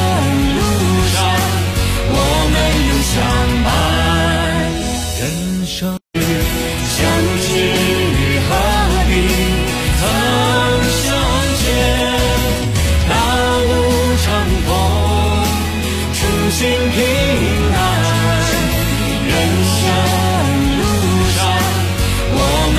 相伴，人生相知何必曾相见？大路长风，初心平安，人生路上我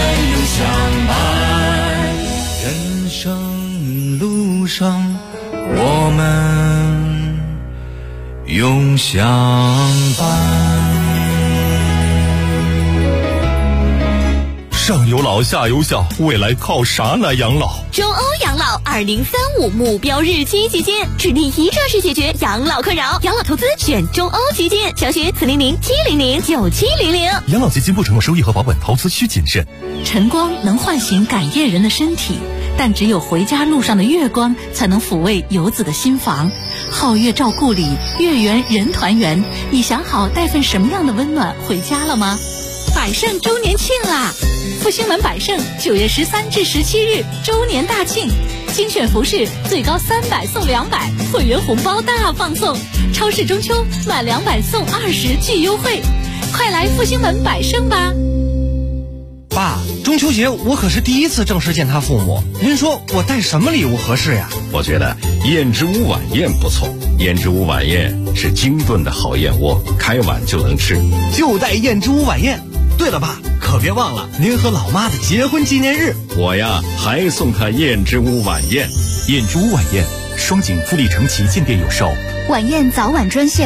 们永相伴，人生路上我们永相伴。 上有老下有小，未来靠啥来养老？ 中欧养老2035目标日期基金，致力一站式解决养老困扰，养老投资选中欧基金，详询400-700-9700。 养老基金不承诺收益和保本，投资需谨慎。 晨光能唤醒感夜人的身体，但只有回家路上的月光才能抚慰游子的心房。皓月照故里，月圆人团圆。你想好带份什么样的温暖回家了吗？百盛周年庆啦！复兴门百盛9月13至17日周年大庆，精选服饰最高300送200，会员红包大放送，超市中秋满200送20巨优惠，快来复兴门百盛吧！ 爸，中秋节我可是第一次正式见他父母，您说我带什么礼物合适呀？ 我觉得燕之屋晚宴不错，燕之屋晚宴是精炖的好燕窝，开碗就能吃， 就带燕之屋晚宴。对了，爸，可别忘了您和老妈的结婚纪念日。 我呀，还送他燕之屋晚宴。 燕之屋晚宴，双井富力城旗舰店有售。 晚宴早晚专线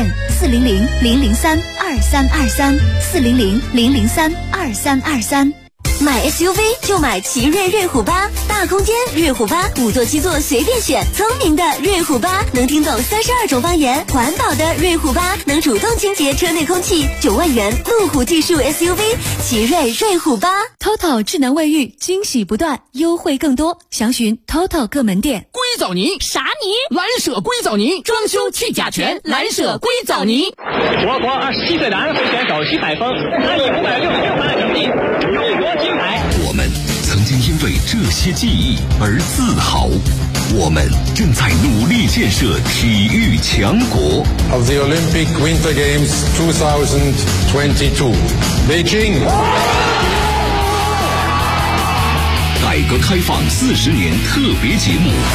400-003-2323，400-003-2323。买 SUV 就买奇瑞瑞虎8，大空间瑞虎8，5座7座随便选，聪明的瑞虎8能听懂32种方言，环保的瑞虎8能主动清洁车内空气，9万元路虎技术 SUV， 奇瑞瑞虎8。 TOTO 智能卫浴，惊喜不断，优惠更多，详询 TOTO 各门店。 硅藻泥啥泥？ 蓝舍硅藻泥，装修去甲醛，蓝舍硅藻泥。 我国27岁男会选手徐海峰，他以566分的成绩勇夺金牌。 我们曾经因为这些记忆而自豪，我们正在努力建设体育强国。 Of the Olympic Winter Games 2022, Beijing。 改革开放40年特别节目。